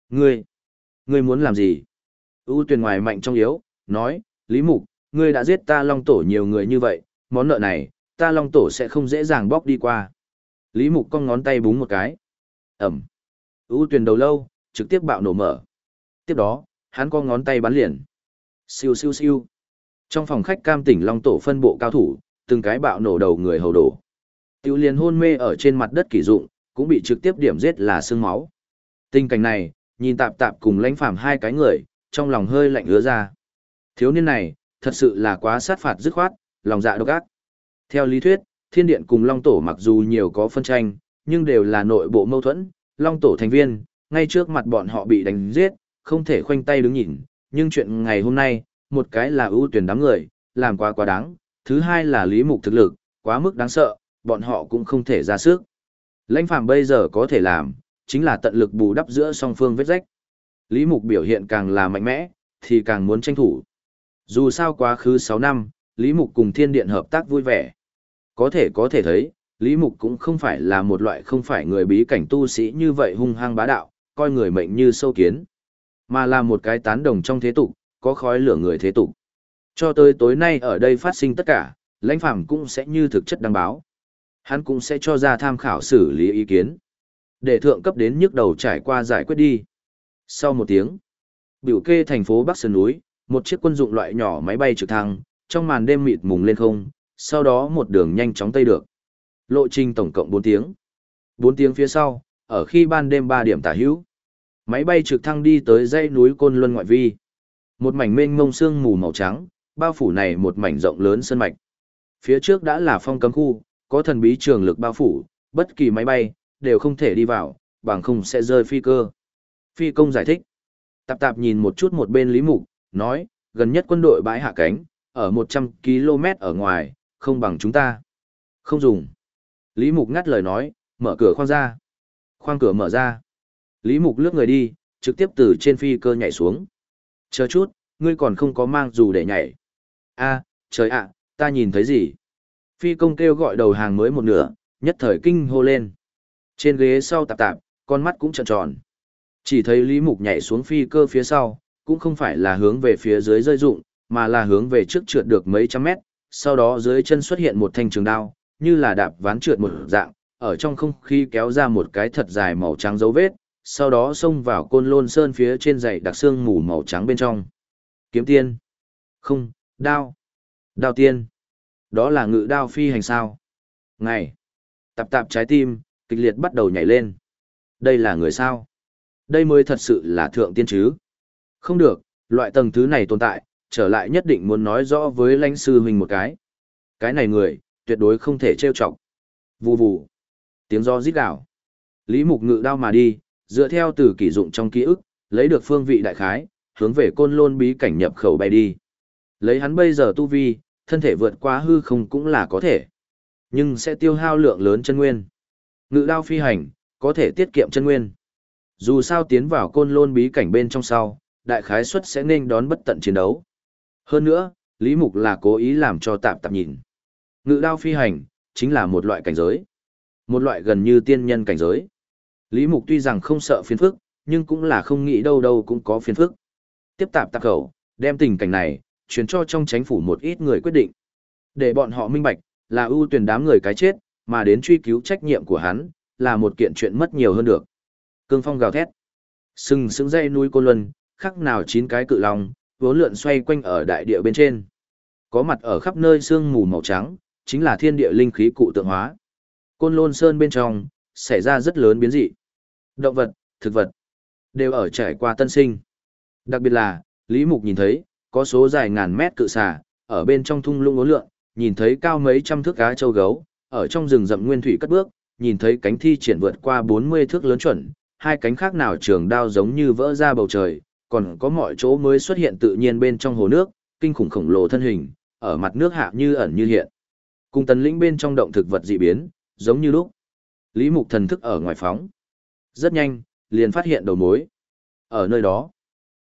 Ngươi muốn làm gì? U Tuyền ngoài mạnh trong yếu, nói, Lý Mục, ngươi đã giết ta Long Tổ nhiều người như vậy, món nợ này, ta Long Tổ sẽ không dễ dàng bóc đi qua. Lý Mục cong ngón tay búng một cái. Ẩm. U Tuyền đầu lâu, trực tiếp bạo nổ mở. Tiếp đó, hắn co ngón tay bắn liền. Siêu siêu siêu. Trong phòng khách Cam Tỉnh Long Tổ phân bộ cao thủ, từng cái bạo nổ đầu người hầu đổ. Tiểu liền hôn mê ở trên mặt đất kỷ dụng, cũng bị trực tiếp điểm giết là xương máu. Tình cảnh này, nhìn Tạp Tạp cùng Lãnh Phàm hai cái người, trong lòng hơi lạnh ứa ra. Thiếu niên này, thật sự là quá sát phạt dứt khoát, lòng dạ độc ác. Theo lý thuyết, Thiên Điện cùng Long Tổ mặc dù nhiều có phân tranh, nhưng đều là nội bộ mâu thuẫn, Long Tổ thành viên, ngay trước mặt bọn họ bị đánh giết, không thể khoanh tay đứng nhìn, nhưng chuyện ngày hôm nay, một cái là ưu tuyển đám người, làm quá đáng, thứ hai là Lý Mục thực lực, quá mức đáng sợ, bọn họ cũng không thể ra sức. Lãnh Phàm bây giờ có thể làm, chính là tận lực bù đắp giữa song phương vết rách. Lý Mục biểu hiện càng là mạnh mẽ, thì càng muốn tranh thủ. Dù sao quá khứ 6 năm, Lý Mục cùng Thiên Điện hợp tác vui vẻ. Có thể thấy, Lý Mục cũng không phải là một loại không phải người bí cảnh tu sĩ như vậy hung hăng bá đạo, coi người mệnh như sâu kiến, mà là một cái tán đồng trong thế tục, có khói lửa người thế tục. Cho tới tối nay ở đây phát sinh tất cả, Lãnh Phàm cũng sẽ như thực chất đăng báo. Hắn cũng sẽ cho ra tham khảo xử lý ý kiến. Để thượng cấp đến nhức đầu trải qua giải quyết đi. Sau một tiếng, biểu kê thành phố Bắc Sơn núi, một chiếc quân dụng loại nhỏ máy bay trực thăng, trong màn đêm mịt mùng lên không, sau đó một đường nhanh chóng tây được. Lộ trình tổng cộng 4 tiếng. 4 tiếng phía sau, ở khi ban đêm 3 điểm tả hữu, máy bay trực thăng đi tới dãy núi Côn Luân ngoại vi. Một mảnh mênh mông sương mù màu trắng, bao phủ này một mảnh rộng lớn sơn mạch. Phía trước đã là phong cấm khu, có thần bí trường lực bao phủ, bất kỳ máy bay đều không thể đi vào, bằng không sẽ rơi phi cơ. Phi công giải thích. Tạp Tạp nhìn một chút một bên Lý Mục, nói, gần nhất quân đội bãi hạ cánh, ở 100 km ở ngoài, không bằng chúng ta. Không dùng. Lý Mục ngắt lời nói, mở cửa khoang ra. Khoang cửa mở ra. Lý Mục lướt người đi, trực tiếp từ trên phi cơ nhảy xuống. Chờ chút, ngươi còn không có mang dù để nhảy. A, trời ạ, ta nhìn thấy gì? Phi công kêu gọi đầu hàng mới một nửa, nhất thời kinh hô lên. Trên ghế sau Tạp Tạp, con mắt cũng trợn tròn. Chỉ thấy Lý Mục nhảy xuống phi cơ phía sau, cũng không phải là hướng về phía dưới rơi rụng, mà là hướng về trước trượt được mấy trăm mét, sau đó dưới chân xuất hiện một thanh trường đao, như là đạp ván trượt một dạng, ở trong không khí kéo ra một cái thật dài màu trắng dấu vết, sau đó xông vào Côn Lôn Sơn phía trên dãy đặc xương mù màu trắng bên trong. Kiếm tiên. Không, đao. Đao tiên. Đó là ngự đao phi hành sao. Ngày. Tạp Tạp trái tim, kịch liệt bắt đầu nhảy lên. Đây là người sao? Đây mới thật sự là thượng tiên chứ. Không được, loại tầng thứ này tồn tại, trở lại nhất định muốn nói rõ với lãnh sư huynh một cái. Cái này người, tuyệt đối không thể trêu chọc. Vù vù. Tiếng gió rít gào. Lý Mục ngự đao mà đi, dựa theo từ kỷ dụng trong ký ức, lấy được phương vị đại khái, hướng về Côn Lôn bí cảnh nhập khẩu bay đi. Lấy hắn bây giờ tu vi, thân thể vượt qua hư không cũng là có thể. Nhưng sẽ tiêu hao lượng lớn chân nguyên. Ngự đao phi hành, có thể tiết kiệm chân nguyên. Dù sao tiến vào Côn Lôn bí cảnh bên trong sau, đại khái suất sẽ nên đón bất tận chiến đấu. Hơn nữa, Lý Mục là cố ý làm cho Tạp Tạp nhìn. Ngự đao phi hành, chính là một loại cảnh giới. Một loại gần như tiên nhân cảnh giới. Lý Mục tuy rằng không sợ phiền phức, nhưng cũng là không nghĩ đâu đâu cũng có phiền phức. Tiếp Tạp Tạp khẩu, đem tình cảnh này, truyền cho trong chính phủ một ít người quyết định. Để bọn họ minh bạch, là ưu tuyển đám người cái chết, mà đến truy cứu trách nhiệm của hắn, là một kiện chuyện mất nhiều hơn được. Cương phong gào thét. Sừng sững dây núi Côn Luân, khắc nào 9 cái cự long, vốn lượn xoay quanh ở đại địa bên trên. Có mặt ở khắp nơi sương mù màu trắng, chính là thiên địa linh khí cụ tượng hóa. Côn Lôn Sơn bên trong, xảy ra rất lớn biến dị. Động vật, thực vật, đều ở trải qua tân sinh. Đặc biệt là, Lý Mục nhìn thấy, có số dài ngàn mét cự xà, ở bên trong thung lũng uốn lượn, nhìn thấy cao mấy trăm thước cá châu gấu, ở trong rừng rậm nguyên thủy cất bước, nhìn thấy cánh thi triển vượt qua 40 thước lớn chuẩn, hai cánh khác nào trường đao giống như vỡ ra bầu trời, còn có mọi chỗ mới xuất hiện tự nhiên bên trong hồ nước, kinh khủng khổng lồ thân hình, ở mặt nước hạ như ẩn như hiện. Cùng tần lĩnh bên trong động thực vật dị biến, giống như lúc. Lý Mục thần thức ở ngoài phóng. Rất nhanh, liền phát hiện đầu mối. Ở nơi đó,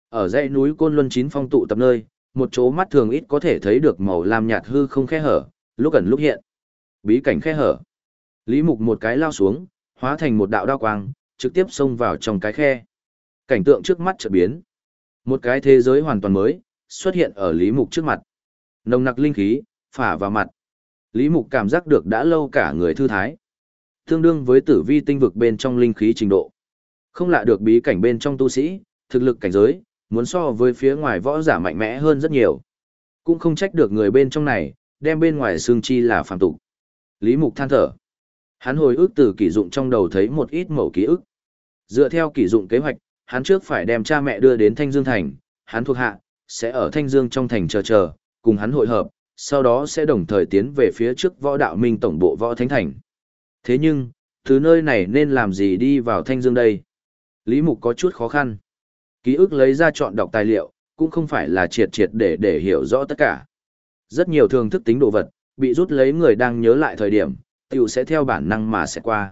Ở dãy núi Côn Luân Chín Phong tụ tập nơi, một chỗ mắt thường ít có thể thấy được màu lam nhạt hư không khe hở, lúc ẩn lúc hiện. Bí cảnh khe hở. Lý Mục một cái lao xuống, hóa thành một đạo đao quang, trực tiếp xông vào trong cái khe. Cảnh tượng trước mắt chợt biến. Một cái thế giới hoàn toàn mới xuất hiện ở Lý Mục trước mặt. Nồng nặc linh khí phả vào mặt. Lý Mục cảm giác được đã lâu cả người thư thái. Tương đương với tử vi tinh vực bên trong linh khí trình độ. Không lạ được bí cảnh bên trong tu sĩ, thực lực cảnh giới, muốn so với phía ngoài võ giả mạnh mẽ hơn rất nhiều. Cũng không trách được người bên trong này, đem bên ngoài xương chi là phàm tục. Lý Mục than thở. Hắn hồi ức từ kỷ dụng trong đầu thấy một ít mẩu ký ức. Dựa theo kỷ dụng kế hoạch, hắn trước phải đem cha mẹ đưa đến Thanh Dương Thành, hắn thuộc hạ, sẽ ở Thanh Dương trong thành chờ, cùng hắn hội hợp, sau đó sẽ đồng thời tiến về phía trước Võ Đạo Minh tổng bộ Võ Thánh Thành. Thế nhưng, từ nơi này nên làm gì đi vào Thanh Dương đây? Lý Mục có chút khó khăn. Ký ức lấy ra chọn đọc tài liệu, cũng không phải là triệt để hiểu rõ tất cả. Rất nhiều thường thức tính đồ vật, bị rút lấy người đang nhớ lại thời điểm, tiểu sẽ theo bản năng mà sẽ qua.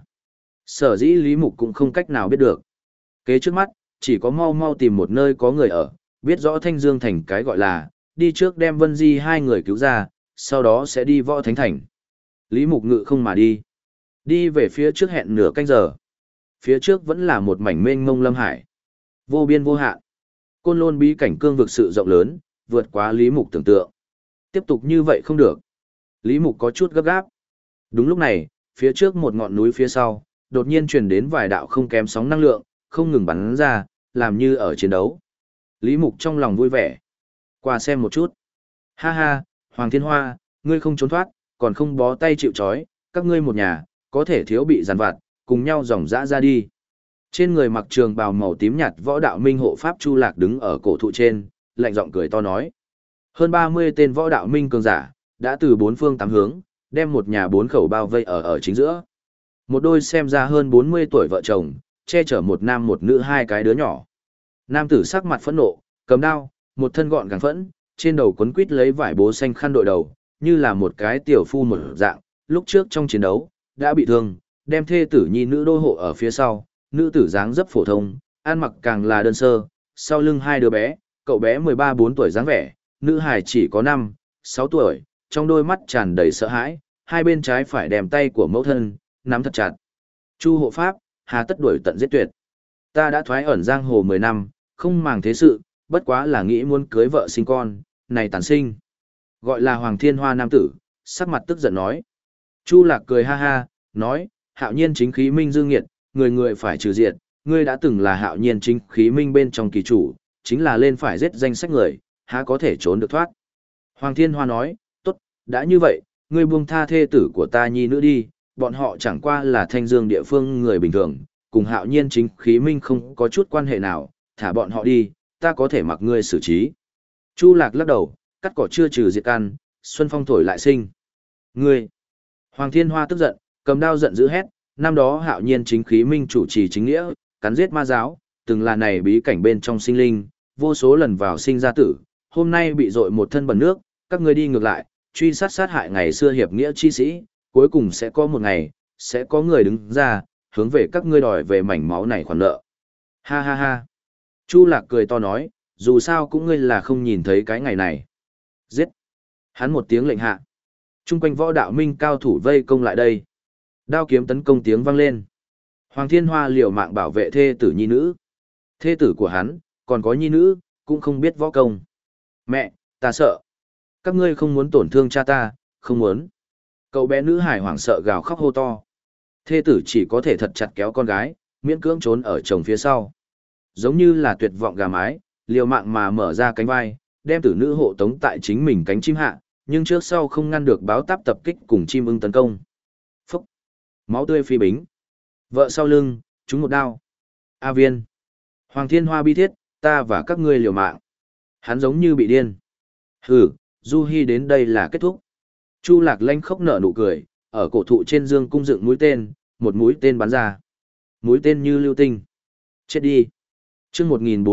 Sở dĩ Lý Mục cũng không cách nào biết được. Kế trước mắt, chỉ có mau tìm một nơi có người ở, biết rõ Thanh Dương Thành cái gọi là, đi trước đem Vân Di hai người cứu ra, sau đó sẽ đi Võ Thánh Thành. Lý Mục ngự không mà đi. Đi về phía trước hẹn nửa canh giờ. Phía trước vẫn là một mảnh mênh mông lâm hải. Vô biên vô hạn. Côn Lôn bí cảnh cương vực sự rộng lớn, vượt quá Lý Mục tưởng tượng. Tiếp tục như vậy không được. Lý Mục có chút gấp gáp. Đúng lúc này, phía trước một ngọn núi phía sau, đột nhiên truyền đến vài đạo không kém sóng năng lượng, không ngừng bắn ra, làm như ở chiến đấu. Lý Mục trong lòng vui vẻ. Qua xem một chút. Ha ha, Hoàng Thiên Hoa, ngươi không trốn thoát, còn không bó tay chịu trói, các ngươi một nhà, có thể thiếu bị giàn vặt, cùng nhau dòng dã ra đi. Trên người mặc trường bào màu tím nhạt Võ Đạo Minh hộ pháp Chu Lạc đứng ở cổ thụ trên, lạnh giọng cười to nói. Hơn 30 tên Võ Đạo Minh cường giả, đã từ bốn phương tám hướng, đem một nhà bốn khẩu bao vây ở chính giữa. Một đôi xem ra hơn 40 tuổi vợ chồng, che chở một nam một nữ hai cái đứa nhỏ. Nam tử sắc mặt phẫn nộ, cầm đao, một thân gọn gàng phẫn, trên đầu quấn quít lấy vải bố xanh khăn đội đầu, như là một cái tiểu phu một dạng, lúc trước trong chiến đấu, đã bị thương, đem thê tử nhi nữ đô hộ ở phía sau, nữ tử dáng dấp phổ thông, ăn mặc càng là đơn sơ, sau lưng hai đứa bé, cậu bé 13-14 tuổi dáng vẻ, nữ hài chỉ có 5-6 tuổi, trong đôi mắt tràn đầy sợ hãi, hai bên trái phải đem tay của mẫu thân, nắm thật chặt. Chu hộ pháp, hà tất đuổi tận giết tuyệt. Ta đã thoái ẩn giang hồ 10 năm, không màng thế sự, bất quá là nghĩ muốn cưới vợ sinh con, này tàn sinh. Gọi là Hoàng Thiên Hoa nam tử, sắc mặt tức giận nói. Chu Lạc cười ha ha, nói, Hạo Nhiên chính khí minh dương nghiệt, người người phải trừ diệt, ngươi đã từng là Hạo Nhiên chính khí minh bên trong kỳ chủ, chính là lên phải giết danh sách người, há có thể trốn được thoát. Hoàng Thiên Hoa nói, tốt, đã như vậy, ngươi buông tha thê tử của ta nhi nữ đi, bọn họ chẳng qua là Thanh Dương địa phương người bình thường, cùng Hạo Nhiên chính khí minh không có chút quan hệ nào, thả bọn họ đi, ta có thể mặc ngươi xử trí. Chu Lạc lắc đầu, cắt cỏ chưa trừ diệt căn, xuân phong thổi lại sinh. Ngươi! Hoàng Thiên Hoa tức giận, cầm đao giận dữ hét, năm đó Hạo Nhiên chính khí minh chủ trì chính nghĩa, cắn giết ma giáo, từng là này bí cảnh bên trong sinh linh, vô số lần vào sinh ra tử, hôm nay bị dội một thân bẩn nước, các ngươi đi ngược lại, truy sát hại ngày xưa hiệp nghĩa chi sĩ, cuối cùng sẽ có một ngày, sẽ có người đứng ra, hướng về các ngươi đòi về mảnh máu này khoản nợ. Ha ha ha. Chu Lạc cười to nói, dù sao cũng ngươi là không nhìn thấy cái ngày này. Giết. Hắn một tiếng lệnh hạ. Trung quanh Võ Đạo Minh cao thủ vây công lại đây. Đao kiếm tấn công tiếng vang lên. Hoàng Thiên Hoa liều mạng bảo vệ thê tử nhi nữ. Thê tử của hắn, còn có nhi nữ, cũng không biết võ công. Mẹ, ta sợ. Các ngươi không muốn tổn thương cha ta, không muốn. Cậu bé nữ hải hoảng sợ gào khóc hô to. Thê tử chỉ có thể thật chặt kéo con gái, miễn cưỡng trốn ở chồng phía sau. Giống như là tuyệt vọng gà mái, liều mạng mà mở ra cánh vai, đem tử nữ hộ tống tại chính mình cánh chim hạ, nhưng trước sau không ngăn được báo táp tập kích cùng chim ưng tấn công. Phúc! Máu tươi phi bính. Vợ sau lưng, trúng một đao. A Viên! Hoàng Thiên Hoa bi thiết, ta và các ngươi liều mạng. Hắn giống như bị điên. Hừ, Du Hi đến đây là kết thúc. Chu Lạc lanh khóc nở nụ cười, ở cổ thụ trên dương cung dựng mũi tên, một mũi tên bắn ra. Mũi tên như lưu tinh. Chết đi. Chương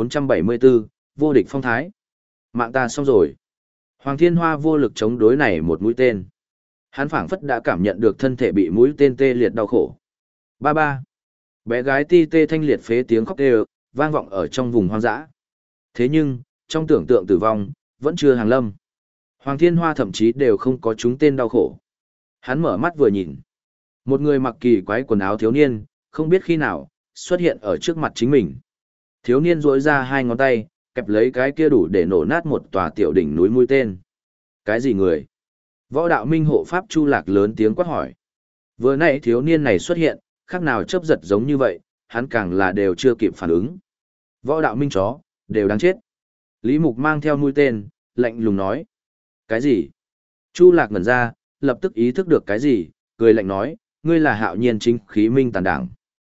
1474, vô địch phong thái. Mạng ta xong rồi. Hoàng Thiên Hoa vô lực chống đối này một mũi tên. Hắn phảng phất đã cảm nhận được thân thể bị mũi tên tê liệt đau khổ. Ba ba. Bé gái ti tê thanh liệt phế tiếng khóc kêu, vang vọng ở trong vùng hoang dã. Thế nhưng, trong tưởng tượng tử vong, vẫn chưa hàng lâm. Hoàng Thiên Hoa thậm chí đều không có chúng tên đau khổ. Hắn mở mắt vừa nhìn. Một người mặc kỳ quái quần áo thiếu niên, không biết khi nào, xuất hiện ở trước mặt chính mình. Thiếu niên duỗi ra hai ngón tay, kẹp lấy cái kia đủ để nổ nát một tòa tiểu đỉnh núi mũi tên. Cái gì người? Võ đạo minh hộ pháp Chu Lạc lớn tiếng quát hỏi. Vừa nãy thiếu niên này xuất hiện, khác nào chớp giật giống như vậy, hắn càng là đều chưa kịp phản ứng. Võ đạo minh chó, đều đáng chết. Lý Mục mang theo mũi tên, lạnh lùng nói. Cái gì? Chu Lạc ngẩn ra, lập tức ý thức được cái gì, cười lạnh nói, ngươi là Hạo Nhiên chính khí minh tàn đảng.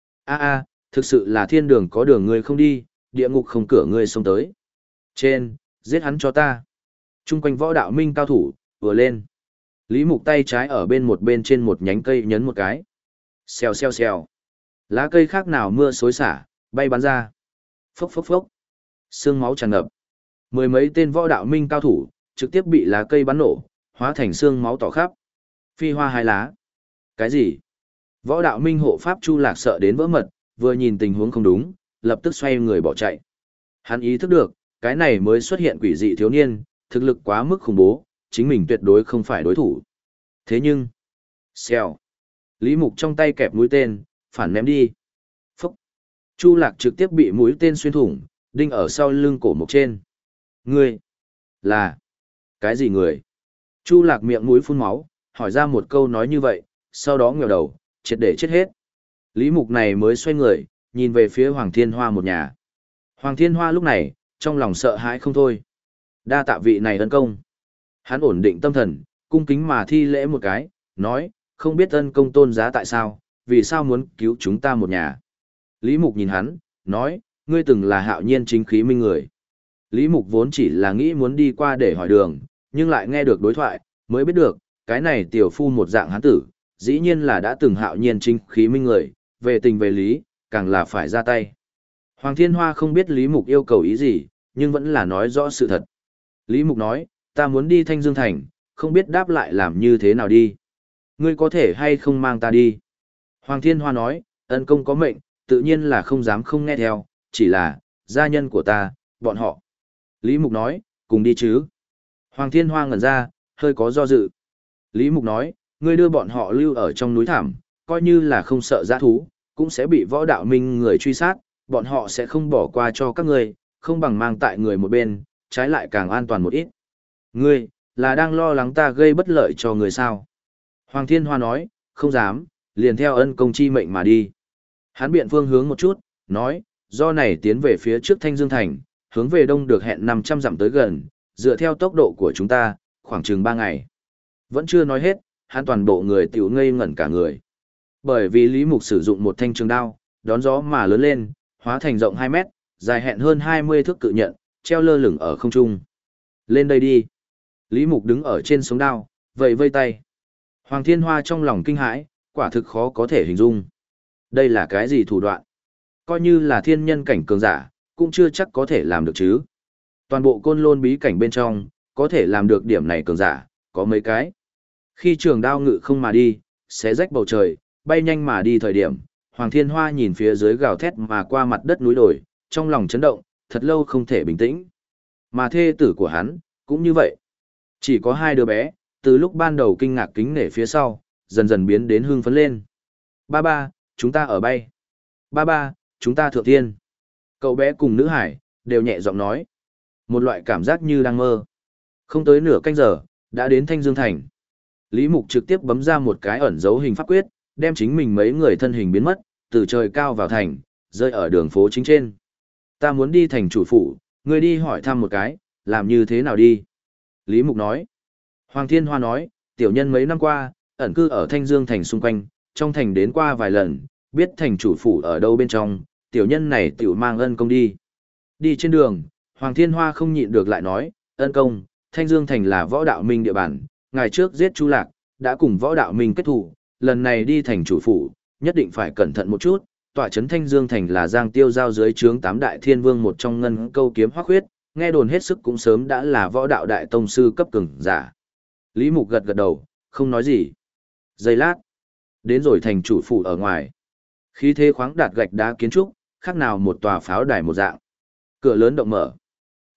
A, thực sự là thiên đường có đường ngươi không đi, địa ngục không cửa ngươi xông tới. Trên, giết hắn cho ta. Trung quanh võ đạo minh cao thủ, vừa lên. Lý Mục tay trái ở bên trên một nhánh cây nhấn một cái. Xèo xèo xèo. Lá cây khác nào mưa xối xả, bay bắn ra. Phốc phốc phốc. Sương máu tràn ngập. Mười mấy tên võ đạo minh cao thủ, trực tiếp bị lá cây bắn nổ, hóa thành sương máu tỏ khắp. Phi hoa hai lá. Cái gì? Võ đạo minh hộ pháp Chu Lạc sợ đến vỡ mật, vừa nhìn tình huống không đúng, lập tức xoay người bỏ chạy. Hắn ý thức được, cái này mới xuất hiện quỷ dị thiếu niên, thực lực quá mức khủng bố, chính mình tuyệt đối không phải đối thủ. Thế nhưng, xèo. Lý Mục trong tay kẹp mũi tên, phản ném đi. Phúc. Chu Lạc trực tiếp bị mũi tên xuyên thủng, đinh ở sau lưng cổ mục trên. Ngươi, là, cái gì người? Chu Lạc miệng mũi phun máu, hỏi ra một câu nói như vậy, sau đó ngẩng đầu, triệt để chết hết. Lý Mục này mới xoay người, nhìn về phía Hoàng Thiên Hoa một nhà. Hoàng Thiên Hoa lúc này, trong lòng sợ hãi không thôi. Đa tạ vị này ân công. Hắn ổn định tâm thần, cung kính mà thi lễ một cái, nói, không biết ân công tôn giá tại sao, vì sao muốn cứu chúng ta một nhà. Lý Mục nhìn hắn, nói, ngươi từng là Hạo Nhiên chính khí minh người. Lý Mục vốn chỉ là nghĩ muốn đi qua để hỏi đường, nhưng lại nghe được đối thoại, mới biết được, cái này tiểu phu một dạng hán tử, dĩ nhiên là đã từng Hạo Nhiên chính khí minh người, về tình về lý, càng là phải ra tay. Hoàng Thiên Hoa không biết Lý Mục yêu cầu ý gì, nhưng vẫn là nói rõ sự thật. Lý Mục nói, ta muốn đi Thanh Dương Thành, không biết đáp lại làm như thế nào đi. Ngươi có thể hay không mang ta đi? Hoàng Thiên Hoa nói, ân công có mệnh, tự nhiên là không dám không nghe theo, chỉ là, gia nhân của ta, bọn họ. Lý Mục nói, cùng đi chứ. Hoàng Thiên Hoa ngẩn ra, hơi có do dự. Lý Mục nói, ngươi đưa bọn họ lưu ở trong núi thảm, coi như là không sợ giã thú, cũng sẽ bị võ đạo minh người truy sát, bọn họ sẽ không bỏ qua cho các ngươi, không bằng mang tại người một bên, trái lại càng an toàn một ít. Ngươi, là đang lo lắng ta gây bất lợi cho người sao? Hoàng Thiên Hoa nói, không dám, liền theo ân công chi mệnh mà đi. Hắn biện phương hướng một chút, nói, do này tiến về phía trước Thanh Dương Thành, hướng về đông được hẹn 500 dặm tới gần, dựa theo tốc độ của chúng ta, khoảng chừng 3 ngày. Vẫn chưa nói hết, hắn toàn bộ người tiểu ngây ngẩn cả người. Bởi vì Lý Mục sử dụng một thanh trường đao, đón gió mà lớn lên, hóa thành rộng 2 mét, dài hẹn hơn 20 thước cự nhận, treo lơ lửng ở không trung. Lên đây đi. Lý Mục đứng ở trên sống đao, vẫy vây tay. Hoàng Thiên Hoa trong lòng kinh hãi, quả thực khó có thể hình dung. Đây là cái gì thủ đoạn? Coi như là thiên nhân cảnh cường giả, cũng chưa chắc có thể làm được chứ. Toàn bộ côn lôn bí cảnh bên trong, có thể làm được điểm này cường giả, có mấy cái. Khi trường đao ngự không mà đi, xé rách bầu trời, bay nhanh mà đi thời điểm, Hoàng Thiên Hoa nhìn phía dưới gào thét mà qua mặt đất núi đồi, trong lòng chấn động, thật lâu không thể bình tĩnh. Mà thê tử của hắn, cũng như vậy. Chỉ có hai đứa bé, từ lúc ban đầu kinh ngạc kính nể phía sau, dần dần biến đến hưng phấn lên. Ba ba, chúng ta ở bay. Ba ba, chúng ta thượng thiên. Cậu bé cùng nữ hải, đều nhẹ giọng nói. Một loại cảm giác như đang mơ. Không tới nửa canh giờ, đã đến Thanh Dương Thành. Lý Mục trực tiếp bấm ra một cái ẩn dấu hình pháp quyết, đem chính mình mấy người thân hình biến mất, từ trời cao vào thành, rơi ở đường phố chính trên. Ta muốn đi thành chủ phủ, ngươi đi hỏi thăm một cái, làm như thế nào đi. Lý Mục nói. Hoàng Thiên Hoa nói, tiểu nhân mấy năm qua, ẩn cư ở Thanh Dương Thành xung quanh, trong thành đến qua vài lần, biết thành chủ phủ ở đâu bên trong, tiểu nhân này tiểu mang ân công đi. Đi trên đường, Hoàng Thiên Hoa không nhịn được lại nói, ân công, Thanh Dương Thành là võ đạo minh địa bàn, ngày trước giết Chu Lạc, đã cùng võ đạo minh kết thủ, lần này đi thành chủ phủ, nhất định phải cẩn thận một chút, tọa trấn Thanh Dương Thành là Giang Tiêu giao dưới trướng 8 đại thiên vương một trong ngân câu kiếm hoắc huyết, nghe đồn hết sức cũng sớm đã là võ đạo đại tông sư cấp cường giả. Lý Mục gật gật đầu, không nói gì. Giây lát, đến rồi thành chủ phủ ở ngoài. Khí thế khoáng đạt gạch đá kiến trúc, khác nào một tòa pháo đài một dạng. Cửa lớn động mở.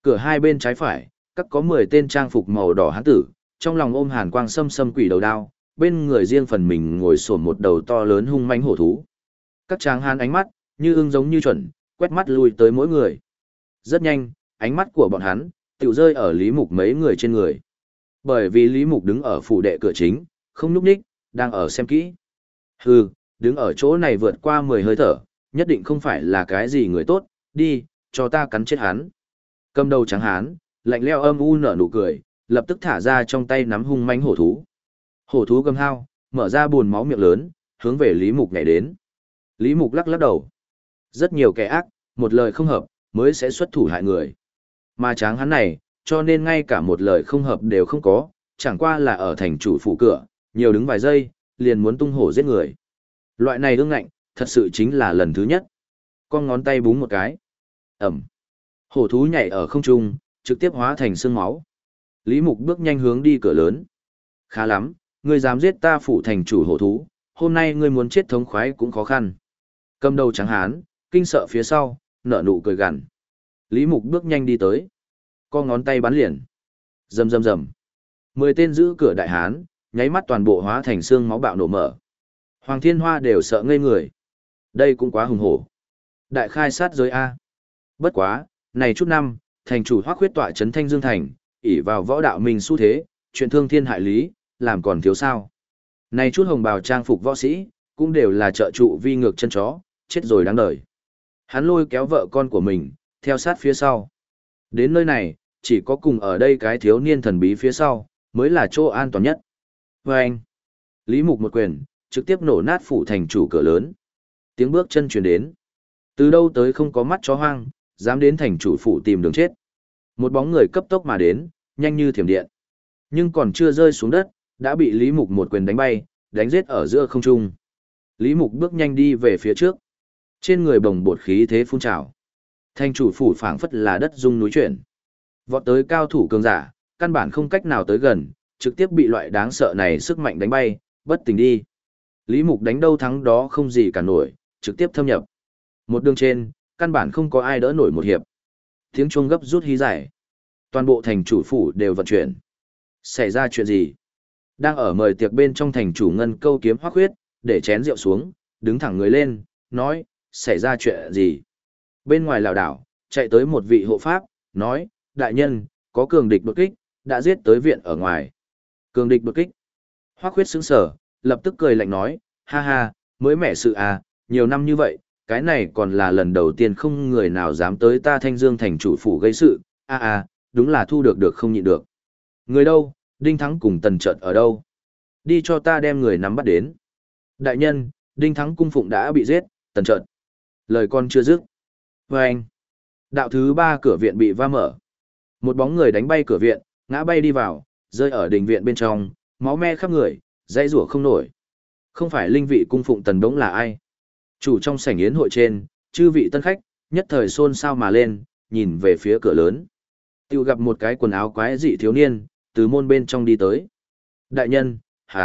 Cửa hai bên trái phải, các có 10 tên trang phục màu đỏ hán tử, trong lòng ôm hàn quang xâm xâm quỷ đầu đao, bên người riêng phần mình ngồi xổm một đầu to lớn hung mãnh hổ thú. Các tráng hán ánh mắt, như ưng giống như chuẩn, quét mắt lui tới mỗi người. Rất nhanh, ánh mắt của bọn hắn, tiểu rơi ở Lý Mục mấy người trên người. Bởi vì Lý Mục đứng ở phủ đệ cửa chính, không nhúc nhích, đang ở xem kỹ. Hừ, đứng ở chỗ này vượt qua 10 hơi thở, nhất định không phải là cái gì người tốt, đi, cho ta cắn chết hắn. Cầm đầu trắng hán, lạnh lẽo âm u nở nụ cười, lập tức thả ra trong tay nắm hung mãnh hổ thú. Hổ thú gầm hao, mở ra buồn máu miệng lớn, hướng về Lý Mục nhảy đến. Lý Mục lắc lắc đầu. Rất nhiều kẻ ác, một lời không hợp, mới sẽ xuất thủ hại người. Mà tráng hán này, cho nên ngay cả một lời không hợp đều không có, chẳng qua là ở thành chủ phủ cửa, nhiều đứng vài giây, liền muốn tung hổ giết người. Loại này ương ngạnh, thật sự chính là lần thứ nhất. Con ngón tay búng một cái. Ẩm. Hổ thú nhảy ở không trung, trực tiếp hóa thành xương máu. Lý Mục bước nhanh hướng đi cửa lớn. Khá lắm, ngươi dám giết ta phủ thành chủ hổ thú, hôm nay ngươi muốn chết thống khoái cũng khó khăn. Cầm đầu trắng hán, kinh sợ phía sau, nở nụ cười gằn. Lý Mục bước nhanh đi tới. Con ngón tay bắn liền. Rầm rầm rầm. 10 tên giữ cửa đại hán, nháy mắt toàn bộ hóa thành xương máu bạo nổ mở. Hoàng Thiên Hoa đều sợ ngây người. Đây cũng quá hùng hổ. Đại khai sát giới A. Bất quá, này chút năm, thành chủ Hoắc Khuyết tọa trấn Thanh Dương Thành, ỷ vào võ đạo mình xu thế, chuyện thương thiên hại lý, làm còn thiếu sao. Này chút hồng bào trang phục võ sĩ, cũng đều là trợ trụ vi ngược chân chó, chết rồi đáng đời. Hắn lôi kéo vợ con của mình, theo sát phía sau. Đến nơi này, chỉ có cùng ở đây cái thiếu niên thần bí phía sau, mới là chỗ an toàn nhất. Và anh, Lý Mục một quyền, trực tiếp nổ nát phủ thành chủ cửa lớn. Tiếng bước chân truyền đến. Từ đâu tới không có mắt chó hoang, dám đến thành chủ phủ tìm đường chết. Một bóng người cấp tốc mà đến, nhanh như thiểm điện. Nhưng còn chưa rơi xuống đất, đã bị Lý Mục một quyền đánh bay, đánh giết ở giữa không trung. Lý Mục bước nhanh đi về phía trước. Trên người bồng bột khí thế phun trào. Thành chủ phủ phảng phất là đất rung núi chuyển. Vọt tới cao thủ cường giả, căn bản không cách nào tới gần, trực tiếp bị loại đáng sợ này sức mạnh đánh bay, bất tỉnh đi. Lý Mục đánh đâu thắng đó không gì cả nổi, trực tiếp thâm nhập. Một đường trên, căn bản không có ai đỡ nổi một hiệp. Tiếng chuông gấp rút hí giải. Toàn bộ thành chủ phủ đều vận chuyển. Xảy ra chuyện gì? Đang ở mời tiệc bên trong thành chủ ngân câu kiếm Hoắc Khuyết, để chén rượu xuống, đứng thẳng người lên, nói, xảy ra chuyện gì? Bên ngoài lảo đảo, chạy tới một vị hộ pháp, nói, đại nhân, có cường địch đột kích, đã giết tới viện ở ngoài. Cường địch đột kích. Hoắc Khuyết sững sờ, lập tức cười lạnh nói, ha ha, mới mẻ sự à, nhiều năm như vậy, cái này còn là lần đầu tiên không người nào dám tới ta Thanh Dương thành chủ phủ gây sự, đúng là thu được không nhịn được. Người đâu, Đinh Thắng cùng Tần Trợt ở đâu? Đi cho ta đem người nắm bắt đến. Đại nhân, Đinh Thắng cung phụng đã bị giết, Tần Trợt. Lời con chưa dứt. Và anh, đạo thứ 3 cửa viện bị va mở. Một bóng người đánh bay cửa viện, ngã bay đi vào, rơi ở đình viện bên trong, máu me khắp người, dãy rủa không nổi. Không phải linh vị cung phụng Tần Đống là ai? Chủ trong sảnh yến hội trên, chư vị tân khách, nhất thời xôn xao mà lên, nhìn về phía cửa lớn. Tiêu gặp một cái quần áo quái dị thiếu niên, từ môn bên trong đi tới. Đại nhân,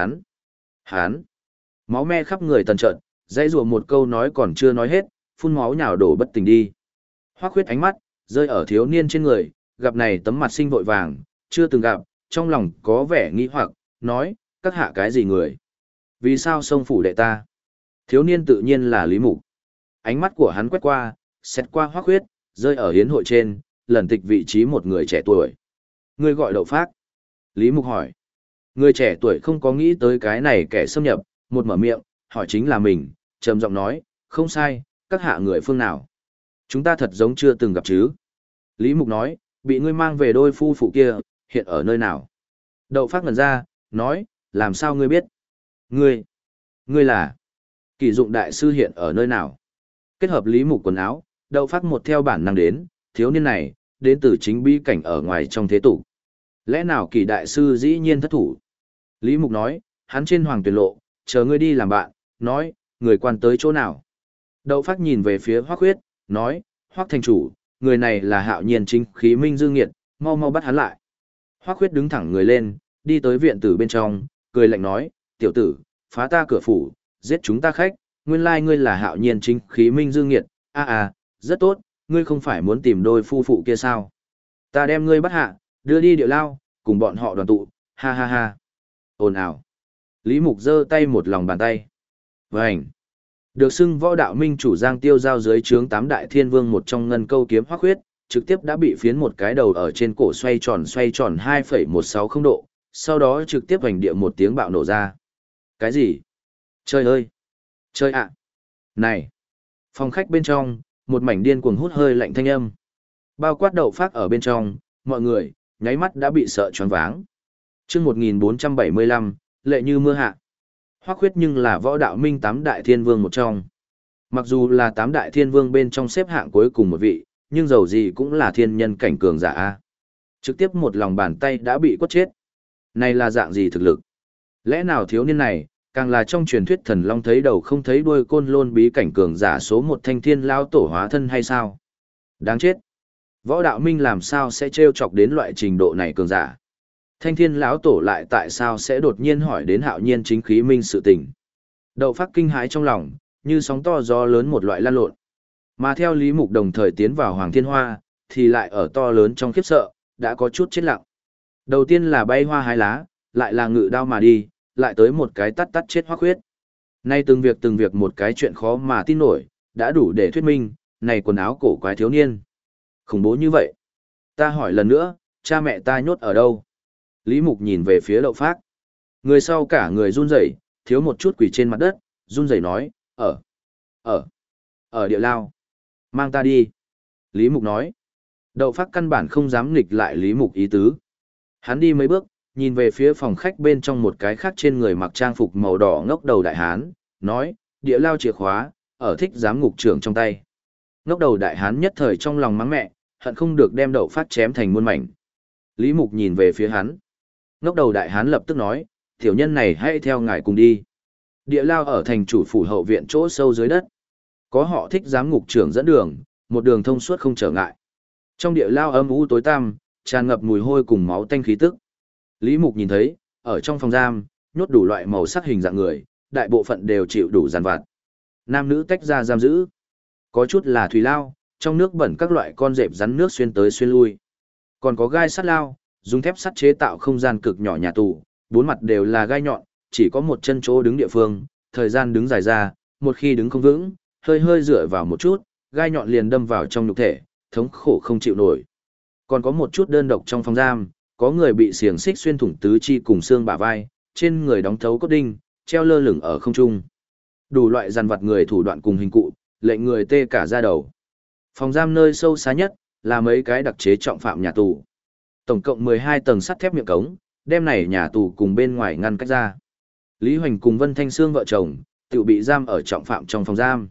hán. Máu me khắp người Tần Trợt, dãy rủa một câu nói còn chưa nói hết, phun máu nhào đổ bất tỉnh đi. Hoắc Khuyết ánh mắt, rơi ở thiếu niên trên người, gặp này tấm mặt xinh vội vàng, chưa từng gặp, trong lòng có vẻ nghi hoặc, nói, các hạ cái gì người? Vì sao xông phủ đệ ta? Thiếu niên tự nhiên là Lý Mục. Ánh mắt của hắn quét qua, xét qua Hoắc Khuyết, rơi ở hiến hội trên, lần tịch vị trí một người trẻ tuổi. Người gọi Đậu Phác. Lý Mục hỏi. Người trẻ tuổi không có nghĩ tới cái này kẻ xâm nhập, một mở miệng, hỏi chính là mình, trầm giọng nói, không sai, các hạ người phương nào? Chúng ta thật giống chưa từng gặp chứ. Lý Mục nói, bị ngươi mang về đôi phu phụ kia, hiện ở nơi nào? Đậu Phác ngẩn ra, nói, làm sao ngươi biết? Ngươi là... Kỷ dụng đại sư hiện ở nơi nào? Kết hợp Lý Mục quần áo, Đậu Phác một theo bản năng đến, thiếu niên này, đến từ chính bi cảnh ở ngoài trong thế tục. Lẽ nào Kỷ đại sư dĩ nhiên thất thủ? Lý Mục nói, hắn trên hoàng tuyển lộ, chờ ngươi đi làm bạn, nói, người quan tới chỗ nào? Đậu Phác nhìn về phía Hoắc Khuyết, nói, Hoắc thành chủ, người này là Hạo Nhiên chính khí minh dương nghiệt, mau mau bắt hắn lại. Hoắc Khuyết đứng thẳng người lên, đi tới viện tử bên trong, cười lạnh nói, tiểu tử, phá ta cửa phủ, giết chúng ta khách, nguyên lai ngươi là Hạo Nhiên chính khí minh dương nghiệt, rất tốt, ngươi không phải muốn tìm đôi phu phụ kia sao? Ta đem ngươi bắt hạ, đưa đi địa lao, cùng bọn họ đoàn tụ, ha ha ha. Ồn ào. Lý Mục giơ tay một lòng bàn tay. Vành. Được xưng võ đạo minh chủ Giang Tiêu Giao dưới trướng tám đại thiên vương một trong ngân câu kiếm hoắc huyết, trực tiếp đã bị phiến một cái đầu ở trên cổ xoay tròn 2,160 độ, sau đó trực tiếp hoành địa một tiếng bạo nổ ra. Cái gì? Trời ơi! Trời ạ! Này! Phòng khách bên trong, một mảnh điên cuồng hút hơi lạnh thanh âm. Bao quát đậu phát ở bên trong, mọi người, nháy mắt đã bị sợ choáng váng. Chương 1475, lệ như mưa hạ. Hoắc huyết nhưng là võ đạo minh tám đại thiên vương một trong. Mặc dù là tám đại thiên vương bên trong xếp hạng cuối cùng một vị, nhưng dầu gì cũng là thiên nhân cảnh cường giả a. Trực tiếp một lòng bàn tay đã bị quất chết. Này là dạng gì thực lực? Lẽ nào thiếu niên này, càng là trong truyền thuyết thần long thấy đầu không thấy đuôi côn lôn bí cảnh cường giả số một thanh thiên lao tổ hóa thân hay sao? Đáng chết. Võ đạo minh làm sao sẽ trêu chọc đến loại trình độ này cường giả? Thanh thiên lão tổ lại tại sao sẽ đột nhiên hỏi đến hạo nhiên chính khí minh sự tình? Đậu phát kinh hãi trong lòng, như sóng to gió lớn một loại lan lộn. Mà theo Lý Mục đồng thời tiến vào Hoàng Thiên Hoa, thì lại ở to lớn trong khiếp sợ, đã có chút chết lặng. Đầu tiên là bay hoa hái lá, lại là ngự đao mà đi, lại tới một cái tắt chết Hoắc huyết. Nay từng việc một cái chuyện khó mà tin nổi, đã đủ để thuyết minh, này quần áo cổ quái thiếu niên. Khủng bố như vậy. Ta hỏi lần nữa, cha mẹ ta nhốt ở đâu? Lý Mục nhìn về phía Đậu Phác. Người sau cả người run rẩy, thiếu một chút quỳ trên mặt đất, run rẩy nói, ở địa lao. Mang ta đi. Lý Mục nói. Đậu Phác căn bản không dám nghịch lại Lý Mục ý tứ. Hắn đi mấy bước, nhìn về phía phòng khách bên trong một cái khác trên người mặc trang phục màu đỏ ngốc đầu đại hán, nói, địa lao chìa khóa, ở thích giám ngục trưởng trong tay. Ngốc đầu đại hán nhất thời trong lòng mắng mẹ, hận không được đem Đậu Phác chém thành muôn mảnh. Lý Mục nhìn về phía hắn. Ngốc đầu đại hán lập tức nói, tiểu nhân này hãy theo ngài cùng đi. Địa lao ở thành chủ phủ hậu viện chỗ sâu dưới đất. Có họ thích giám ngục trưởng dẫn đường, một đường thông suốt không trở ngại. Trong địa lao âm u tối tăm, tràn ngập mùi hôi cùng máu tanh khí tức. Lý Mục nhìn thấy, ở trong phòng giam, nhốt đủ loại màu sắc hình dạng người, đại bộ phận đều chịu đủ giàn vặt. Nam nữ tách ra giam giữ. Có chút là thủy lao, trong nước bẩn các loại con rệp rắn nước xuyên tới xuyên lui. Còn có gai sắt lao, dùng thép sắt chế tạo không gian cực nhỏ nhà tù, bốn mặt đều là gai nhọn, chỉ có một chân chỗ đứng địa phương, thời gian đứng dài ra, một khi đứng không vững, hơi hơi dựa vào một chút, gai nhọn liền đâm vào trong nhục thể, thống khổ không chịu nổi. Còn có một chút đơn độc trong phòng giam, có người bị xiềng xích xuyên thủng tứ chi cùng xương bả vai, trên người đóng thấu cốt đinh, treo lơ lửng ở không trung. Đủ loại dằn vặt người thủ đoạn cùng hình cụ, lệnh người tê cả da đầu. Phòng giam nơi sâu xa nhất là mấy cái đặc chế trọng phạm nhà tù. Tổng cộng 12 tầng sắt thép miệng cống, đem này nhà tù cùng bên ngoài ngăn cách ra. Lý Hoành cùng Vân Thanh Sương vợ chồng, tự bị giam ở trọng phạm trong phòng giam.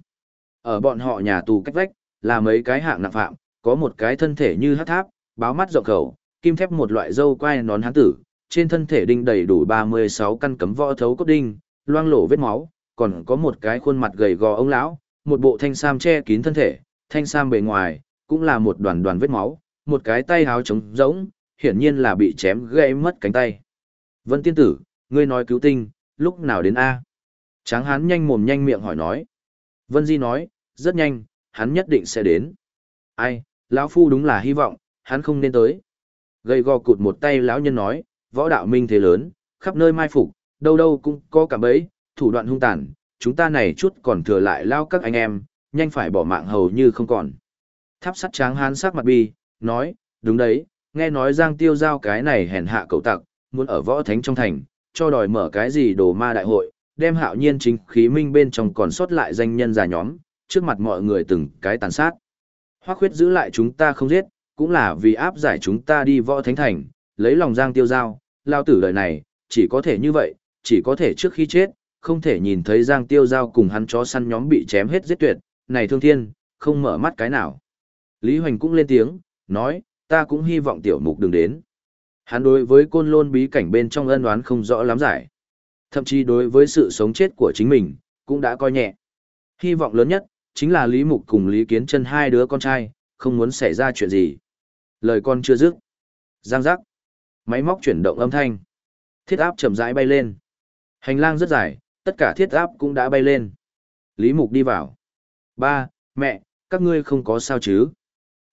Ở bọn họ nhà tù cách vách, là mấy cái hạng nặng phạm, có một cái thân thể như hắc tháp, báo mắt rộng khẩu, kim thép một loại dâu quai nón hán tử, trên thân thể đinh đầy đủ 36 căn cấm võ thấu cốt đinh, loang lổ vết máu, còn có một cái khuôn mặt gầy gò ông lão, một bộ thanh sam che kín thân thể, thanh sam bề ngoài, cũng là một đoàn đoàn vết máu, một cái tay háo trống rỗng, hiển nhiên là bị chém gãy mất cánh tay. Vân tiên tử, ngươi nói cứu tinh, lúc nào đến A? Tráng hán nhanh mồm nhanh miệng hỏi nói. Vân Di nói, rất nhanh, hắn nhất định sẽ đến. Ai, lão phu đúng là hy vọng, hắn không nên tới. Gầy gò cụt một tay lão nhân nói, võ đạo minh thế lớn, khắp nơi mai phục, đâu đâu cũng có cả bẫy, thủ đoạn hung tàn, chúng ta này chút còn thừa lại lao các anh em, nhanh phải bỏ mạng hầu như không còn. Tháp sắt tráng hán sắc mặt bi, nói, đúng đấy, nghe nói Giang Tiêu Giao cái này hèn hạ cậu tặc, muốn ở võ thánh trong thành, cho đòi mở cái gì đồ ma đại hội, đem hạo nhiên chính khí minh bên trong còn sót lại danh nhân già nhóm, trước mặt mọi người từng cái tàn sát. Hoắc huyết giữ lại chúng ta không giết, cũng là vì áp giải chúng ta đi võ thánh thành, lấy lòng Giang Tiêu Giao, lao tử đời này, chỉ có thể như vậy, chỉ có thể trước khi chết, không thể nhìn thấy Giang Tiêu Giao cùng hắn chó săn nhóm bị chém hết giết tuyệt, này thương thiên, không mở mắt cái nào. Lý Hoành cũng lên tiếng, nói, ta cũng hy vọng tiểu mục đừng đến. Hắn đối với côn lôn bí cảnh bên trong ân oán không rõ lắm giải. Thậm chí đối với sự sống chết của chính mình, cũng đã coi nhẹ. Hy vọng lớn nhất, chính là Lý Mục cùng Lý Kiến Chân hai đứa con trai, không muốn xảy ra chuyện gì. Lời con chưa dứt. Giang giác. Máy móc chuyển động âm thanh. Thiết áp chậm rãi bay lên. Hành lang rất dài, tất cả thiết áp cũng đã bay lên. Lý Mục đi vào. Ba, mẹ, các ngươi không có sao chứ?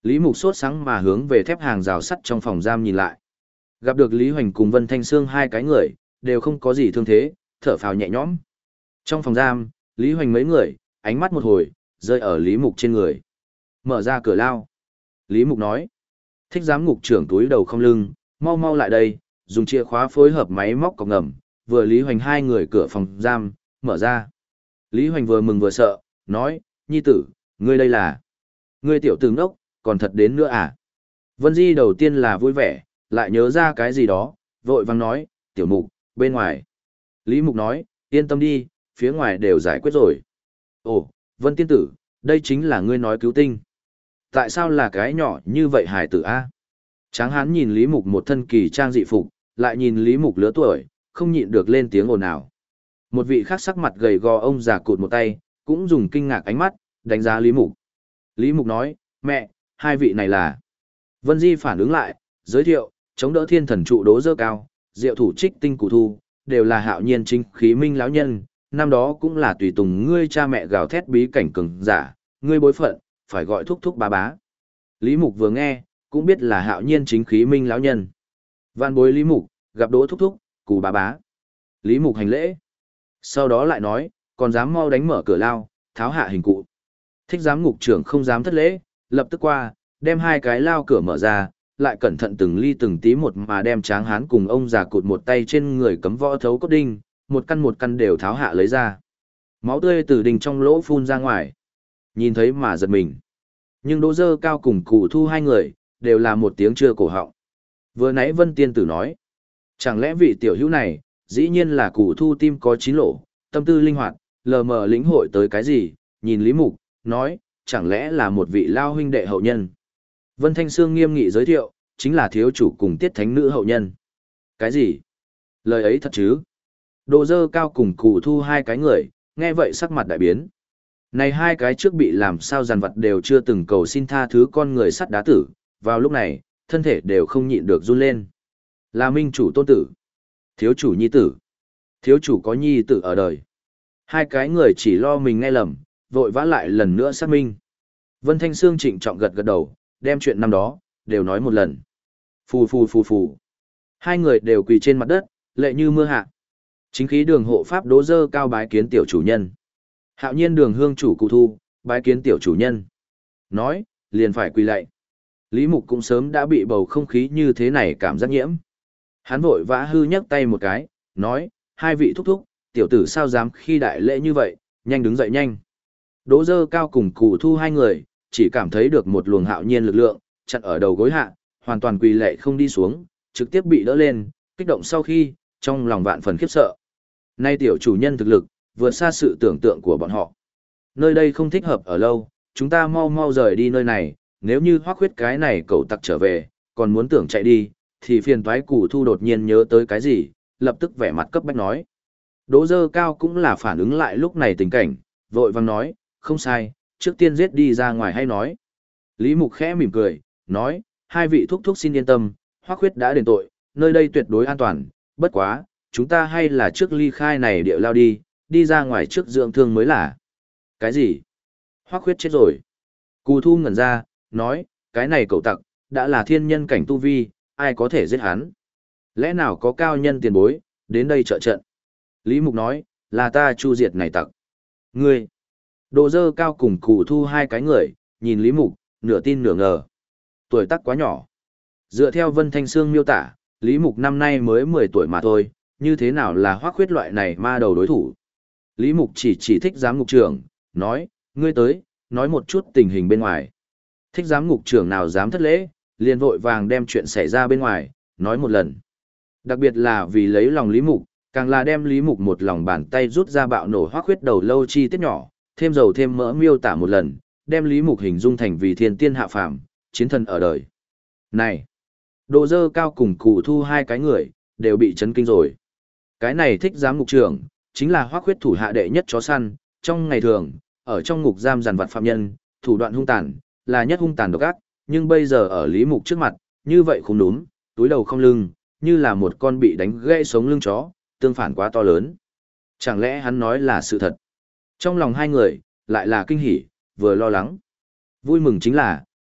Lý Mục sốt sáng mà hướng về thép hàng rào sắt trong phòng giam nhìn lại. Gặp được Lý Hoành cùng Vân Thanh Sương hai cái người, đều không có gì thương thế, thở phào nhẹ nhõm. Trong phòng giam, Lý Hoành mấy người, ánh mắt một hồi, rơi ở Lý Mục trên người. Mở ra cửa lao. Lý Mục nói. Thích giám ngục trưởng túi đầu không lưng, mau mau lại đây, dùng chìa khóa phối hợp máy móc cọc ngầm, vừa Lý Hoành hai người cửa phòng giam, mở ra. Lý Hoành vừa mừng vừa sợ, nói, nhi tử, ngươi đây là... Ngươi tiểu tử ngốc, còn thật đến nữa à? Vân Di đầu tiên là vui vẻ, lại nhớ ra cái gì đó, vội vàng nói, tiểu mục, bên ngoài. Lý Mục nói, yên tâm đi, phía ngoài đều giải quyết rồi. Ồ, Vân tiên tử, đây chính là ngươi nói cứu tinh. Tại sao là cái nhỏ như vậy hải tử a? Tráng hán nhìn Lý Mục một thân kỳ trang dị phục, lại nhìn Lý Mục lứa tuổi, không nhịn được lên tiếng ồn ào. Một vị khác sắc mặt gầy gò ông già cụt một tay, cũng dùng kinh ngạc ánh mắt, đánh giá Lý Mục. Lý Mục nói, mẹ, hai vị này là... Vân Di phản ứng lại, giới thiệu, chống đỡ thiên thần trụ đố dơ cao, diệu thủ trích tinh cụ thu, đều là hạo nhiên chính khí minh lão nhân, năm đó cũng là tùy tùng ngươi cha mẹ gào thét bí cảnh cường giả, ngươi bối phận, phải gọi thúc thúc bá bá. Lý Mục vừa nghe, cũng biết là hạo nhiên chính khí minh lão nhân. Vạn bối Lý Mục, gặp đỗ thúc thúc, cụ bá bá. Lý Mục hành lễ. Sau đó lại nói, còn dám mau đánh mở cửa lao, tháo hạ hình cụ. Thích giám ngục trưởng không dám thất lễ, lập tức qua, đem hai cái lao cửa mở ra, lại cẩn thận từng ly từng tí một mà đem Tráng hán cùng ông già cụt một tay trên người cấm võ thấu cốt đinh, một căn đều tháo hạ lấy ra. Máu tươi từ đinh trong lỗ phun ra ngoài. Nhìn thấy mà giật mình. Nhưng Đỗ Dơ Cao cùng Cụ Thu hai người, đều là một tiếng chưa cổ họng. Vừa nãy Vân Tiên Tử nói, chẳng lẽ vị tiểu hữu này, dĩ nhiên là Cụ Thu tim có chín lỗ, tâm tư linh hoạt, lờ mờ lĩnh hội tới cái gì, nhìn Lý Mục, nói, chẳng lẽ là một vị lao huynh đệ hậu nhân. Vân Thanh Sương nghiêm nghị giới thiệu, chính là thiếu chủ cùng tiết thánh nữ hậu nhân. Cái gì? Lời ấy thật chứ? Đỗ Dơ Cao cùng Cụ Thu hai cái người, nghe vậy sắc mặt đại biến. Này hai cái trước bị làm sao dằn vặt đều chưa từng cầu xin tha thứ con người sắt đá tử, vào lúc này, thân thể đều không nhịn được run lên. Là minh chủ tôn tử, thiếu chủ nhi tử, thiếu chủ có nhi tử ở đời. Hai cái người chỉ lo mình nghe lầm, vội vã lại lần nữa xác minh. Vân Thanh Sương trịnh trọng gật gật đầu, đem chuyện năm đó, đều nói một lần. Phù phù phù phù. Hai người đều quỳ trên mặt đất, lệ như mưa hạ. Chính khí đường hộ pháp Đỗ Dơ Cao bái kiến tiểu chủ nhân. Hạo nhiên đường hương chủ Cụ Thu, bái kiến tiểu chủ nhân. Nói, liền phải quỳ lạy. Lý Mục cũng sớm đã bị bầu không khí như thế này cảm giác nhiễm. Hắn vội vã hư nhấc tay một cái, nói, hai vị thúc thúc, tiểu tử sao dám khi đại lễ như vậy, nhanh đứng dậy nhanh. Đỗ Dơ Cao cùng Cụ Thu hai người, chỉ cảm thấy được một luồng hạo nhiên lực lượng, chặn ở đầu gối hạ, hoàn toàn quỳ lạy không đi xuống, trực tiếp bị đỡ lên, kích động sau khi, trong lòng vạn phần khiếp sợ. Nay tiểu chủ nhân thực lực, vượt xa sự tưởng tượng của bọn họ. Nơi đây không thích hợp ở lâu, chúng ta mau mau rời đi nơi này, nếu như Hoắc Khuyết cái này cậu tặc trở về, còn muốn tưởng chạy đi, thì phiền toái Cụ Thu đột nhiên nhớ tới cái gì, lập tức vẻ mặt cấp bách nói. Đỗ Dơ Cao cũng là phản ứng lại lúc này tình cảnh, vội vàng nói, không sai, trước tiên giết đi ra ngoài hay nói. Lý Mục khẽ mỉm cười, nói, hai vị thúc thúc xin yên tâm, Hoắc Khuyết đã đền tội, nơi đây tuyệt đối an toàn, bất quá, chúng ta hay là trước ly khai này địa lao đi ra ngoài trước dưỡng thương mới là. Cái gì? Hoắc Khuyết chết rồi. Cụ Thu ngẩn ra, nói, cái này cậu tặc, đã là thiên nhân cảnh tu vi, ai có thể giết hắn? Lẽ nào có cao nhân tiền bối, đến đây trợ trận? Lý Mục nói, là ta chu diệt này tặc. Ngươi! Đỗ Dơ Cao cùng Cụ Thu hai cái người, nhìn Lý Mục, nửa tin nửa ngờ. Tuổi tác quá nhỏ. Dựa theo Vân Thanh Sương miêu tả, Lý Mục năm nay mới 10 tuổi mà thôi, như thế nào là Hoắc Khuyết loại này ma đầu đối thủ? Lý Mục chỉ thích giám ngục trưởng, nói, ngươi tới, nói một chút tình hình bên ngoài. Thích giám ngục trưởng nào dám thất lễ, liền vội vàng đem chuyện xảy ra bên ngoài, nói một lần. Đặc biệt là vì lấy lòng Lý Mục, càng là đem Lý Mục một lòng bàn tay rút ra bạo nổ Hoắc Khuyết đầu lâu chi tiết nhỏ, thêm dầu thêm mỡ miêu tả một lần, đem Lý Mục hình dung thành vì thiên tiên hạ phàm, chiến thần ở đời. Này, Đỗ Dơ Cao cùng Cụ Thu hai cái người, đều bị chấn kinh rồi. Cái này thích giám ngục trưởng, chính là Hoắc Khuyết thủ hạ đệ nhất chó săn, trong ngày thường, ở trong ngục giam giàn vặt phạm nhân, thủ đoạn hung tàn, là nhất hung tàn độc ác, nhưng bây giờ ở Lý Mục trước mặt, như vậy không đúng, túi đầu không lưng, như là một con bị đánh gãy sống lưng chó, tương phản quá to lớn. Chẳng lẽ hắn nói là sự thật? Trong lòng hai người, lại là kinh hỉ, vừa lo lắng. Vui mừng chính là,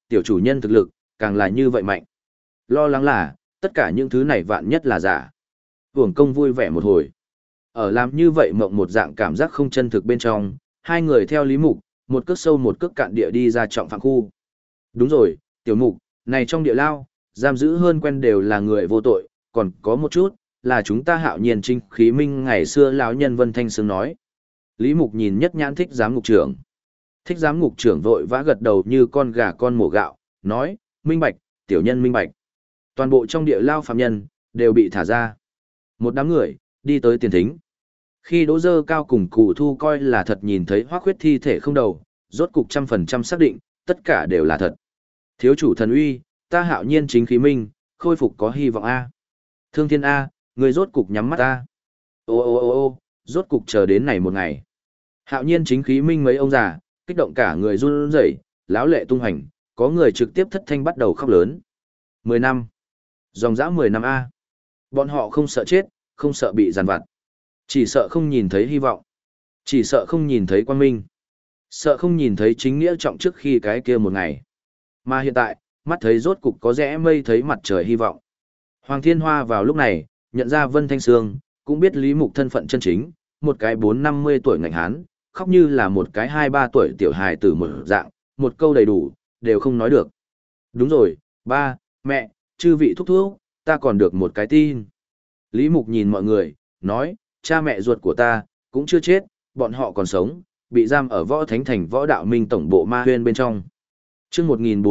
tiểu chủ nhân thực lực, càng là như vậy mạnh. Lo lắng là, tất cả những thứ này vạn nhất là giả. Uổng công vui vẻ một hồi. Ở làm như vậy mộng một dạng cảm giác không chân thực bên trong, hai người theo Lý Mục, một cước sâu một cước cạn địa đi ra trọng phạm khu. Đúng rồi, tiểu mục, này trong địa lao, giam giữ hơn quen đều là người vô tội, còn có một chút, là chúng ta Hạo Nhiên Chính Khí Minh ngày xưa lão nhân Vân Thanh Sương nói. Lý Mục nhìn nhất nhãn thích giám ngục trưởng. Thích giám ngục trưởng vội vã gật đầu như con gà con mổ gạo, nói, minh bạch, tiểu nhân minh bạch. Toàn bộ trong địa lao phạm nhân, đều bị thả ra. Một đám người, đi tới tiền thính. Khi Đỗ Dơ Cao cùng Cù Thu coi là thật nhìn thấy Hoắc Khuyết thi thể không đầu, rốt cục 100% xác định, tất cả đều là thật. Thiếu chủ thần uy, ta Hạo Nhiên Chính Khí Minh, khôi phục có hy vọng A. Thương Thiên A, người rốt cục nhắm mắt A. Ô, rốt cục chờ đến này một ngày. Hạo Nhiên Chính Khí Minh mấy ông già, kích động cả người run rẩy, lão lệ tung hành, có người trực tiếp thất thanh bắt đầu khóc lớn. 10 năm. Dòng dã 10 năm A. Bọn họ không sợ chết, không sợ bị giàn vặt. Chỉ sợ không nhìn thấy hy vọng. Chỉ sợ không nhìn thấy quang minh. Sợ không nhìn thấy chính nghĩa trọng trước khi cái kia một ngày. Mà hiện tại, mắt thấy rốt cục có rẽ mây thấy mặt trời hy vọng. Hoàng Thiên Hoa vào lúc này, nhận ra Vân Thanh Sương, cũng biết Lý Mục thân phận chân chính, một cái 4-50 tuổi ngạnh hán, khóc như là một cái 2-3 tuổi tiểu hài tử một dạng, một câu đầy đủ, đều không nói được. Đúng rồi, ba, mẹ, chư vị thúc thúc, ta còn được một cái tin. Lý Mục nhìn mọi người, nói, cha mẹ ruột của ta, cũng chưa chết, bọn họ còn sống, bị giam ở Võ Thánh Thành Võ Đạo Minh Tổng bộ Ma Huyên bên trong. Chương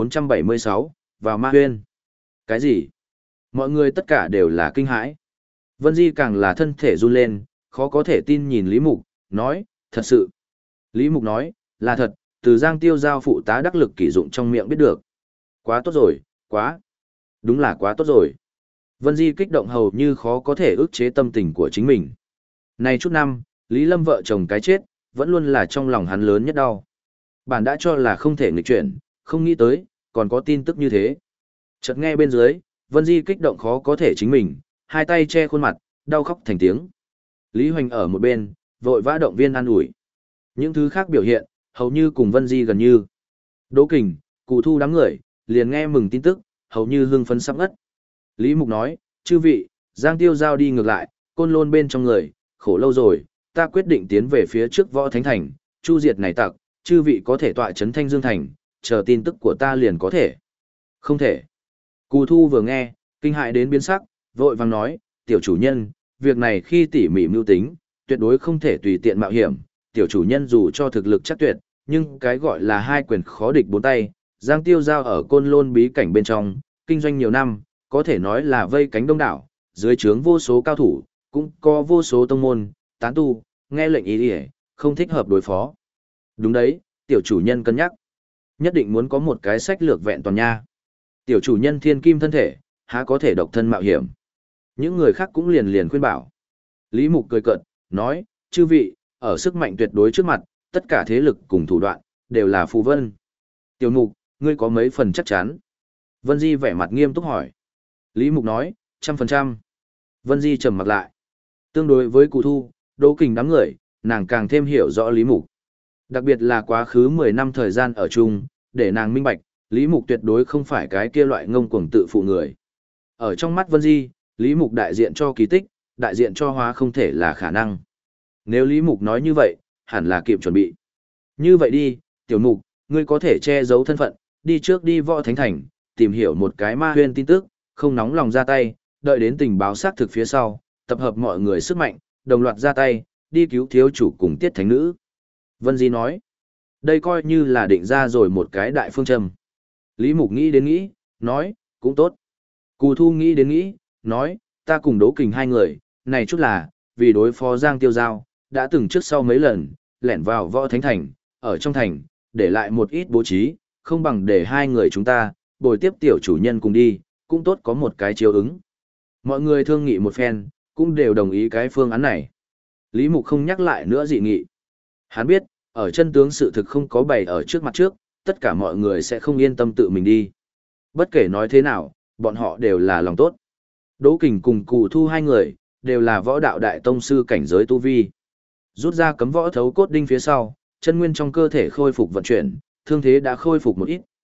1476, vào Ma Huyên. Cái gì? Mọi người tất cả đều là kinh hãi. Vân Di càng là thân thể run lên, khó có thể tin nhìn Lý Mục, nói, thật sự. Lý Mục nói, là thật, từ Giang Tiêu giao phụ tá đắc lực kỷ dụng trong miệng biết được. Quá tốt rồi, quá. Đúng là quá tốt rồi. Vân Di kích động hầu như khó có thể ức chế tâm tình của chính mình. Này chút năm, Lý Lâm vợ chồng cái chết, vẫn luôn là trong lòng hắn lớn nhất đau. Bản đã cho là không thể nghịch chuyển, không nghĩ tới, còn có tin tức như thế. Chợt nghe bên dưới, Vân Di kích động khó có thể chính mình, hai tay che khuôn mặt, đau khóc thành tiếng. Lý Hoành ở một bên, vội vã động viên an ủi. Những thứ khác biểu hiện, hầu như cùng Vân Di gần như. Đỗ Kình, Cù Thu đám người, liền nghe mừng tin tức, hầu như hưng phấn sắp ngất. Lý Mục nói, chư vị, Giang Tiêu giao đi ngược lại, Côn Lôn bên trong người, khổ lâu rồi, ta quyết định tiến về phía trước Võ Thánh Thành, chu diệt này tặc, chư vị có thể tọa trấn Thanh Dương Thành, chờ tin tức của ta liền có thể. Không thể. Cù Thu vừa nghe, kinh hại đến biến sắc, vội vàng nói, tiểu chủ nhân, việc này khi tỉ mỉ mưu tính, tuyệt đối không thể tùy tiện mạo hiểm, tiểu chủ nhân dù cho thực lực chắc tuyệt, nhưng cái gọi là hai quyền khó địch bốn tay, Giang Tiêu giao ở Côn Lôn bí cảnh bên trong, kinh doanh nhiều năm, có thể nói là vây cánh đông đảo, dưới trướng vô số cao thủ, cũng có vô số tông môn, tán tu, nghe lệnh ý đi không thích hợp đối phó. Đúng đấy, tiểu chủ nhân cân nhắc. Nhất định muốn có một cái sách lược vẹn toàn nha. Tiểu chủ nhân thiên kim thân thể, há có thể độc thân mạo hiểm. Những người khác cũng liền liền khuyên bảo. Lý Mục cười cợt, nói, chư vị, ở sức mạnh tuyệt đối trước mặt, tất cả thế lực cùng thủ đoạn, đều là phù vân. Tiểu Mục, ngươi có mấy phần chắc chắn? Vân Di vẻ mặt nghiêm túc hỏi. Lý Mục nói, 100%. Vân Di trầm mặt lại. Tương đối với Cù Thu, Đỗ Kình đám người, nàng càng thêm hiểu rõ Lý Mục. Đặc biệt là quá khứ 10 năm thời gian ở chung, để nàng minh bạch, Lý Mục tuyệt đối không phải cái kia loại ngông cuồng tự phụ người. Ở trong mắt Vân Di, Lý Mục đại diện cho kỳ tích, đại diện cho hóa không thể là khả năng. Nếu Lý Mục nói như vậy, hẳn là kịp chuẩn bị. Như vậy đi, Tiểu Mục, ngươi có thể che giấu thân phận, đi trước đi Võ Thánh Thành, tìm hiểu một cái Ma Huyên tin tức, không nóng lòng ra tay, đợi đến tình báo xác thực phía sau, tập hợp mọi người sức mạnh, đồng loạt ra tay, đi cứu thiếu chủ cùng Tiết Thánh Nữ. Vân Di nói, đây coi như là định ra rồi một cái đại phương châm. Lý Mục nghĩ đến nghĩ, nói, cũng tốt. Cù Thu nghĩ đến nghĩ, nói, ta cùng Đỗ Kình hai người, này chút là, vì đối phó Giang Tiêu giao, đã từng trước sau mấy lần, lẻn vào Võ Thánh Thành, ở trong thành, để lại một ít bố trí, không bằng để hai người chúng ta, bồi tiếp tiểu chủ nhân cùng đi, cũng tốt có một cái chiếu ứng. Mọi người thương nghị một phen, cũng đều đồng ý cái phương án này. Lý Mục không nhắc lại nữa dị nghị. Hắn biết, ở chân tướng sự thực không có bày ở trước mặt trước, tất cả mọi người sẽ không yên tâm tự mình đi. Bất kể nói thế nào, bọn họ đều là lòng tốt. Đỗ Kình cùng Cù Thu hai người, đều là võ đạo đại tông sư cảnh giới tu vi. Rút ra cấm võ thấu cốt đinh phía sau, chân nguyên trong cơ thể khôi phục vận chuyển, thương thế đã khôi phục một ít,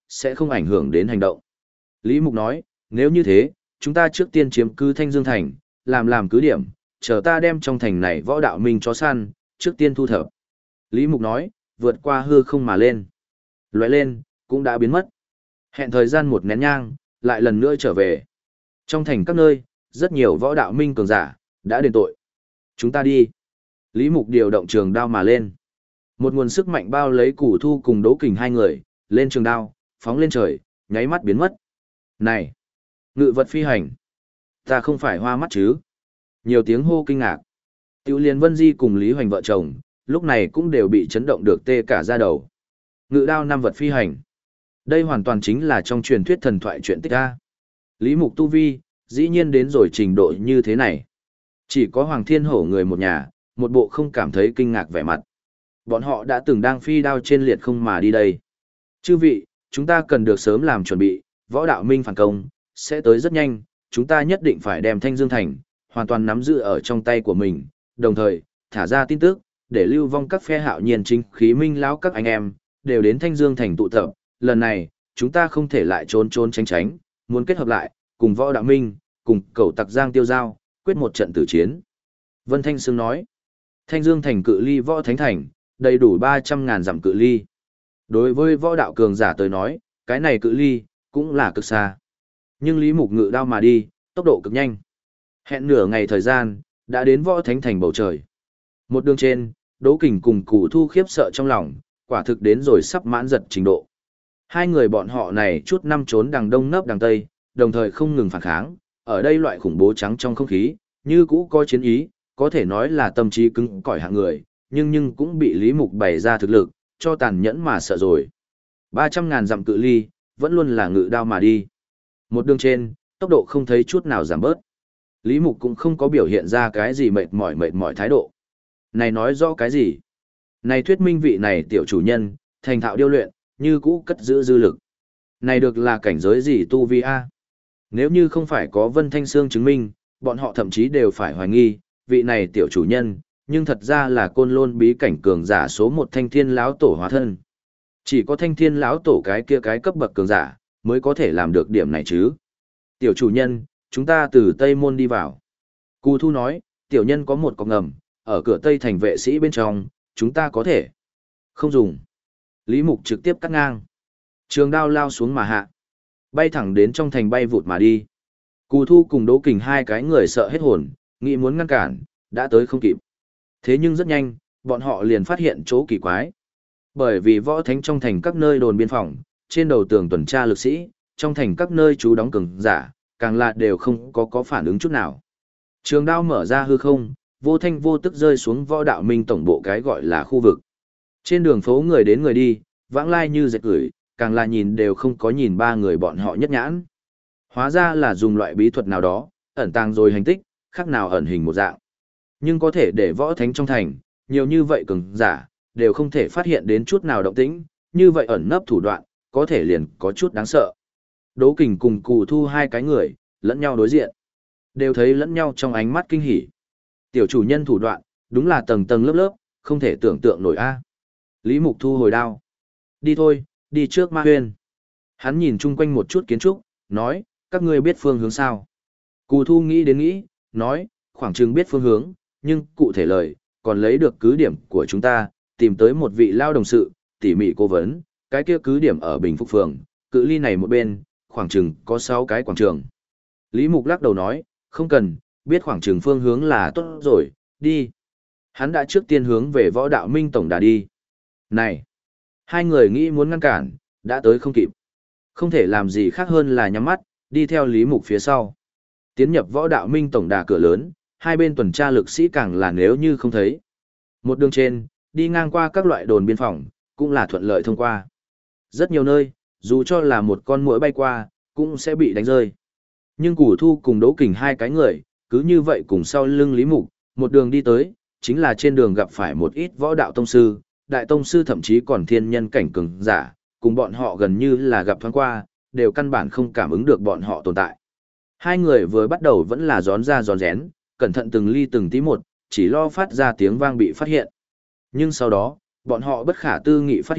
sẽ không ảnh hưởng đến hành động. Lý Mục nói, nếu như thế, chúng ta trước tiên chiếm cứ Thanh Dương Thành, làm cứ điểm, chờ ta đem trong thành này võ đạo minh chó săn, trước tiên thu thập. Lý Mục nói, vượt qua hư không mà lên. Lóe lên, cũng đã biến mất. Hẹn thời gian một nén nhang, lại lần nữa trở về. Trong thành các nơi, rất nhiều võ đạo minh cường giả, đã đền tội. Chúng ta đi. Lý Mục điều động trường đao mà lên. Một nguồn sức mạnh bao lấy Củ Thu cùng Đỗ Kình hai người, lên trường đao, phóng lên trời, nháy mắt biến mất. Này! Ngự vật phi hành! Ta không phải hoa mắt chứ? Nhiều tiếng hô kinh ngạc. Tiểu Liên Vân Di cùng Lý Hoành vợ chồng, lúc này cũng đều bị chấn động được tê cả da đầu. Ngự đao năm vật phi hành. Đây hoàn toàn chính là trong truyền thuyết thần thoại chuyện tích a. Lý Mục tu vi, dĩ nhiên đến rồi trình độ như thế này. Chỉ có Hoàng Thiên Hổ người một nhà, một bộ không cảm thấy kinh ngạc vẻ mặt. Bọn họ đã từng đang phi đao trên liệt không mà đi đây. Chư vị, chúng ta cần được sớm làm chuẩn bị, võ đạo minh phản công, sẽ tới rất nhanh, chúng ta nhất định phải đem Thanh Dương Thành, hoàn toàn nắm giữ ở trong tay của mình, đồng thời, thả ra tin tức, để lưu vong các phe Hạo Nhiên chính khí minh lão các anh em, đều đến Thanh Dương Thành tụ tập, lần này, chúng ta không thể lại trốn trốn tránh tránh, muốn kết hợp lại, cùng võ đạo minh, cùng cẩu tặc Giang Tiêu Giao, quyết một trận tử chiến. Vân Thanh Sương nói, Thanh Dương Thành cự ly võ thánh thành, đầy đủ 300.000 dặm cự ly. Đối với võ đạo cường giả tới nói, cái này cự ly, cũng là cực xa. Nhưng Lý Mục ngự đao mà đi, tốc độ cực nhanh. Hẹn nửa ngày thời gian, đã đến võ thánh thành bầu trời. Một đường trên, Đỗ Kình cùng Củ Thu khiếp sợ trong lòng, quả thực đến rồi sắp mãn giật trình độ. Hai người bọn họ này chút năm trốn đằng đông nấp đằng tây, đồng thời không ngừng phản kháng, ở đây loại khủng bố trắng trong không khí, như cũ có chiến ý, có thể nói là tâm trí cứng cỏi hạng người, nhưng cũng bị Lý Mục bày ra thực lực, cho tàn nhẫn mà sợ rồi. 300.000 dặm cự ly, vẫn luôn là ngự đao mà đi. Một đường trên, tốc độ không thấy chút nào giảm bớt. Lý Mục cũng không có biểu hiện ra cái gì mệt mỏi thái độ. Này nói rõ cái gì? Này thuyết minh vị này tiểu chủ nhân, thành thạo điêu luyện, như cũ cất giữ dư lực. Này được là cảnh giới gì tu vi a? Nếu như không phải có Vân Thanh Sương chứng minh, bọn họ thậm chí đều phải hoài nghi, vị này tiểu chủ nhân, nhưng thật ra là côn lôn bí cảnh cường giả số một Thanh Thiên lão tổ hóa thân. Chỉ có Thanh Thiên lão tổ cái kia cái cấp bậc cường giả, mới có thể làm được điểm này chứ. Tiểu chủ nhân, chúng ta từ Tây Môn đi vào. Cù Thu nói, tiểu nhân có một cọc ngầm, ở cửa Tây thành vệ sĩ bên trong, chúng ta có thể. Không dùng. Lý Mục trực tiếp cắt ngang. Trường đao lao xuống mà hạ. Bay thẳng đến trong thành bay vụt mà đi. Cù Thu cùng Đỗ Kình hai cái người sợ hết hồn, nghĩ muốn ngăn cản, đã tới không kịp. Thế nhưng rất nhanh, bọn họ liền phát hiện chỗ kỳ quái. Bởi vì võ thánh trong thành các nơi đồn biên phòng, trên đầu tường tuần tra lực sĩ, trong thành các nơi trú đóng cường giả, càng là đều không có phản ứng chút nào. Trường đao mở ra hư không, vô thanh vô tức rơi xuống võ đạo minh tổng bộ cái gọi là khu vực. Trên đường phố người đến người đi, vãng lai như dệt gửi, càng là nhìn đều không có nhìn ba người bọn họ nhất nhãn. Hóa ra là dùng loại bí thuật nào đó, ẩn tàng rồi hành tích, khác nào ẩn hình một dạng. Nhưng có thể để võ thánh trong thành, nhiều như vậy cường giả, đều không thể phát hiện đến chút nào động tĩnh, như vậy ẩn nấp thủ đoạn, có thể liền có chút đáng sợ. Đỗ Kình cùng Cù Thu hai cái người, lẫn nhau đối diện. Đều thấy lẫn nhau trong ánh mắt kinh hỉ. Tiểu chủ nhân thủ đoạn, đúng là tầng tầng lớp lớp, không thể tưởng tượng nổi a. Lý Mục thu hồi đao. Đi thôi, đi trước Ma Huyên. Hắn nhìn chung quanh một chút kiến trúc, nói, các ngươi biết phương hướng sao? Cù Thu nghĩ đến nghĩ, nói, khoảng chừng biết phương hướng, nhưng cụ thể lời, còn lấy được cứ điểm của chúng ta, tìm tới một vị lao đồng sự, tỉ mỉ cố vấn, cái kia cứ điểm ở Bình Phúc Phường, cự ly này một bên, khoảng chừng có 6 cái quảng trường. Lý Mục lắc đầu nói, không cần, biết khoảng chừng phương hướng là tốt rồi, đi. Hắn đã trước tiên hướng về võ đạo minh tổng đà đi. Này! Hai người nghĩ muốn ngăn cản, đã tới không kịp. Không thể làm gì khác hơn là nhắm mắt, đi theo Lý Mục phía sau. Tiến nhập võ đạo minh tổng đà cửa lớn, hai bên tuần tra lực sĩ càng là nếu như không thấy. Một đường trên, đi ngang qua các loại đồn biên phòng, cũng là thuận lợi thông qua. Rất nhiều nơi, dù cho là một con muỗi bay qua, cũng sẽ bị đánh rơi. Nhưng Củ Thu cùng Đỗ Kình hai cái người, cứ như vậy cùng sau lưng Lý Mục, một đường đi tới, chính là trên đường gặp phải một ít võ đạo tông sư, đại tông sư thậm chí còn thiên nhân cảnh cường giả, cùng bọn họ gần như là gặp thoáng qua, đều căn bản không cảm ứng được bọn họ tồn tại. Hai người vừa bắt đầu vẫn là gión ra gión rén, cẩn thận từng ly từng tí một, chỉ lo phát ra tiếng vang bị phát hiện. Nhưng sau đó, bọn họ bất khả tư nghị phát hiện,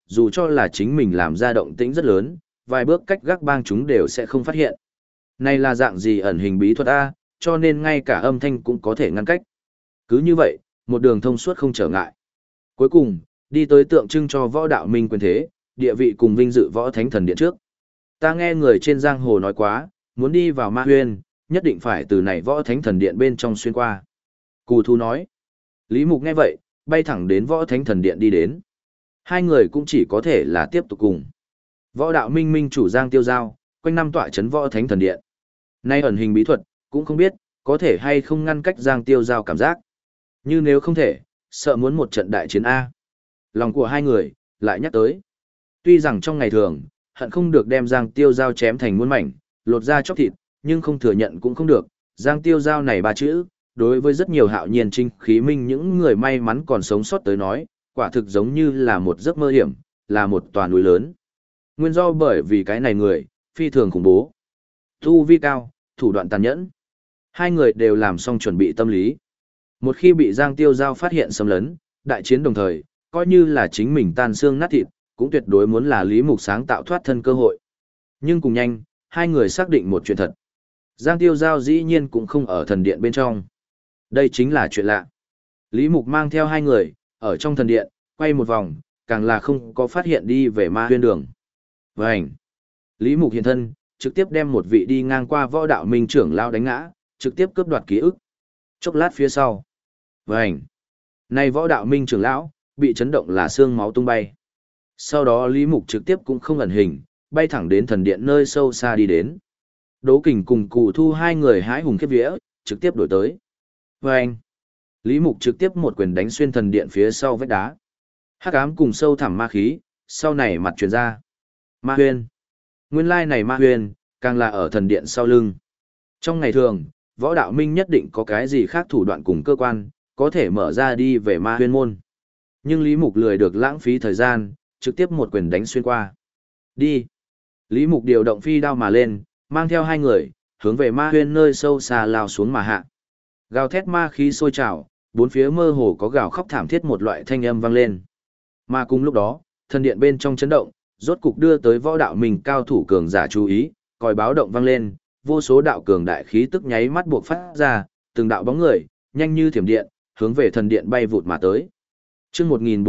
dù cho là chính mình làm ra động tĩnh rất lớn, vài bước cách gác bang chúng đều sẽ không phát hiện. Này là dạng gì ẩn hình bí thuật A, cho nên ngay cả âm thanh cũng có thể ngăn cách. Cứ như vậy, một đường thông suốt không trở ngại. Cuối cùng, đi tới tượng trưng cho võ đạo minh quyền thế, địa vị cùng vinh dự võ thánh thần điện trước. Ta nghe người trên giang hồ nói quá, muốn đi vào ma huyên, nhất định phải từ này võ thánh thần điện bên trong xuyên qua. Cù Thu nói. Lý Mục nghe vậy, bay thẳng đến võ thánh thần điện đi đến. Hai người cũng chỉ có thể là tiếp tục cùng. Võ đạo minh minh chủ Giang Tiêu Giao, quanh năm tọa chấn võ thánh thần điện. Nay ẩn hình bí thuật, cũng không biết, có thể hay không ngăn cách Giang Tiêu Giao cảm giác. Như nếu không thể, sợ muốn một trận đại chiến A. Lòng của hai người, lại nhắc tới. Tuy rằng trong ngày thường, hận không được đem Giang Tiêu Giao chém thành muôn mảnh, lột ra chóc thịt, nhưng không thừa nhận cũng không được. Giang Tiêu Giao này ba chữ, đối với rất nhiều hạo nhiên trinh khí minh những người may mắn còn sống sót tới nói, quả thực giống như là một giấc mơ hiểm, là một tòa núi lớn. Nguyên do bởi vì cái này người, phi thường khủng bố. Tu vi cao, thủ đoạn tàn nhẫn. Hai người đều làm xong chuẩn bị tâm lý. Một khi bị Giang Tiêu Giao phát hiện xâm lấn, đại chiến đồng thời, coi như là chính mình tan xương nát thịt, cũng tuyệt đối muốn là Lý Mục sáng tạo thoát thân cơ hội. Nhưng cùng nhanh, hai người xác định một chuyện thật. Giang Tiêu Giao dĩ nhiên cũng không ở thần điện bên trong. Đây chính là chuyện lạ. Lý Mục mang theo hai người, ở trong thần điện, quay một vòng, càng là không có phát hiện đi về ma huyên đường. Vânh! Lý Mục hiện thân, trực tiếp đem một vị đi ngang qua võ đạo minh trưởng lao đánh ngã, trực tiếp cướp đoạt ký ức. Chốc lát phía sau. Vânh! Này võ đạo minh trưởng lão, bị chấn động là xương máu tung bay. Sau đó Lý Mục trực tiếp cũng không ẩn hình, bay thẳng đến thần điện nơi sâu xa đi đến. Đỗ Kình cùng Cụ Thu hai người hái hùng khiếp vía, trực tiếp đổi tới. Vânh! Lý Mục trực tiếp một quyền đánh xuyên thần điện phía sau vách đá. Hắc ám cùng sâu thẳm ma khí, sau này mặt truyền ra. Ma huyên. Nguyên lai này ma huyên, càng là ở thần điện sau lưng. Trong ngày thường, võ đạo minh nhất định có cái gì khác thủ đoạn cùng cơ quan, có thể mở ra đi về ma huyên môn. Nhưng Lý Mục lười được lãng phí thời gian, trực tiếp một quyền đánh xuyên qua. Đi. Lý Mục điều động phi đao mà lên, mang theo hai người, hướng về ma huyên nơi sâu xa lao xuống mà hạ. Gào thét ma khí sôi trào, bốn phía mơ hồ có gào khóc thảm thiết một loại thanh âm vang lên. Mà cùng lúc đó, thần điện bên trong chấn động, rốt cục đưa tới võ đạo mình cao thủ cường giả chú ý, còi báo động vang lên, vô số đạo cường đại khí tức nháy mắt buộc phát ra, từng đạo bóng người, nhanh như thiểm điện, hướng về thần điện bay vụt mà tới. Chương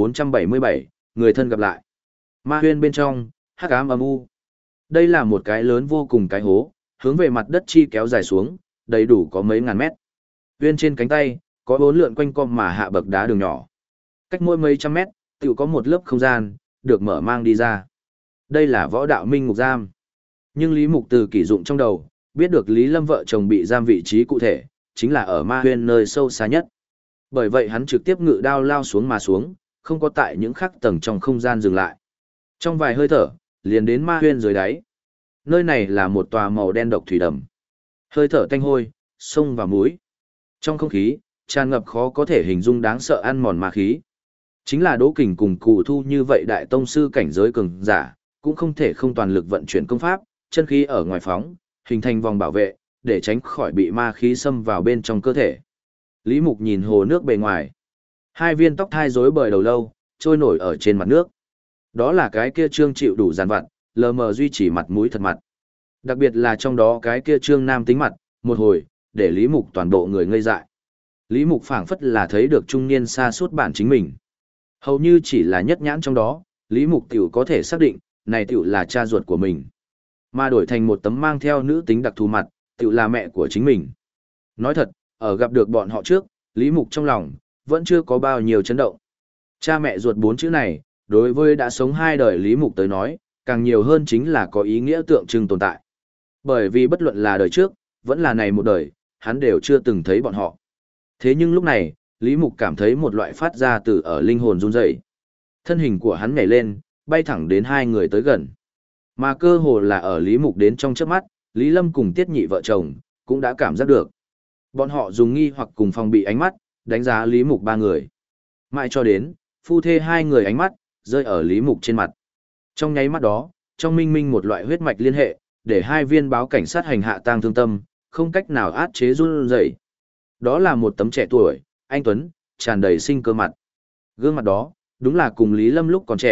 1477, người thân gặp lại. Ma huyên bên trong, hắc ám âm u. Đây là một cái lớn vô cùng cái hố, hướng về mặt đất chi kéo dài xuống, đầy đủ có mấy ngàn mét. Huyên trên cánh tay, có bốn lượn quanh co mà hạ bậc đá đường nhỏ. Cách mỗi mấy trăm mét, tự có một lớp không gian, được mở mang đi ra. Đây là võ đạo minh ngục giam. Nhưng Lý Mục từ kỷ dụng trong đầu, biết được Lý Lâm vợ chồng bị giam vị trí cụ thể, chính là ở ma huyên nơi sâu xa nhất. Bởi vậy hắn trực tiếp ngự đao lao xuống mà xuống, không có tại những khắc tầng trong không gian dừng lại. Trong vài hơi thở, liền đến ma huyên dưới đáy. Nơi này là một tòa màu đen độc thủy đầm. Hơi thở tanh hôi, sông và muối. Trong không khí, tràn ngập khó có thể hình dung đáng sợ ăn mòn ma khí. Chính là Đỗ Kình cùng Cụ Thu như vậy đại tông sư cảnh giới cường giả, cũng không thể không toàn lực vận chuyển công pháp, chân khí ở ngoài phóng, hình thành vòng bảo vệ, để tránh khỏi bị ma khí xâm vào bên trong cơ thể. Lý Mục nhìn hồ nước bề ngoài. Hai viên tóc thai rối bời đầu lâu, trôi nổi ở trên mặt nước. Đó là cái kia trương chịu đủ giàn vặt, lờ mờ duy trì mặt mũi thật mặt. Đặc biệt là trong đó cái kia trương nam tính mặt, một hồi, để Lý Mục toàn bộ người ngây dại. Lý Mục phảng phất là thấy được trung niên xa suốt bản chính mình. Hầu như chỉ là nhất nhãn trong đó, Lý Mục tiểu có thể xác định, này tiểu là cha ruột của mình. Mà đổi thành một tấm mang theo nữ tính đặc thù mặt, tiểu là mẹ của chính mình. Nói thật, ở gặp được bọn họ trước, Lý Mục trong lòng, vẫn chưa có bao nhiêu chấn động. Cha mẹ ruột bốn chữ này, đối với đã sống hai đời Lý Mục tới nói, càng nhiều hơn chính là có ý nghĩa tượng trưng tồn tại. Bởi vì bất luận là đời trước, vẫn là này một đời, hắn đều chưa từng thấy bọn họ. Thế nhưng lúc này, Lý Mục cảm thấy một loại phát ra từ ở linh hồn run rẩy. Thân hình của hắn nhảy lên, bay thẳng đến hai người tới gần. Mà cơ hồ là ở Lý Mục đến trong chớp mắt, Lý Lâm cùng Tiết Nhị vợ chồng, cũng đã cảm giác được. Bọn họ dùng nghi hoặc cùng phòng bị ánh mắt, đánh giá Lý Mục ba người. Mãi cho đến, phu thê hai người ánh mắt, rơi ở Lý Mục trên mặt. Trong nháy mắt đó, trong minh minh một loại huyết mạch liên hệ, để hai viên báo cảnh sát hành hạ tang thương tâm, không cách nào át chế run rẩy. Đó là một tấm trẻ tuổi, anh tuấn, tràn đầy sinh cơ mặt. Gương mặt đó, đúng là cùng Lý Lâm lúc còn trẻ,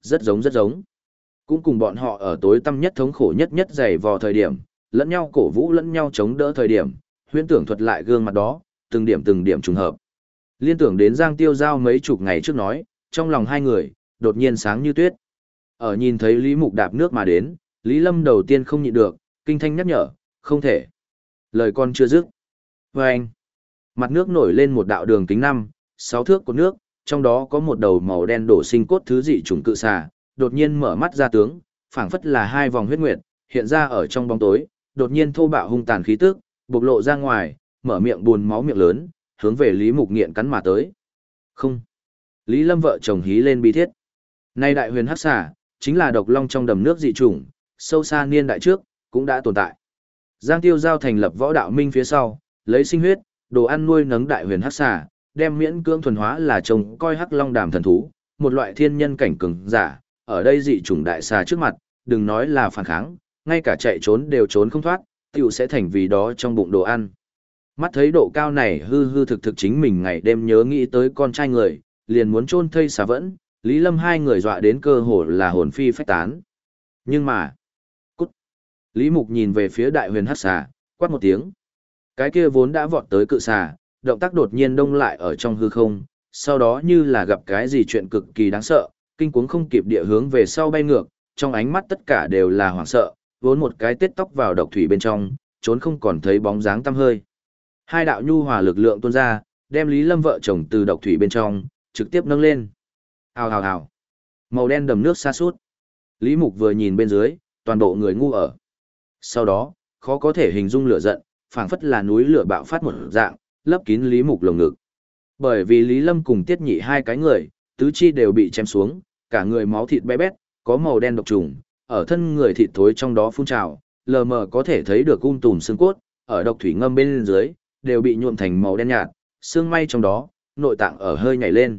Rất giống rất giống. Cũng cùng bọn họ ở tối tăm nhất thống khổ nhất nhất dày vò thời điểm, lẫn nhau cổ vũ lẫn nhau chống đỡ thời điểm, huyễn tưởng thuật lại gương mặt đó, từng điểm trùng hợp. Liên tưởng đến Giang Tiêu Giao mấy chục ngày trước nói, trong lòng hai người, đột nhiên sáng như tuyết. Ở nhìn thấy Lý Mục đạp nước mà đến, Lý Lâm đầu tiên không nhịn được, kinh thanh nhắc nhở, không thể. Lời con chưa dứt. Vâng! Mặt nước nổi lên một đạo đường kính 5, 6 thước của nước, trong đó có một đầu màu đen đổ sinh cốt thứ dị trùng cự xà, đột nhiên mở mắt ra tướng, phảng phất là hai vòng huyết nguyệt, hiện ra ở trong bóng tối, đột nhiên thô bạo hung tàn khí tức, bộc lộ ra ngoài, mở miệng buồn máu miệng lớn, hướng về Lý Mục nghiện cắn mà tới. Không. Lý Lâm vợ chồng hí lên bi thiết. Nay đại huyền hắc xà, chính là độc long trong đầm nước dị chủng, sâu xa niên đại trước, cũng đã tồn tại. Giang Tiêu Giao thành lập võ đạo minh phía sau, lấy sinh huyết, đồ ăn nuôi nấng đại huyền hắc xà, đem miễn cưỡng thuần hóa là trông coi hắc long đàm thần thú, một loại thiên nhân cảnh cường giả, ở đây dị chủng đại xà trước mặt, đừng nói là phản kháng, ngay cả chạy trốn đều trốn không thoát, tiểu sẽ thành vì đó trong bụng đồ ăn. Mắt thấy độ cao này hư hư thực thực chính mình ngày đêm nhớ nghĩ tới con trai người, liền muốn chôn thây xà vẫn, Lý Lâm hai người dọa đến cơ hồ là hồn phi phách tán. Nhưng mà, cút. Lý Mục nhìn về phía đại huyền hắc xà, quát một tiếng. Cái kia vốn đã vọt tới cự xà, động tác đột nhiên đông lại ở trong hư không, sau đó như là gặp cái gì chuyện cực kỳ đáng sợ, kinh cuống không kịp địa hướng về sau bay ngược, trong ánh mắt tất cả đều là hoảng sợ, vốn một cái tết tóc vào độc thủy bên trong, trốn không còn thấy bóng dáng tăm hơi. Hai đạo nhu hòa lực lượng tuôn ra, đem Lý Lâm vợ chồng từ độc thủy bên trong, trực tiếp nâng lên. Hào hào hào. Màu đen đầm nước xa suốt. Lý Mục vừa nhìn bên dưới, toàn bộ người ngu ở. Sau đó, khó có thể hình dung lửa giận, phảng phất là núi lửa bạo phát một dạng, lấp kín Lý Mục lồng ngực. Bởi vì Lý Lâm cùng Tiết Nhị hai cái người, tứ chi đều bị chém xuống, cả người máu thịt bé bét, có màu đen độc trùng, ở thân người thịt thối trong đó phun trào, lờ mờ có thể thấy được tùm xương cốt, ở độc thủy ngâm bên dưới, đều bị nhuộm thành màu đen nhạt, xương may trong đó, nội tạng ở hơi nhảy lên.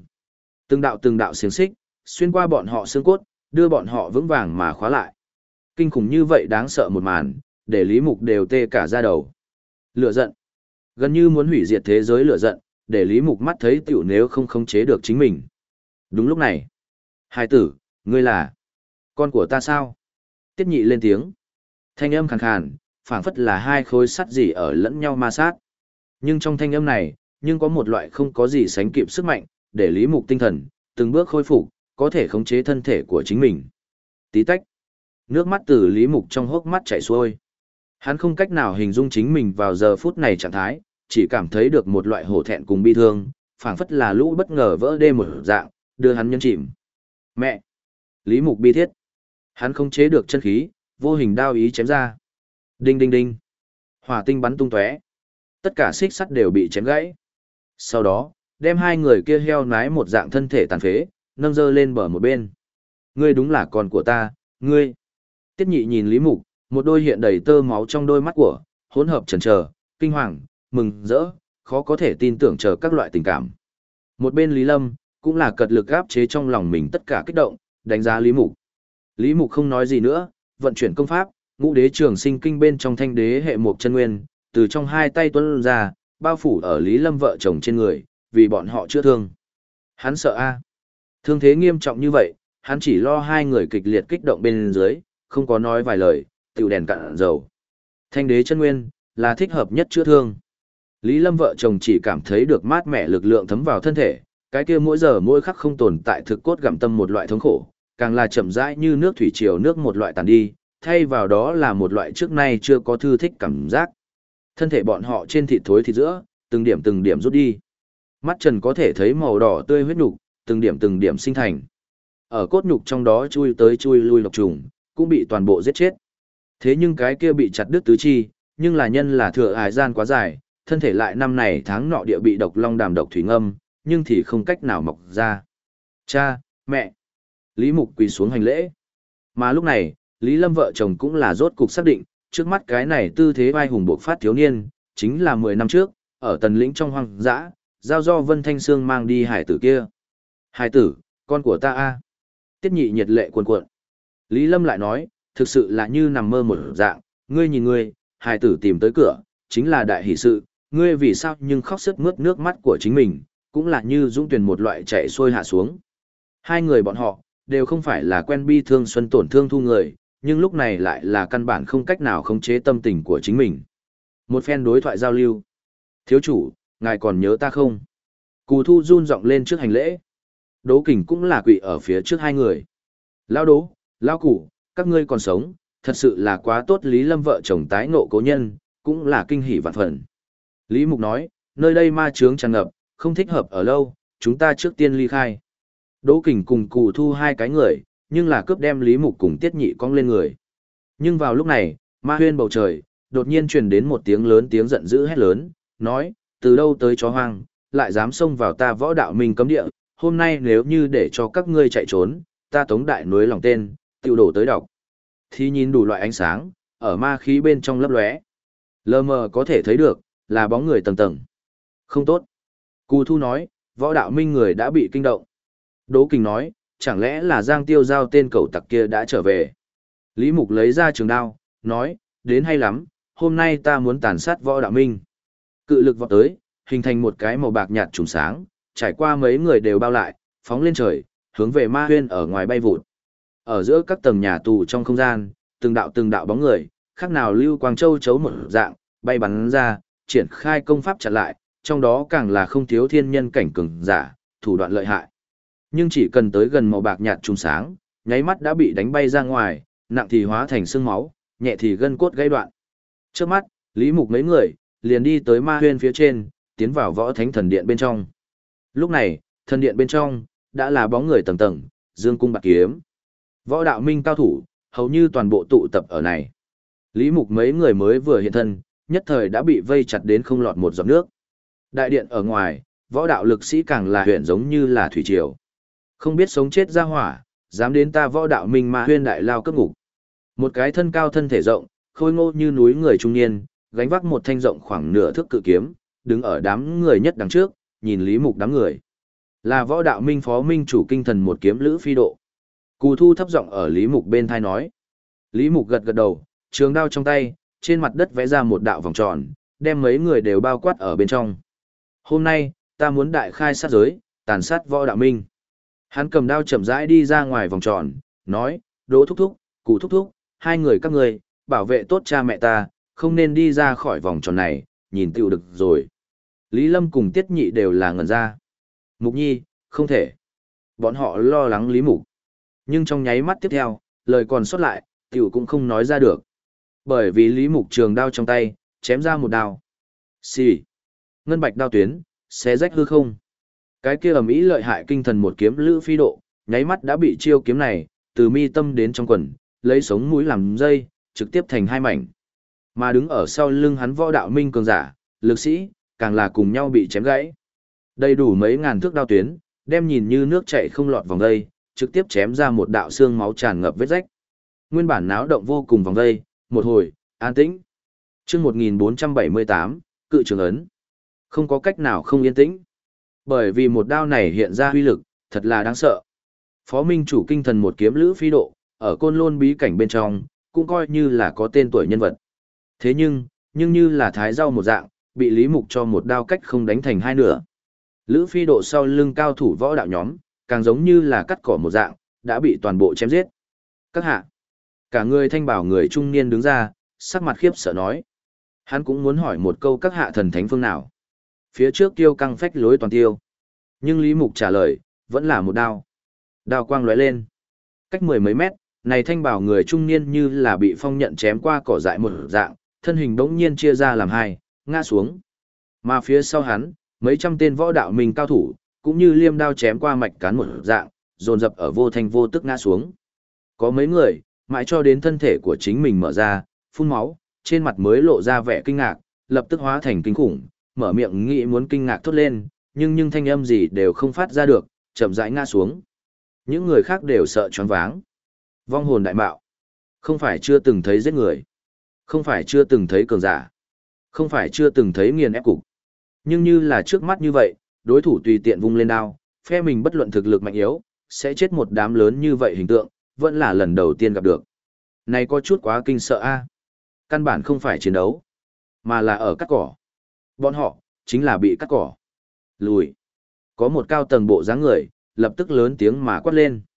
Từng đạo xiềng xích, xuyên qua bọn họ xương cốt, đưa bọn họ vững vàng mà khóa lại. Kinh khủng như vậy đáng sợ một màn, để Lý Mục đều tê cả da đầu. Lửa giận, gần như muốn hủy diệt thế giới lửa giận, để Lý Mục mắt thấy tiểu nếu không khống chế được chính mình. Đúng lúc này, hai tử, ngươi là con của ta sao? Tiết Nhị lên tiếng. Thanh âm khàn khàn, phảng phất là hai khối sắt gì ở lẫn nhau ma sát. Nhưng trong thanh âm này, nhưng có một loại không có gì sánh kịp sức mạnh, để Lý Mục tinh thần, từng bước khôi phục, có thể khống chế thân thể của chính mình. Tí tách. Nước mắt từ Lý Mục trong hốc mắt chảy xuôi. Hắn không cách nào hình dung chính mình vào giờ phút này trạng thái, chỉ cảm thấy được một loại hổ thẹn cùng bi thương, phảng phất là lũ bất ngờ vỡ đê một dạng, đưa hắn nhấn chìm. Mẹ! Lý Mục bi thiết. Hắn không chế được chân khí, vô hình đao ý chém ra. Đinh đinh đinh. Hỏa tinh bắn tung tóe. Tất cả xích sắt đều bị chém gãy. Sau đó, đem hai người kia heo nái một dạng thân thể tàn phế, nâng dơ lên bờ một bên. Ngươi đúng là con của ta, ngươi. Tiết Nhị nhìn Lý Mục, một đôi hiện đầy tơ máu trong đôi mắt của, hỗn hợp chần chờ, kinh hoàng, mừng rỡ, khó có thể tin tưởng chờ các loại tình cảm. Một bên Lý Lâm, cũng là cật lực áp chế trong lòng mình tất cả kích động, đánh giá Lý Mục. Lý Mục không nói gì nữa, vận chuyển công pháp, Ngũ Đế Trường Sinh Kinh bên trong Thanh Đế hệ Mộc chân nguyên, từ trong hai tay tuôn ra, bao phủ ở Lý Lâm vợ chồng trên người, vì bọn họ chữa thương. Hắn sợ a, thương thế nghiêm trọng như vậy, hắn chỉ lo hai người kịch liệt kích động bên dưới, không có nói vài lời, tiểu đèn cạn dầu. Thanh Đế chân nguyên là thích hợp nhất chữa thương. Lý Lâm vợ chồng chỉ cảm thấy được mát mẻ lực lượng thấm vào thân thể, cái kia mỗi giờ mỗi khắc không tồn tại thực cốt gặm tâm một loại thống khổ, càng là chậm rãi như nước thủy triều nước một loại tàn đi, thay vào đó là một loại trước nay chưa có thư thích cảm giác. Thân thể bọn họ trên thịt thối thịt giữa, từng điểm rút đi. Mắt trần có thể thấy màu đỏ tươi huyết nhục, từng điểm sinh thành. Ở cốt nhục trong đó chui tới chui lui độc trùng, cũng bị toàn bộ giết chết. Thế nhưng cái kia bị chặt đứt tứ chi, nhưng là nhân là thừa hải gian quá dài, thân thể lại năm này tháng nọ địa bị độc long đàm độc thủy ngâm, nhưng thì không cách nào mọc ra. Cha, mẹ. Lý Mục quỳ xuống hành lễ. Mà lúc này, Lý Lâm vợ chồng cũng là rốt cục xác định, trước mắt cái này tư thế vai hùng bộc phát thiếu niên, chính là 10 năm trước, ở tần lĩnh trong hoang dã, giao do Vân Thanh Sương mang đi hải tử kia. Hải tử, con của ta a. Tiết Nhị nhiệt lệ cuồn cuộn. Lý Lâm lại nói, thực sự là như nằm mơ một dạng, ngươi nhìn ngươi, hải tử tìm tới cửa, chính là đại hỷ sự, ngươi vì sao nhưng khóc sướt mướt nước mắt của chính mình, cũng là như dũng tuyển một loại chạy xuôi hạ xuống. Hai người bọn họ, đều không phải là quen bi thương xuân tổn thương thu người, nhưng lúc này lại là căn bản không cách nào khống chế tâm tình của chính mình. Một phen đối thoại giao lưu. Thiếu chủ, ngài còn nhớ ta không? Cù Thu run giọng lên trước hành lễ. Đỗ Kình cũng là quỵ ở phía trước hai người. Lao Đỗ, Lao Cù, các ngươi còn sống, thật sự là quá tốt. Lý Lâm vợ chồng tái ngộ cố nhân, cũng là kinh hỉ vạn phần. Lý Mục nói, nơi đây ma chướng tràn ngập, không thích hợp ở lâu, chúng ta trước tiên ly khai. Đỗ Kình cùng Cù Thu hai cái người, nhưng là cướp đem Lý Mục cùng Tiết Nhị cong lên người. Nhưng vào lúc này, ma huyên bầu trời, đột nhiên truyền đến một tiếng lớn tiếng giận dữ hét lớn, nói, từ đâu tới chó hoang, lại dám xông vào ta Võ Đạo Minh cấm địa, hôm nay nếu như để cho các ngươi chạy trốn, ta Tống Đại núi lòng tên, tiêu đổ tới đọc. Thì nhìn đủ loại ánh sáng, ở ma khí bên trong lấp lóe. Lờ mờ có thể thấy được, là bóng người tầng tầng. Không tốt. Cù Thu nói, Võ Đạo Minh người đã bị kinh động. Đỗ Kình nói, chẳng lẽ là Giang Tiêu Giao tên cẩu tặc kia đã trở về. Lý Mục lấy ra trường đao, nói, đến hay lắm, hôm nay ta muốn tàn sát Võ Đạo Minh. Cự lực vọt tới, hình thành một cái màu bạc nhạt trùng sáng, trải qua mấy người đều bao lại, phóng lên trời, hướng về ma huyên ở ngoài bay vụt. Ở giữa các tầng nhà tù trong không gian, từng đạo bóng người, khác nào lưu quang châu chấu một dạng, bay bắn ra, triển khai công pháp chặn lại, trong đó càng là không thiếu thiên nhân cảnh cường giả, thủ đoạn lợi hại. Nhưng chỉ cần tới gần màu bạc nhạt trùng sáng, nháy mắt đã bị đánh bay ra ngoài, nặng thì hóa thành xương máu, nhẹ thì gân cốt gãy đoạn. Trước mắt, Lý Mục mấy người liền đi tới ma huyên phía trên, tiến vào Võ Thánh Thần Điện bên trong. Lúc này, thần điện bên trong đã là bóng người tầng tầng, dương cung bạc kiếm. Võ Đạo Minh cao thủ, hầu như toàn bộ tụ tập ở này. Lý Mục mấy người mới vừa hiện thân, nhất thời đã bị vây chặt đến không lọt một giọt nước. Đại điện ở ngoài, võ đạo lực sĩ càng là huyện giống như là thủy triều. Không biết sống chết ra hỏa, dám đến ta Võ Đạo Minh ma huyên đại lao cấp ngục. Một cái thân cao thân thể rộng, khôi ngô như núi người trung niên, gánh vác một thanh rộng khoảng nửa thước cự kiếm, đứng ở đám người nhất đằng trước, nhìn Lý Mục đám người. Là Võ Đạo Minh phó minh chủ kinh thần một kiếm Lữ Phi Độ. Cù Thu thấp giọng ở Lý Mục bên thai nói. Lý Mục gật gật đầu, trường đao trong tay, trên mặt đất vẽ ra một đạo vòng tròn, đem mấy người đều bao quát ở bên trong. Hôm nay, ta muốn đại khai sát giới, tàn sát Võ Đạo Minh. Hắn cầm đao chậm rãi đi ra ngoài vòng tròn, nói, Đỗ thúc thúc, Cù thúc thúc, hai người các người, bảo vệ tốt cha mẹ ta, không nên đi ra khỏi vòng tròn này, nhìn tựu được rồi. Lý Lâm cùng Tiết Nhị đều là ngẩn ra. Mục Nhi, không thể. Bọn họ lo lắng Lý Mục. Nhưng trong nháy mắt tiếp theo, lời còn sót lại, tiểu cũng không nói ra được. Bởi vì Lý Mục trường đao trong tay, chém ra một đao. Xì. Ngân bạch đao tuyến, xé rách hư không. Cái kia ầm ĩ lợi hại kinh thần một kiếm Lữ Phi Độ, nháy mắt đã bị chiêu kiếm này, từ mi tâm đến trong quần, lấy sống mũi làm dây, trực tiếp thành hai mảnh. Mà đứng ở sau lưng hắn Võ Đạo Minh cường giả, lực sĩ, càng là cùng nhau bị chém gãy. Đầy đủ mấy ngàn thước đao tuyến, đem nhìn như nước chảy không lọt vòng dây, trực tiếp chém ra một đạo xương máu tràn ngập vết rách. Nguyên bản náo động vô cùng vòng dây, một hồi, an tĩnh. Chương 1478, cự trường ấn. Không có cách nào không yên tĩnh. Bởi vì một đao này hiện ra huy lực, thật là đáng sợ. Phó Minh chủ kinh thần một kiếm Lữ Phi Độ, ở Côn Lôn bí cảnh bên trong, cũng coi như là có tên tuổi nhân vật. Thế nhưng như là thái rau một dạng, bị Lý Mục cho một đao cách không đánh thành hai nửa. Lữ Phi Độ sau lưng cao thủ võ đạo nhóm, càng giống như là cắt cỏ một dạng, đã bị toàn bộ chém giết. Các hạ, cả người thanh bảo người trung niên đứng ra, sắc mặt khiếp sợ nói. Hắn cũng muốn hỏi một câu các hạ thần thánh phương nào. Phía trước tiêu căng phách lối toàn tiêu. Nhưng Lý Mục trả lời, vẫn là một đao. Đao quang lóe lên. Cách mười mấy mét, này thanh bảo người trung niên như là bị phong nhận chém qua cỏ dại một dạng, thân hình bỗng nhiên chia ra làm hai, ngã xuống. Mà phía sau hắn, mấy trăm tên võ đạo mình cao thủ, cũng như liêm đao chém qua mạch cán một dạng, dồn dập ở vô thanh vô tức ngã xuống. Có mấy người, mãi cho đến thân thể của chính mình mở ra, phun máu, trên mặt mới lộ ra vẻ kinh ngạc, lập tức hóa thành kinh khủng, mở miệng nghĩ muốn kinh ngạc thốt lên, nhưng thanh âm gì đều không phát ra được, chậm rãi ngã xuống. Những người khác đều sợ choáng váng. Vong hồn đại mạo. Không phải chưa từng thấy giết người. Không phải chưa từng thấy cường giả. Không phải chưa từng thấy nghiền ép cục. Nhưng như là trước mắt như vậy, đối thủ tùy tiện vung lên đao, phe mình bất luận thực lực mạnh yếu, sẽ chết một đám lớn như vậy hình tượng, vẫn là lần đầu tiên gặp được. Này có chút quá kinh sợ a. Căn bản không phải chiến đấu, mà là ở cắt cỏ. Bọn họ, chính là bị cắt cỏ. Lùi. Có một cao tầng bộ dáng người, lập tức lớn tiếng mà quát lên.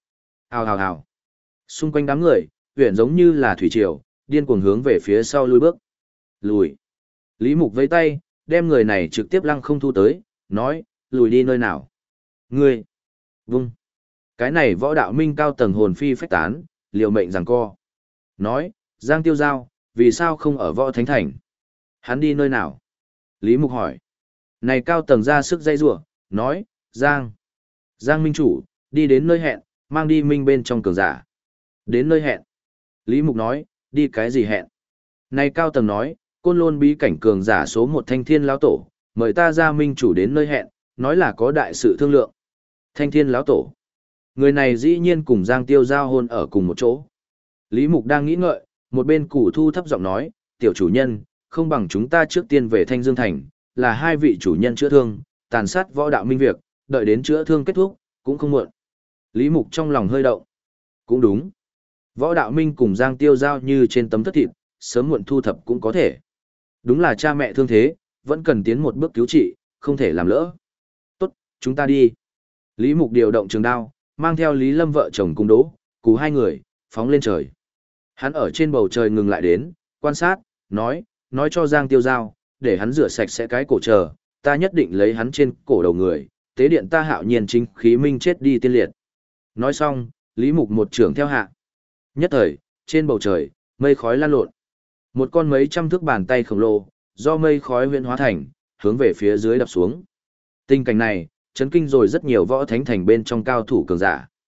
Hào hào hào. Xung quanh đám người, huyện giống như là thủy triều, điên cuồng hướng về phía sau lùi bước. Lùi. Lý Mục vẫy tay, đem người này trực tiếp lăng không thu tới, nói, lùi đi nơi nào. Ngươi. Vung. Cái này võ đạo minh cao tầng hồn phi phách tán, liều mệnh giằng co. Nói, Giang Tiêu Giao, vì sao không ở võ thánh thành? Hắn đi nơi nào? Lý Mục hỏi. Này cao tầng ra sức dây rủa, nói, Giang Minh chủ, đi đến nơi hẹn, mang đi minh bên trong cường giả. Đến nơi hẹn. Lý Mục nói, đi cái gì hẹn? Này cao tầng nói, Côn Lôn bí cảnh cường giả số 1 Thanh Thiên lão tổ, mời ta ra minh chủ đến nơi hẹn, nói là có đại sự thương lượng. Thanh Thiên lão tổ. Người này dĩ nhiên cùng Giang Tiêu Giao hôn ở cùng một chỗ. Lý Mục đang nghĩ ngợi, một bên Củ Thu thấp giọng nói, tiểu chủ nhân, không bằng chúng ta trước tiên về Thanh Dương Thành, là hai vị chủ nhân chữa thương, tàn sát võ đạo minh việc, đợi đến chữa thương kết thúc, cũng không muộn. Lý Mục trong lòng hơi động. Cũng đúng. Võ đạo minh cùng Giang Tiêu Giao như trên tấm thất thịt, sớm muộn thu thập cũng có thể. Đúng là cha mẹ thương thế, vẫn cần tiến một bước cứu trị, không thể làm lỡ. Tốt, chúng ta đi. Lý Mục điều động trường đao, mang theo Lý Lâm vợ chồng cùng Đỗ, cú hai người, phóng lên trời. Hắn ở trên bầu trời ngừng lại đến, quan sát, nói cho Giang Tiêu Giao, để hắn rửa sạch sẽ cái cổ chờ, ta nhất định lấy hắn trên cổ đầu người, tế điện ta Hạo Nhiên chính khí minh chết đi tiên liệt. Nói xong, Lý Mục một trưởng theo hạ. Nhất thời, trên bầu trời, mây khói lan lộn. Một con mấy trăm thước bàn tay khổng lồ, do mây khói huyễn hóa thành, hướng về phía dưới đập xuống. Tình cảnh này, chấn kinh rồi rất nhiều võ thánh thành bên trong cao thủ cường giả.